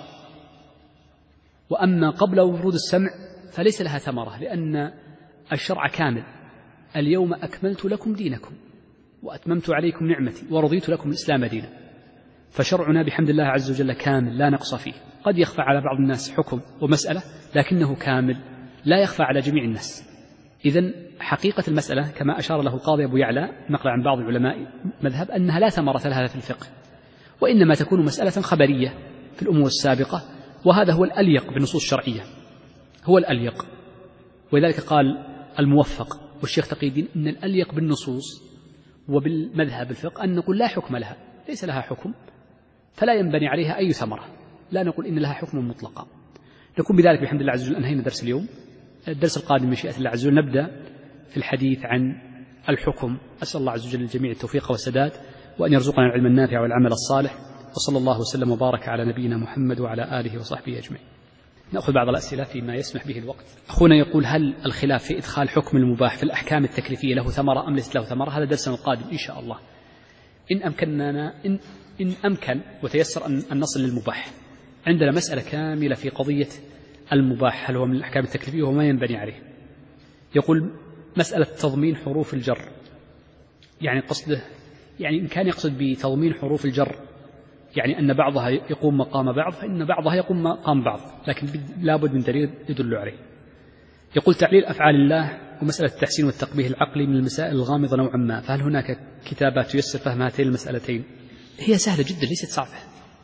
A: وأما قبل ورود السمع فليس لها ثمرة، لأن الشرع كامل. اليوم أكملت لكم دينكم وأتممت عليكم نعمتي ورضيت لكم الإسلام دينا، فشرعنا بحمد الله عز وجل كامل لا نقص فيه. قد يخفى على بعض الناس حكم ومسألة لكنه كامل لا يخفى على جميع الناس. إذن حقيقة المسألة كما أشار له القاضي أبو يعلى نقل عن بعض علماء مذهب أنها لا ثمرة لها في الفقه، وإنما تكون مسألة خبرية في الأمور السابقة، وهذا هو الأليق بالنصوص الشرعية، هو الأليق. ولذلك قال الموفق والشيخ تقي الدين إن الأليق بالنصوص وبالمذهب الفقه أن نقول لا حكم لها، ليس لها حكم فلا ينبني عليها أي ثمرة، لا نقول إن لها حكم مطلقا. نكون بذلك بحمد الله عز وجل أنهينا درس اليوم. الدرس القادم مشيئة الله عز وجل نبدأ في الحديث عن الحكم. أسأل الله عز وجل للجميع التوفيق والسداد، وأن يرزقنا العلم النافع والعمل الصالح، وصلى الله وسلم وبارك على نبينا محمد وعلى آله وصحبه أجمعين. نأخذ بعض الأسئلة فيما يسمح به الوقت. أخونا يقول هل الخلاف في إدخال حكم المباح في الأحكام التكليفية له ثمرة أم ليست له ثمرة؟ هذا درسنا القادم إن شاء الله إن أمكننا إن, إن أمكن وتيسر أن, أن نصل للمباح. عندنا مسألة كاملة في قضية المباح هل هو من الأحكام التكليفية وما ينبني عليه. يقول مسألة تضمين حروف الجر، يعني قصده يعني إن كان يقصد بتضمين حروف الجر يعني أن بعضها يقوم مقام بعض فإن بعضها يقوم مقام بعض، لكن لابد من دليل يدل عليه. يقول تعليل أفعال الله ومسألة التحسين والتقبيه العقلي من المسائل الغامضة نوعا ما، فهل هناك كتابات تيسر فهم هاتين المسألتين؟ هي سهلة جدا ليست صعبة.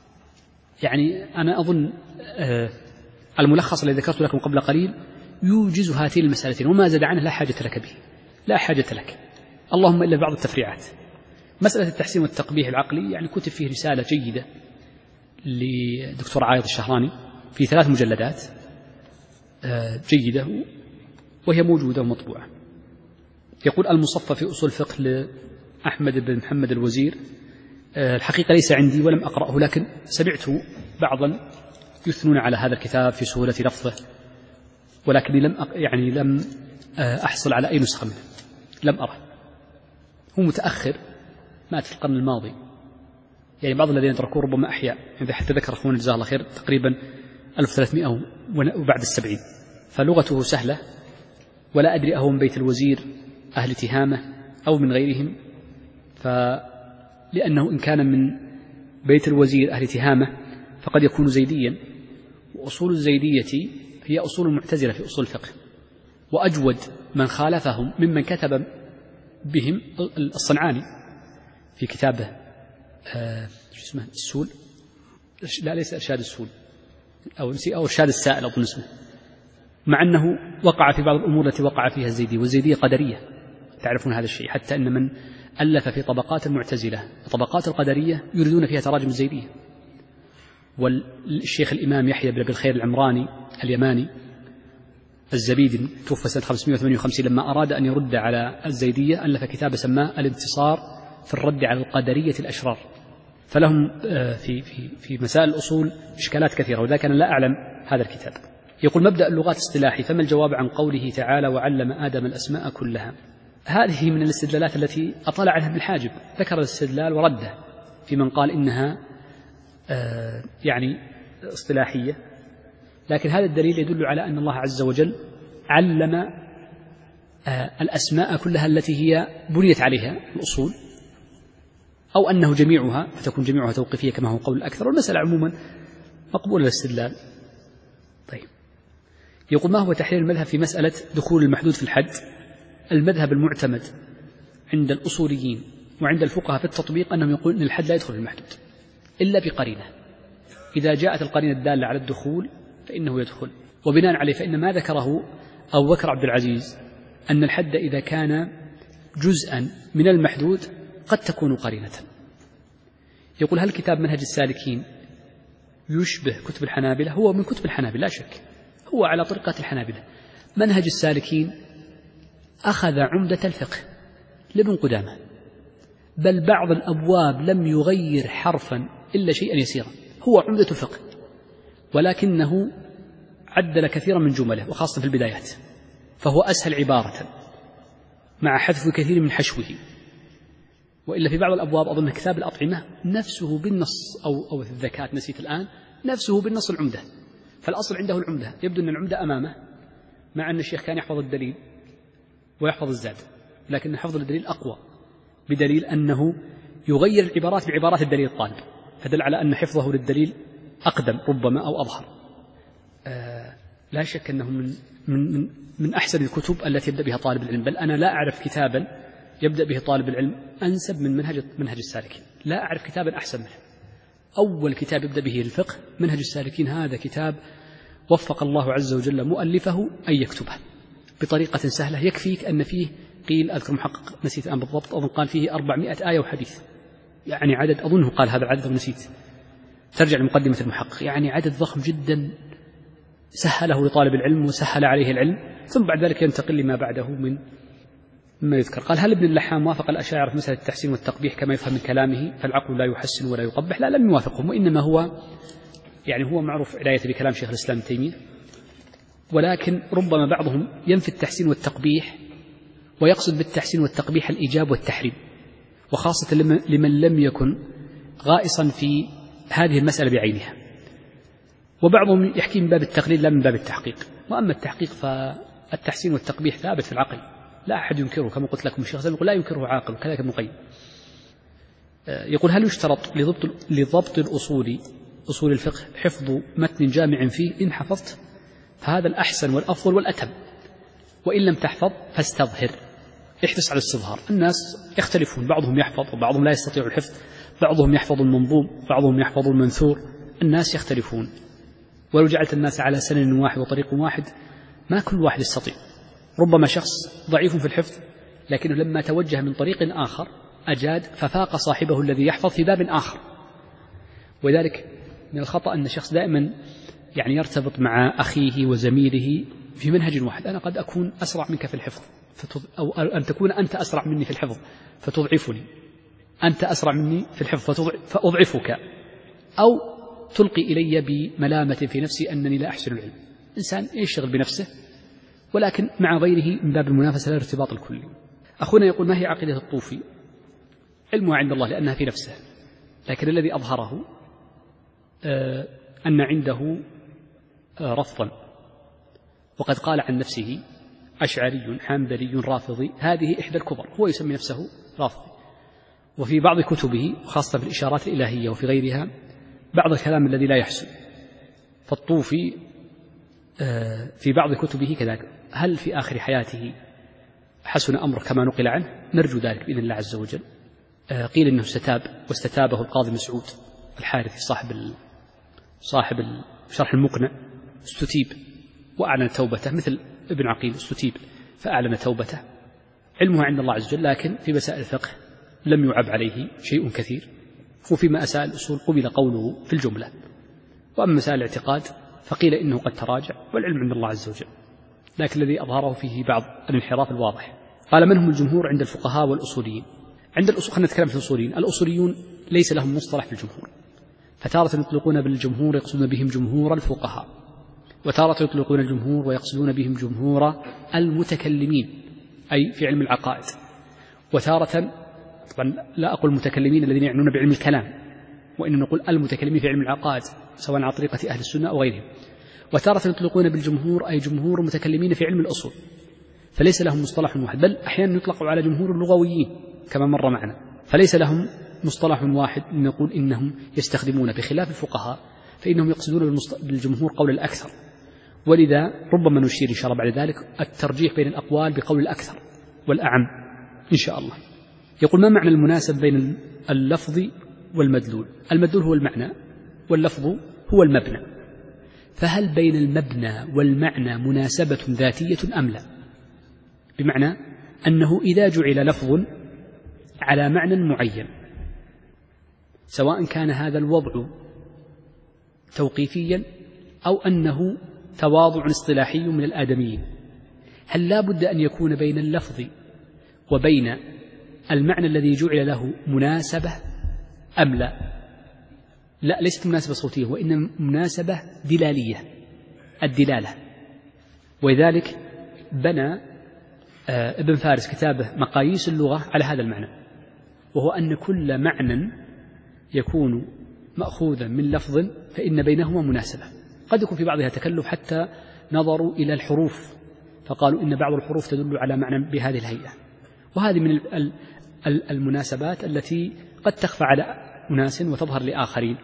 A: يعني أنا أظن الملخص الذي ذكرت لكم قبل قليل يوجز هاتين المسألتين، وما زاد عنه لا حاجة لك به، لا حاجة لك، اللهم إلا بعض التفريعات. مسألة التحسين والتقبيه العقلي يعني كتب فيه رسالة جيدة لدكتور عايض الشهراني في ثلاث مجلدات جيدة وهي موجودة ومطبوعة. يقول المصفى في أصول الفقه لأحمد بن محمد الوزير، الحقيقة ليس عندي ولم أقرأه، لكن سمعت بعضا يثنون على هذا الكتاب في سهولة لفظه، ولكني لم يعني لم أحصل على أي نسخة منه، لم أره. هو متأخر، مات في القرن الماضي، يعني بعض الذين تركوه ربما أحياء، يعني حتى ذكر أخونا جزاه الله خير تقريبا ألف وثلاثمائة وبعد السبعين، فلغته سهلة. ولا أدري أهو من بيت الوزير أهل تهامة أو من غيرهم، فلأنه إن كان من بيت الوزير أهل تهامة فقد يكون زيديا، وأصول الزيدية هي أصول المعتزلة في أصول الفقه، وأجود من خالفهم ممن كتب بهم الصنعاني في كتابه آه شو اسمه السول، لا ليس إرشاد السول أو أو إرشاد السائل أظن اسمه، مع أنه وقع في بعض الأمور التي وقع فيها الزيدي، والزيدية قدرية تعرفون هذا الشيء، حتى أن من ألف في طبقات المعتزلة وطبقات القدرية يريدون فيها تراجم الزيدية. والشيخ الإمام يحيى بن أبي الخير العمراني اليماني الزبيدي توفى سنة خمسمائة وثمانية وخمسين، لما أراد أن يرد على الزيدية ألف كتاب سماه الانتصار في الرد على القدرية الأشرار. فلهم في في في مسائل الأصول إشكالات كثيرة، وذلك أنا لا أعلم هذا الكتاب. يقول: مبدأ اللغات اصطلاحي، فما الجواب عن قوله تعالى: وعلم آدم الأسماء كلها؟ هذه من الاستدلالات التي أطلع عنها ابن حاجب، ذكر الاستدلال ورده في من قال إنها آه يعني اصطلاحية، لكن هذا الدليل يدل على أن الله عز وجل علم آه الأسماء كلها التي هي بنيت عليها الأصول، أو أنه جميعها فتكون جميعها توقيفية كما هو قول الأكثر، والمسألة عموما مقبولة الاستدلال. طيب، يقول: ما هو تحرير المذهب في مسألة دخول المحدود في الحد؟ المذهب المعتمد عند الأصوليين وعند الفقهاء في التطبيق أنهم يقولون أن الحد لا يدخل في المحدود إلا بقرينة، إذا جاءت القرينة الدالة على الدخول فإنه يدخل. وبناء عليه فإن ما ذكره أبو بكر عبد العزيز أن الحد إذا كان جزءا من المحدود قد تكون قرينة. يقول: هل كتاب منهج السالكين يشبه كتب الحنابلة؟ هو من كتب الحنابلة لا شك، هو على طريقة الحنابلة. منهج السالكين أخذ عمدة الفقه لابن قدامة، بل بعض الأبواب لم يغير حرفا إلا شيئا يسيرا، هو عمدة الفقه، ولكنه عدل كثيرا من جمله وخاصة في البدايات، فهو أسهل عبارة مع حذف كثير من حشوه. وإلا في بعض الأبواب أظن كتاب الأطعمة نفسه بالنص أو أو الذكاة نسيت الآن نفسه بالنص العمدة، فالأصل عنده العمدة، يبدو أن العمدة أمامه، مع أن الشيخ كان يحفظ الدليل ويحفظ الزاد، لكن حفظ الدليل أقوى، بدليل أنه يغير العبارات بعبارات الدليل الطالب، فدل على أن حفظه للدليل أقدم ربما أو أظهر. آه لا شك أنه من, من, من أحسن الكتب التي يبدأ بها طالب العلم، بل أنا لا أعرف كتابا يبدأ به طالب العلم أنسب من منهج, منهج السالكين، لا أعرف كتابا أحسن منه. أول كتاب يبدأ به الفقه منهج السالكين، هذا كتاب وفق الله عز وجل مؤلفه أن يكتبه بطريقة سهلة، يكفيك أن فيه قيل أذكر محقق نسيت الآن بالضبط، أظن قال فيه أربعمائة آية وحديث، يعني عدد أظنه قال هذا العدد ونسيت، ترجع لمقدمة المحقق، يعني عدد ضخم جدا سهله لطالب العلم وسهل عليه العلم، ثم بعد ذلك ينتقل لما بعده من مما يذكر. قال: هل ابن اللحام وافق الأشاعرة في مسألة التحسين والتقبيح كما يفهم من كلامه فالعقل لا يحسن ولا يقبح؟ لا، لم يوافقهم، وإنما هو يعني هو معروف عناية بكلام شيخ الإسلام ابن تيمية، ولكن ربما بعضهم ينفي التحسين والتقبيح ويقصد بالتحسين والتقبيح الإيجاب والتحريم، وخاصة لمن لم يكن غائصا في هذه المسألة بعينها، وبعضهم يحكي من باب التقليد لا من باب التحقيق. وأما التحقيق فالتحسين والتقبيح ثابت في العقل، لا أحد ينكره، كما قلت لكم الشيخ يقول لا ينكره عاقل، وكذلك ابن القيم. يقول: هل يشترط لضبط, لضبط الأصول أصول الفقه حفظ متن جامع فيه؟ إن حفظت فهذا الأحسن والأفضل والأتم، وإن لم تحفظ فاستظهر، احرص على الاستظهار. الناس يختلفون، بعضهم يحفظ وبعضهم لا يستطيع الحفظ، بعضهم يحفظ المنظوم بعضهم يحفظ المنثور، الناس يختلفون، ولو جعلت الناس على سنن واحد وطريق واحد ما كل واحد يستطيع. ربما شخص ضعيف في الحفظ لكنه لما توجه من طريق آخر أجاد ففاق صاحبه الذي يحفظ في باب آخر. وذلك من الخطأ أن الشخص دائما يعني يرتبط مع أخيه وزميله في منهج واحد، أنا قد أكون أسرع منك في الحفظ أو أن تكون أنت أسرع مني في الحفظ فتضعفني، أنت أسرع مني في الحفظ فأضعفك، أو تلقي إلي بملامة في نفسي أنني لا أحسن العلم. إنسان يشتغل بنفسه ولكن مع غيره من باب المنافسة لا الارتباط الكلي. أخونا يقول: ما هي عقيدة الطوفي؟ علمها عند الله لأنها في نفسه، لكن الذي أظهره آه أن عنده آه رفضا، وقد قال عن نفسه أشعري حنبلي رافضي، هذه إحدى الكبر، هو يسمي نفسه رافضي. وفي بعض كتبه خاصة في الإشارات الإلهية وفي غيرها بعض الكلام الذي لا يحسن، فالطوفي آه في بعض كتبه كذلك. هل في آخر حياته حسن أمره كما نقل عنه؟ نرجو ذلك بإذن الله عز وجل. آه قيل إنه استتاب واستتابه القاضي مسعود الحارثي صاحب صاحب شرح المقنع، استتيب وأعلن توبته، مثل ابن عقيل استتيب فأعلن توبته. علمه عند الله عز وجل، لكن في مسائل الفقه لم يعب عليه شيء كثير، وفي مسائل الأصول قبل قوله في الجملة. وأما مسائل الاعتقاد فقيل إنه قد تراجع، والعلم عند الله عز وجل. لكن الذي أظهره فيه بعض الانحراف الواضح. قال: من هم الجمهور عند الفقهاء والأصوليين؟ عند الأصول، خلينا نتكلم في الأصوليين. الأصوليون ليس لهم مصطلح في الجمهور، فتارة يطلقون بالجمهور يقصدون بهم جمهور الفقهاء، وتارة يطلقون الجمهور ويقصدون بهم جمهور المتكلمين أي في علم العقائد، وتارة طبعا لا أقول المتكلمين الذين يعنون بعلم الكلام، وإنما نقول المتكلمين في علم العقائد سواء على طريقة أهل السنة أو غيرهم، وتارة يطلقون بالجمهور أي جمهور المتكلمين في علم الأصول، فليس لهم مصطلح واحد، بل أحيانا يطلق على جمهور اللغويين كما مر معنا، فليس لهم مصطلح واحد نقول إنهم يستخدمون، بخلاف الفقهاء فإنهم يقصدون بالجمهور قول الأكثر، ولذا ربما نشير إن شاء الله بعد ذلك الترجيح بين الأقوال بقول الأكثر والأعم إن شاء الله. يقول: ما معنى المناسب بين اللفظ والمدلول؟ المدلول هو المعنى واللفظ هو المبنى، فهل بين المبنى والمعنى مناسبة ذاتية أم لا؟ بمعنى أنه إذا جعل لفظ على معنى معين، سواء كان هذا الوضع توقيفيا أو أنه تواضع اصطلاحي من الآدميين، هل لا بد أن يكون بين اللفظ وبين المعنى الذي جعل له مناسبة أم لا؟ لا، ليست مناسبة صوتية، وإنما مناسبة دلالية، الدلالة. ولذلك بنى ابن فارس كتابه مقاييس اللغة على هذا المعنى، وهو أن كل معنى يكون مأخوذا من لفظ فإن بينهما مناسبة. قد يكون في بعضها تكلف، حتى نظروا إلى الحروف فقالوا إن بعض الحروف تدل على معنى بهذه الهيئة، وهذه من المناسبات التي قد تخفى على أناس وتظهر لآخرين.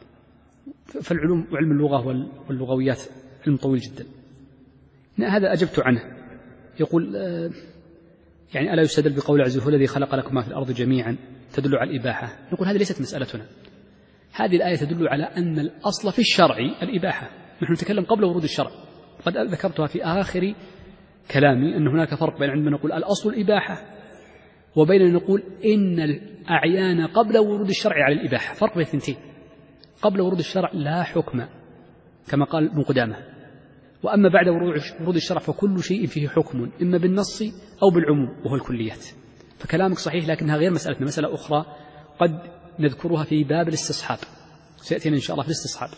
A: فالعلوم وعلم اللغة واللغويات علم طويل جدا. هذا أجبت عنه. يقول: يعني ألا يستدل بقول عز وجل: الذي خلق لكم ما في الأرض جميعا تدل على الإباحة؟ نقول: هذه ليست مسألتنا، هذه الآية تدل على أن الأصل في الشرع الإباحة، نحن نتكلم قبل ورود الشرع. قد ذكرتها في آخر كلامي أن هناك فرق بين عندما نقول الأصل الإباحة وبين أن نقول إن الأعيان قبل ورود الشرع على الإباحة، فرق بين الاثنتين. قبل ورود الشرع لا حكم كما قال ابن قدامة، وأما بعد ورود الشرع فكل شيء فيه حكم إما بالنص أو بالعموم وهو الكليات. فكلامك صحيح، لكنها غير مسألتنا، مسألة أخرى قد نذكرها في باب الاستصحاب، سيأتينا إن شاء الله في الاستصحاب.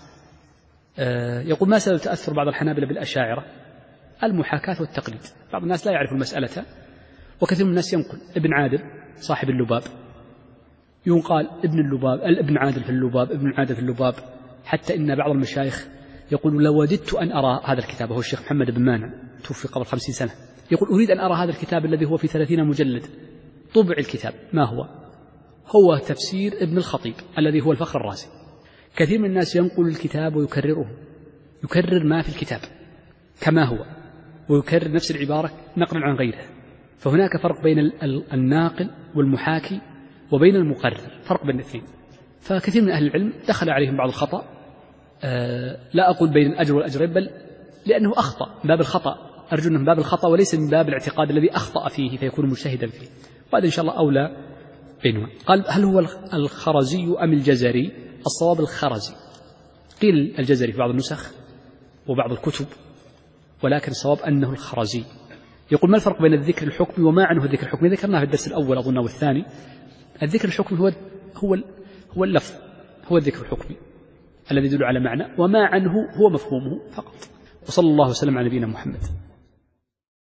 A: آه يقول: ما سبب تأثر بعض الحنابلة بالأشاعرة؟ المحاكاة والتقليد. بعض الناس لا يعرف المسألة، وكثير من الناس ينقل. ابن عادل صاحب اللباب يقال ابن اللباب، الابن عادل في اللباب، ابن عادل في اللباب، حتى إن بعض المشايخ يقول: لو وددت أن أرى هذا الكتاب، هو الشيخ محمد بن مانع توفي قبل خمسين سنة، يقول: أريد أن أرى هذا الكتاب الذي هو في ثلاثين مجلد، طبع الكتاب. ما هو؟ هو تفسير ابن الخطيب الذي هو الفخر الرازي. كثير من الناس ينقل الكتاب ويكرره، يكرر ما في الكتاب كما هو، ويكرر نفس العبارة نقلا عن غيره. فهناك فرق بين الناقل والمحاكي وبين المقرر، فرق بين الاثنين. فكثير من أهل العلم دخل عليهم بعض الخطأ، أه لا أقول بين الأجر والأجرين، بل لأنه أخطأ من باب الخطأ، أرجو أنه من باب الخطأ وليس من باب الاعتقاد الذي أخطأ فيه فيكون مجتهدا فيه، وهذا إن شاء الله أولى بينهما. قال: هل هو الخرزي أم الجزري؟ الصواب الخرزي، قيل الجزري في بعض النسخ وبعض الكتب، ولكن الصواب أنه الخرزي. يقول: ما الفرق بين الذكر الحكمي وما عنه الذكر الحكمي؟ ذكرناه في الدرس الأول أظن والثاني. الذكر الحكمي هو هو هو اللفظ، هو الذكر الحكمي الذي يدل على معنى، وما عنه هو مفهومه فقط. وصلى الله وسلم على نبينا محمد.